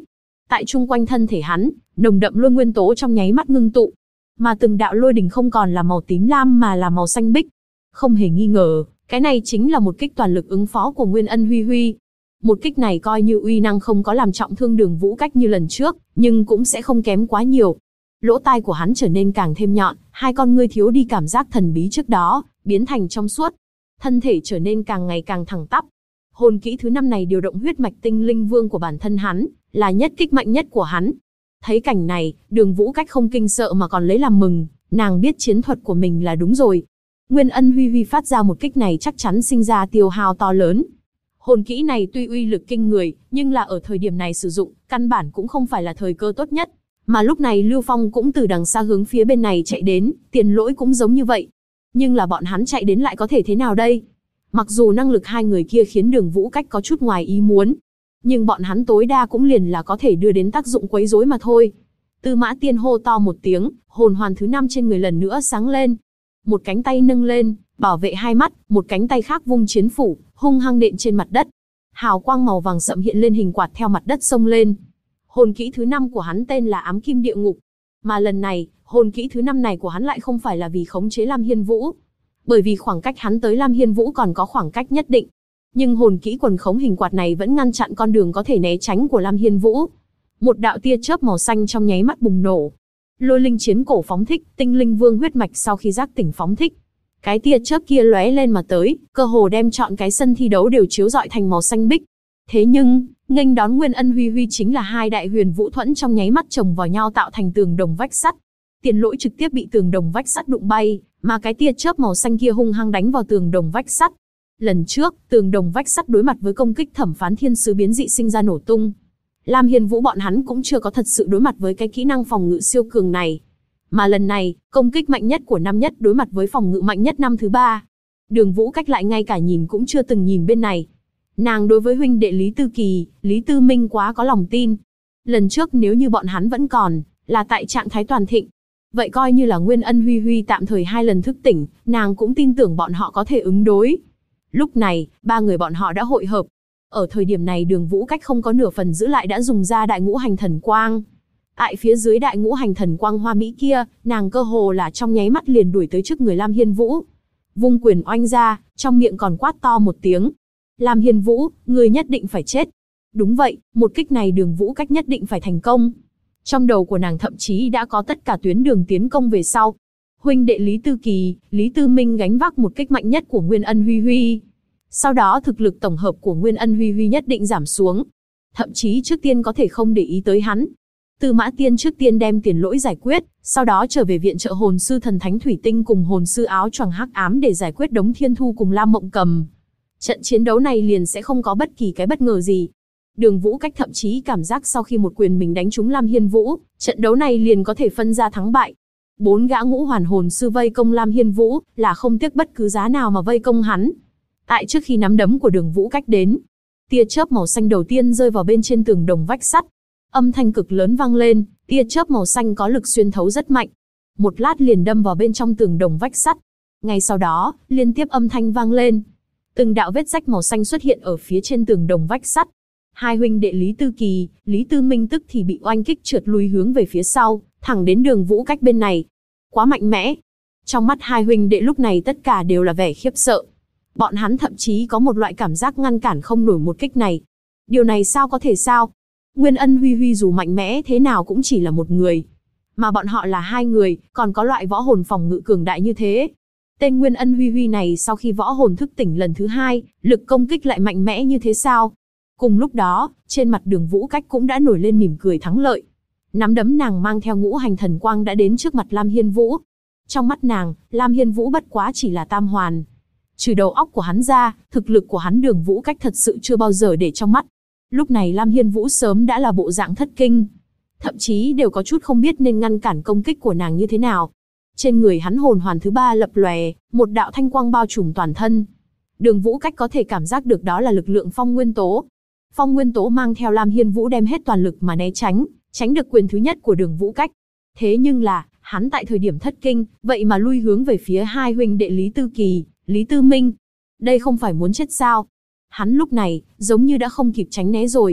[SPEAKER 1] Tại chung quanh thân thể hắn, nồng đậm lôi nguyên tố trong nháy mắt ngưng tụ, mà từng đạo lôi đỉnh không còn là màu tím lam mà là màu xanh biếc. Không hề nghi ngờ, cái này chính là một kích toàn lực ứng phó của Nguyên Ân Huy Huy. Một kích này coi như uy năng không có làm trọng thương Đường Vũ Cách như lần trước, nhưng cũng sẽ không kém quá nhiều. Lỗ tai của hắn trở nên càng thêm nhọn, hai con ngươi thiếu đi cảm giác thần bí trước đó, biến thành trong suốt. Thân thể trở nên càng ngày càng thẳng tắp. Hồn kỹ thứ 5 này điều động huyết mạch tinh linh vương của bản thân hắn, là nhất kích mạnh nhất của hắn. Thấy cảnh này, Đường Vũ Cách không kinh sợ mà còn lấy làm mừng, nàng biết chiến thuật của mình là đúng rồi. Nguyên Ân Huy Huy phát ra một kích này chắc chắn sinh ra tiêu hao to lớn. Hồn kỹ này tuy uy lực kinh người, nhưng là ở thời điểm này sử dụng, căn bản cũng không phải là thời cơ tốt nhất. Mà lúc này Lưu Phong cũng từ đằng xa hướng phía bên này chạy đến, Tiền Lỗi cũng giống như vậy. Nhưng là bọn hắn chạy đến lại có thể thế nào đây? Mặc dù năng lực hai người kia khiến Đường Vũ Cách có chút ngoài ý muốn, nhưng bọn hắn tối đa cũng liền là có thể đưa đến tác dụng quấy rối mà thôi. Tư Mã Tiên hô to một tiếng, hồn hoàn thứ 5 trên người lần nữa sáng lên. Một cánh tay nâng lên, bảo vệ hai mắt, một cánh tay khác vung chiến phủ, hung hăng nện trên mặt đất. Hào quang màu vàng sậm hiện lên hình quạt theo mặt đất xông lên. Hồn kỹ thứ 5 của hắn tên là Ám Kim Địa Ngục. Mà lần này, hồn kỹ thứ 5 này của hắn lại không phải là vì khống chế Lam Hiên Vũ. Bởi vì khoảng cách hắn tới Lam Hiên Vũ còn có khoảng cách nhất định. Nhưng hồn kỹ quần khống hình quạt này vẫn ngăn chặn con đường có thể né tránh của Lam Hiên Vũ. Một đạo tia chớp màu xanh trong nháy mắt bùng nổ. Lôi linh chiến cổ phóng thích, tinh linh vương huyết mạch sau khi giác tỉnh phóng thích. Cái tia chớp kia lóe lên mà tới, cơ hồ đem trọn cái sân thi đấu đều chiếu rọi thành màu xanh biếc. Thế nhưng, nghênh đón Nguyên Ân Huy Huy chính là hai đại huyền vũ thuẫn trong nháy mắt chồng vào nhau tạo thành tường đồng vách sắt. Tiền Lỗi trực tiếp bị tường đồng vách sắt đụng bay, mà cái tia chớp màu xanh kia hung hăng đánh vào tường đồng vách sắt. Lần trước, tường đồng vách sắt đối mặt với công kích thẩm phán thiên sứ biến dị sinh ra nổ tung. Lam Hiên Vũ bọn hắn cũng chưa có thật sự đối mặt với cái kỹ năng phòng ngự siêu cường này. Mà lần này, công kích mạnh nhất của năm nhất đối mặt với phòng ngự mạnh nhất năm thứ 3. Đường Vũ Cách lại ngay cả nhìn cũng chưa từng nhìn bên này. Nàng đối với huynh đệ Lý Tư Kỳ, Lý Tư Minh quá có lòng tin. Lần trước nếu như bọn hắn vẫn còn, là tại trạng thái toàn thịnh. Vậy coi như là Nguyên Ân Huy Huy tạm thời 2 lần thức tỉnh, nàng cũng tin tưởng bọn họ có thể ứng đối. Lúc này, 3 người bọn họ đã hội hợp. Ở thời điểm này Đường Vũ Cách không có nửa phần giữ lại đã dùng ra đại ngũ hành thần quang. Tại phía dưới đại ngũ hành thần quang hoa mỹ kia, nàng cơ hồ là trong nháy mắt liền đuổi tới trước người Lam Hiên Vũ. Vung quyền oanh ra, trong miệng còn quát to một tiếng. Lam Hiên Vũ, ngươi nhất định phải chết. Đúng vậy, một kích này Đường Vũ Cách nhất định phải thành công. Trong đầu của nàng thậm chí đã có tất cả tuyến đường tiến công về sau. Huynh đệ Lý Tư Kỳ, Lý Tư Minh gánh vác một kích mạnh nhất của Nguyên Ân Huy Huy. Sau đó thực lực tổng hợp của Nguyên Ân Huy Huy nhất định giảm xuống. Thậm chí trước tiên có thể không để ý tới hắn. Tư Mã Tiên trước tiên đem Tiền Lỗi giải quyết, sau đó trở về viện trợ hồn sư thần thánh thủy tinh cùng hồn sư áo choàng hắc ám để giải quyết Đống Thiên Thu cùng Lam Mộng Cầm. Trận chiến đấu này liền sẽ không có bất kỳ cái bất ngờ gì. Đường Vũ Cách thậm chí cảm giác sau khi một quyền mình đánh trúng Lam Hiên Vũ, trận đấu này liền có thể phân ra thắng bại. 4 gã ngũ hoàn hồn sư vây công Lam Hiên Vũ, là không tiếc bất cứ giá nào mà vây công hắn. Tại trước khi nắm đấm của Đường Vũ Cách đến, tia chớp màu xanh đầu tiên rơi vào bên trên tường đồng vách sắt. Âm thanh cực lớn vang lên, tia chớp màu xanh có lực xuyên thấu rất mạnh. Một lát liền đâm vào bên trong tường đồng vách sắt. Ngay sau đó, liên tiếp âm thanh vang lên. Từng đạo vết rách màu xanh xuất hiện ở phía trên tường đồng vách sắt. Hai huynh đệ Lý Tư Kỳ, Lý Tư Minh tức thì bị oanh kích trượt lui hướng về phía sau, thẳng đến Đường Vũ Cách bên này. Quá mạnh mẽ. Trong mắt hai huynh đệ lúc này tất cả đều là vẻ khiếp sợ. Bọn hắn thậm chí có một loại cảm giác ngăn cản không nổi một kích này. Điều này sao có thể sao? Nguyên Ân Huy Huy dù mạnh mẽ thế nào cũng chỉ là một người. Mà bọn họ là 2 người, còn có loại võ hồn phòng ngự cường đại như thế. Tên Nguyên Ân Huy Huy này sau khi võ hồn thức tỉnh lần thứ 2, lực công kích lại mạnh mẽ như thế sao? Cùng lúc đó, trên mặt Đường Vũ Cách cũng đã nổi lên mỉm cười thắng lợi. Nắm đấm nàng mang theo ngũ hành thần quang đã đến trước mặt Lam Hiên Vũ. Trong mắt nàng, Lam Hiên Vũ bất quá chỉ là tam hoàn. Trừ đầu óc của hắn ra, thực lực của hắn Đường Vũ Cách thật sự chưa bao giờ để trong mắt. Lúc này Lam Hiên Vũ sớm đã là bộ dạng thất kinh. Thậm chí đều có chút không biết nên ngăn cản công kích của nàng như thế nào. Trên người hắn hồn hoàn thứ 3 lập lòe, một đạo thanh quang bao trùm toàn thân. Đường Vũ Cách có thể cảm giác được đó là lực lượng phong nguyên tố. Phong nguyên tố mang theo Lam Hiên Vũ đem hết toàn lực mà né tránh, tránh được quyền thứ nhất của Đường Vũ Cách. Thế nhưng là, hắn tại thời điểm thất kinh, vậy mà lui hướng về phía hai huynh đệ Lý Tư Kỳ, Lý Tư Minh. Đây không phải muốn chết sao? Hắn lúc này, giống như đã không kịp tránh né rồi.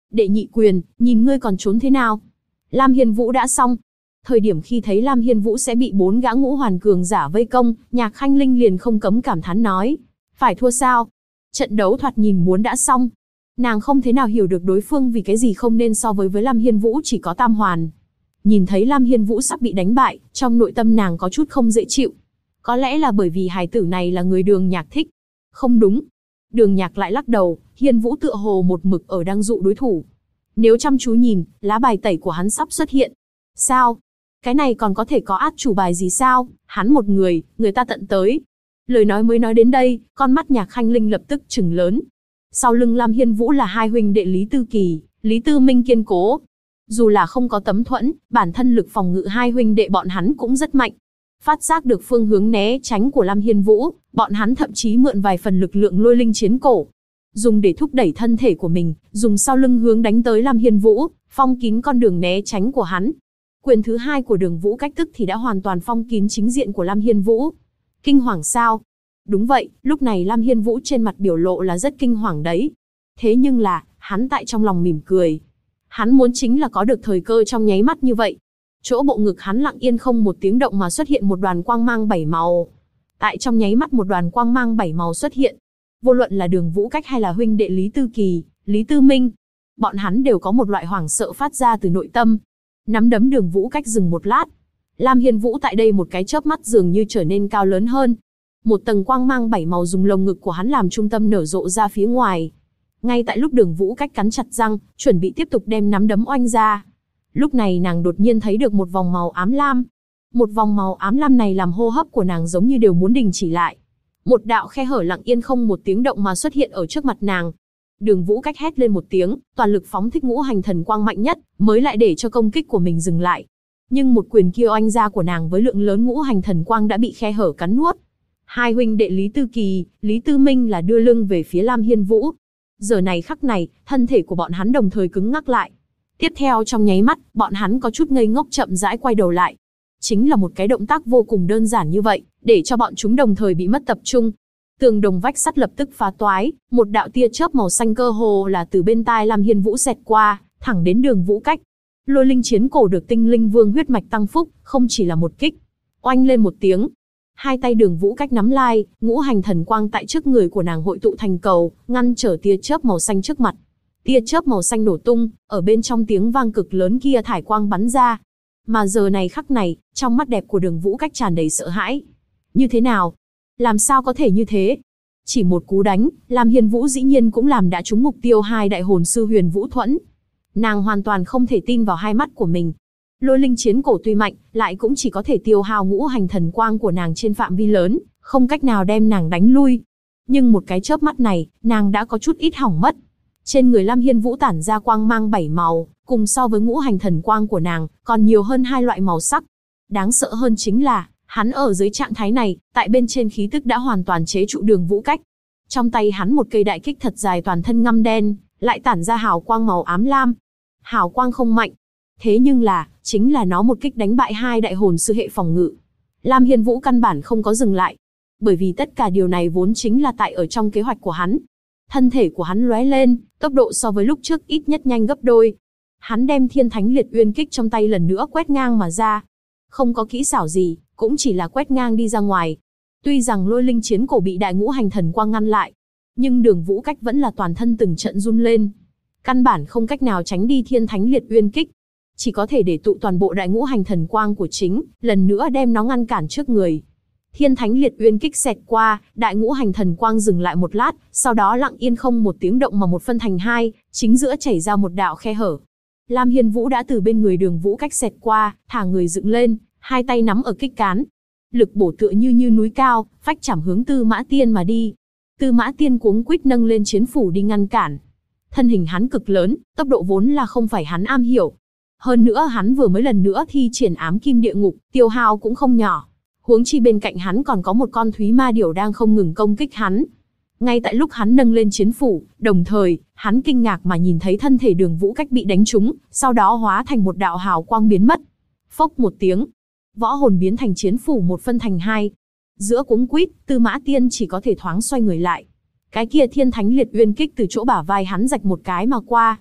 [SPEAKER 1] Đệ nhị quyền, nhìn ngươi còn trốn thế nào? Lam Hiên Vũ đã xong. Thời điểm khi thấy Lam Hiên Vũ sẽ bị 4 gã ngũ hoàn cường giả vây công, Nhạc Khanh Linh liền không cấm cảm thán nói. Phải thua sao? Trận đấu thoạt nhìn muốn đã xong. Nàng không thế nào hiểu được đối phương vì cái gì không nên so với Lam Hiên Vũ chỉ có tam hoàn. Nhìn thấy Lam Hiên Vũ sắp bị đánh bại, trong nội tâm nàng có chút không dễ chịu. Có lẽ là bởi vì hài tử này là người Đường Nhạc thích. Không đúng. Đường Nhạc lại lắc đầu, Hiên Vũ tựa hồ một mực ở đang dụ đối thủ. Nếu chăm chú nhìn, lá bài tẩy của hắn sắp xuất hiện. Sao? Cái này còn có thể có át chủ bài gì sao? Hắn một người, người ta tận tới. Lời nói mới nói đến đây, con mắt Nhạc Khanh Linh lập tức trừng lớn. Sau lưng Lam Hiên Vũ là hai huynh đệ Lý Tư Kỳ, Lý Tư Minh kiên cố. Dù là không có tấm thuẫn, bản thân lực phòng ngự hai huynh đệ bọn hắn cũng rất mạnh. Phát giác được phương hướng né tránh của Lam Hiên Vũ, bọn hắn thậm chí mượn vài phần lực lượng lôi linh chiến cổ. Dùng để thúc đẩy thân thể của mình, dùng sau lưng hướng đánh tới Lam Hiên Vũ, phong kín con đường né tránh của hắn. Quyền thứ hai của Đường Vũ Cách tức thì đã hoàn toàn phong kín chính diện của Lam Hiên Vũ. Kinh hoàng sao? Đúng vậy, lúc này Lam Hiên Vũ trên mặt biểu lộ là rất kinh hoàng đấy. Thế nhưng là, hắn tại trong lòng mỉm cười. Hắn muốn chính là có được thời cơ trong nháy mắt như vậy. Chỗ bộ ngực hắn lặng yên không một tiếng động mà xuất hiện một đoàn quang mang 7 màu. Tại trong nháy mắt một đoàn quang mang 7 màu xuất hiện. Vô luận là Đường Vũ Cách hay là huynh đệ Lý Tư Kỳ, Lý Tư Minh, bọn hắn đều có một loại hoảng sợ phát ra từ nội tâm. Nắm đấm Đường Vũ Cách dừng một lát. Lam Hiên Vũ tại đây một cái chớp mắt dường như trở nên cao lớn hơn. Một tầng quang mang 7 màu dùng lồng ngực của hắn làm trung tâm nở rộ ra phía ngoài. Ngay tại lúc Đường Vũ Cách cắn chặt răng, chuẩn bị tiếp tục đem nắm đấm oanh ra. Lúc này nàng đột nhiên thấy được một vòng màu ám lam. Một vòng màu ám lam này làm hô hấp của nàng giống như đều muốn đình chỉ lại. Một đạo khe hở lặng yên không một tiếng động mà xuất hiện ở trước mặt nàng. Đường Vũ Cách hét lên một tiếng, toàn lực phóng thích ngũ hành thần quang mạnh nhất, mới lại để cho công kích của mình dừng lại. Nhưng một quyền kia oanh ra của nàng với lượng lớn ngũ hành thần quang đã bị khe hở cắn nuốt. Hai huynh đệ Lý Tư Kỳ, Lý Tư Minh là đưa lưng về phía Lam Hiên Vũ. Giờ này khắc này, thân thể của bọn hắn đồng thời cứng ngắc lại. Tiếp theo trong nháy mắt, bọn hắn có chút ngây ngốc chậm rãi quay đầu lại. Chính là một cái động tác vô cùng đơn giản như vậy, để cho bọn chúng đồng thời bị mất tập trung. Tường đồng vách sắt lập tức phá toái, một đạo tia chớp màu xanh cơ hồ là từ bên tai Lam Hiên Vũ xẹt qua, thẳng đến Đường Vũ Cách. Lôi linh chiến cổ được tinh linh vương huyết mạch tăng phúc, không chỉ là một kích. Oanh lên một tiếng. Hai tay Đường Vũ Cách nắm lai, ngũ hành thần quang tại trước người của nàng hội tụ thành cầu, ngăn trở tia chớp màu xanh trước mặt. Tia chớp màu xanh nổ tung, ở bên trong tiếng vang cực lớn kia thải quang bắn ra. Mà giờ này khắc này, trong mắt đẹp của Đường Vũ Cách tràn đầy sợ hãi. Như thế nào? Làm sao có thể như thế? Chỉ một cú đánh, Lam Hiên Vũ dĩ nhiên cũng làm đã trúng mục tiêu hai đại hồn sư Huyền Vũ Thuẫn. Nàng hoàn toàn không thể tin vào hai mắt của mình. Lôi linh chiến cổ tuy mạnh, lại cũng chỉ có thể tiêu hao ngũ hành thần quang của nàng trên phạm vi lớn, không cách nào đem nàng đánh lui. Nhưng một cái chớp mắt này, nàng đã có chút ít hỏng mất. Trên người Lam Hiên Vũ tản ra quang mang 7 màu, cùng so với ngũ hành thần quang của nàng, còn nhiều hơn hai loại màu sắc. Đáng sợ hơn chính là, hắn ở dưới trạng thái này, tại bên trên khí tức đã hoàn toàn chế trụ Đường Vũ Cách. Trong tay hắn một cây đại kích thật dài toàn thân ngăm đen, lại tản ra hào quang màu ám lam. Hào quang không mạnh. Thế nhưng là, chính là nó một kích đánh bại hai đại hồn sư hệ phòng ngự. Lam Hiên Vũ căn bản không có dừng lại. Bởi vì tất cả điều này vốn chính là tại ở trong kế hoạch của hắn. Thân thể của hắn lóe lên, tốc độ so với lúc trước ít nhất nhanh gấp đôi. Hắn đem Thiên Thánh Liệt Uyên kích trong tay lần nữa quét ngang mà ra. Không có kỹ xảo gì, cũng chỉ là quét ngang đi ra ngoài. Tuy rằng lôi linh chiến cổ bị đại ngũ hành thần quang ngăn lại, nhưng Đường Vũ Cách vẫn là toàn thân từng trận run lên. Căn bản không cách nào tránh đi Thiên Thánh Liệt Uyên kích. Chỉ có thể để tụ toàn bộ đại ngũ hành thần quang của chính, lần nữa đem nó ngăn cản trước người. Thiên Thánh Liệt Uyên kích xẹt qua, đại ngũ hành thần quang dừng lại một lát, sau đó lặng yên không một tiếng động mà một phân thành hai, chính giữa chảy ra một đạo khe hở. Lam Hiên Vũ đã từ bên người Đường Vũ Cách xẹt qua, thả người dựng lên, hai tay nắm ở kích cán. Lực bổ tựa như núi cao, phách chảm hướng Tư Mã Tiên mà đi. Tư Mã Tiên cuống quýt nâng lên chiến phủ đi ngăn cản. Thân hình hắn cực lớn, tốc độ vốn là không phải hắn am hiểu. Hơn nữa hắn vừa mới lần nữa thi triển ám kim địa ngục, tiêu hao cũng không nhỏ. Huống chi bên cạnh hắn còn có một con thúy ma điểu đang không ngừng công kích hắn. Ngay tại lúc hắn nâng lên chiến phủ, đồng thời, hắn kinh ngạc mà nhìn thấy thân thể Đường Vũ Cách bị đánh trúng, sau đó hóa thành một đạo hào quang biến mất. Phốc một tiếng, võ hồn biến thành chiến phủ một phân thành hai. Giữa cuống quýt, Tư Mã Tiên chỉ có thể thoáng xoay người lại. Cái kia Thiên Thánh Liệt Uyên kích từ chỗ bả vai hắn rạch một cái mà qua.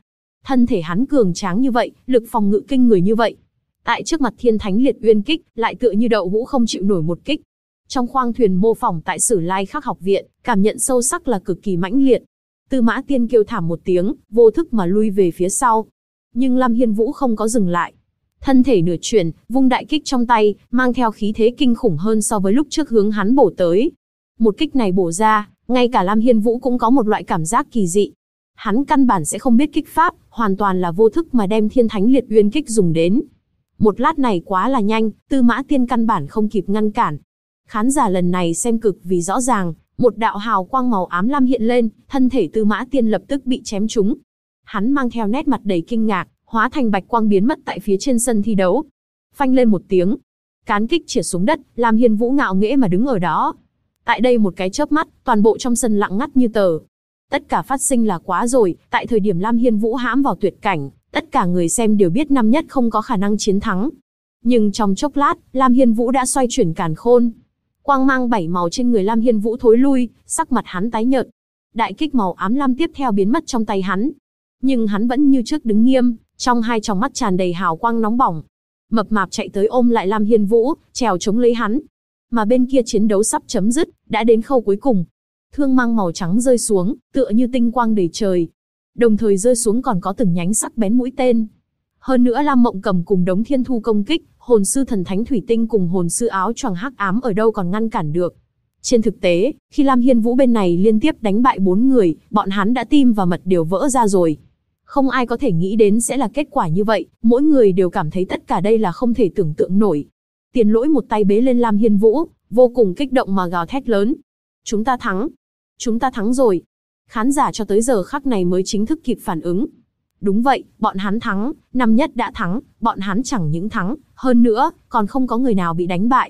[SPEAKER 1] Thân thể hắn cường tráng như vậy, lực phòng ngự kinh người như vậy. Tại trước mặt Thiên Thánh Liệt Uyên kích, lại tựa như đậu hũ không chịu nổi một kích. Trong khoang thuyền mô phỏng tại Sử Lai Khắc học viện, cảm nhận sâu sắc là cực kỳ mãnh liệt. Tư Mã Tiên kêu thảm một tiếng, vô thức mà lui về phía sau. Nhưng Lam Hiên Vũ không có dừng lại. Thân thể nửa chuyển, vung đại kích trong tay, mang theo khí thế kinh khủng hơn so với lúc trước hướng hắn bổ tới. Một kích này bổ ra, ngay cả Lam Hiên Vũ cũng có một loại cảm giác kỳ dị. Hắn căn bản sẽ không biết kích pháp, hoàn toàn là vô thức mà đem Thiên Thánh Liệt Uyên kích dùng đến. Một lát này quá là nhanh, Tư Mã Tiên căn bản không kịp ngăn cản. Khán giả lần này xem cực vì rõ ràng, một đạo hào quang màu ám lam hiện lên, thân thể Tư Mã Tiên lập tức bị chém trúng. Hắn mang theo nét mặt đầy kinh ngạc, hóa thành bạch quang biến mất tại phía trên sân thi đấu. Phanh lên một tiếng, cán kích chĩa xuống đất, Lam Hiên Vũ ngạo nghễ mà đứng ở đó. Tại đây một cái chớp mắt, toàn bộ trong sân lặng ngắt như tờ. Tất cả phát sinh là quá rồi, tại thời điểm Lam Hiên Vũ hãm vào tuyệt cảnh, tất cả người xem đều biết năm nhất không có khả năng chiến thắng. Nhưng trong chốc lát, Lam Hiên Vũ đã xoay chuyển càn khôn. Quang mang 7 màu trên người Lam Hiên Vũ thối lui, sắc mặt hắn tái nhợt. Đại kích màu ám lam tiếp theo biến mất trong tay hắn. Nhưng hắn vẫn như trước đứng nghiêm, trong hai tròng mắt tràn đầy hào quang nóng bỏng. Mập mạp chạy tới ôm lại Lam Hiên Vũ, trèo chống lấy hắn. Mà bên kia chiến đấu sắp chấm dứt, đã đến khâu cuối cùng. Thương mang màu trắng rơi xuống, tựa như tinh quang đầy trời. Đồng thời rơi xuống còn có từng nhánh sắc bén mũi tên. Hơn nữa Lam Mộng Cầm cùng Đống Thiên Thu công kích, hồn sư thần thánh thủy tinh cùng hồn sư áo choàng hắc ám ở đâu còn ngăn cản được. Trên thực tế, khi Lam Hiên Vũ bên này liên tiếp đánh bại 4 người, bọn hắn đã tim và mật đều vỡ ra rồi. Không ai có thể nghĩ đến sẽ là kết quả như vậy, mỗi người đều cảm thấy tất cả đây là không thể tưởng tượng nổi. Tiền Lỗi một tay bế lên Lam Hiên Vũ, vô cùng kích động mà gào thét lớn. Chúng ta thắng! Chúng ta thắng rồi! Khán giả cho tới giờ khắc này mới chính thức kịp phản ứng. Đúng vậy, bọn hắn thắng, năm nhất đã thắng, bọn hắn chẳng những thắng, hơn nữa, còn không có người nào bị đánh bại.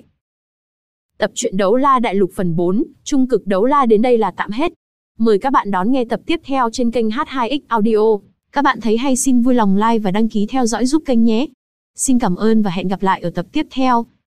[SPEAKER 1] Tập truyện Đấu La Đại Lục phần 4, Trung cực Đấu La đến đây là tạm hết. Mời các bạn đón nghe tập tiếp theo trên kênh H2X Audio. Các bạn thấy hay xin vui lòng like và đăng ký theo dõi giúp kênh nhé. Xin cảm ơn và hẹn gặp lại ở tập tiếp theo.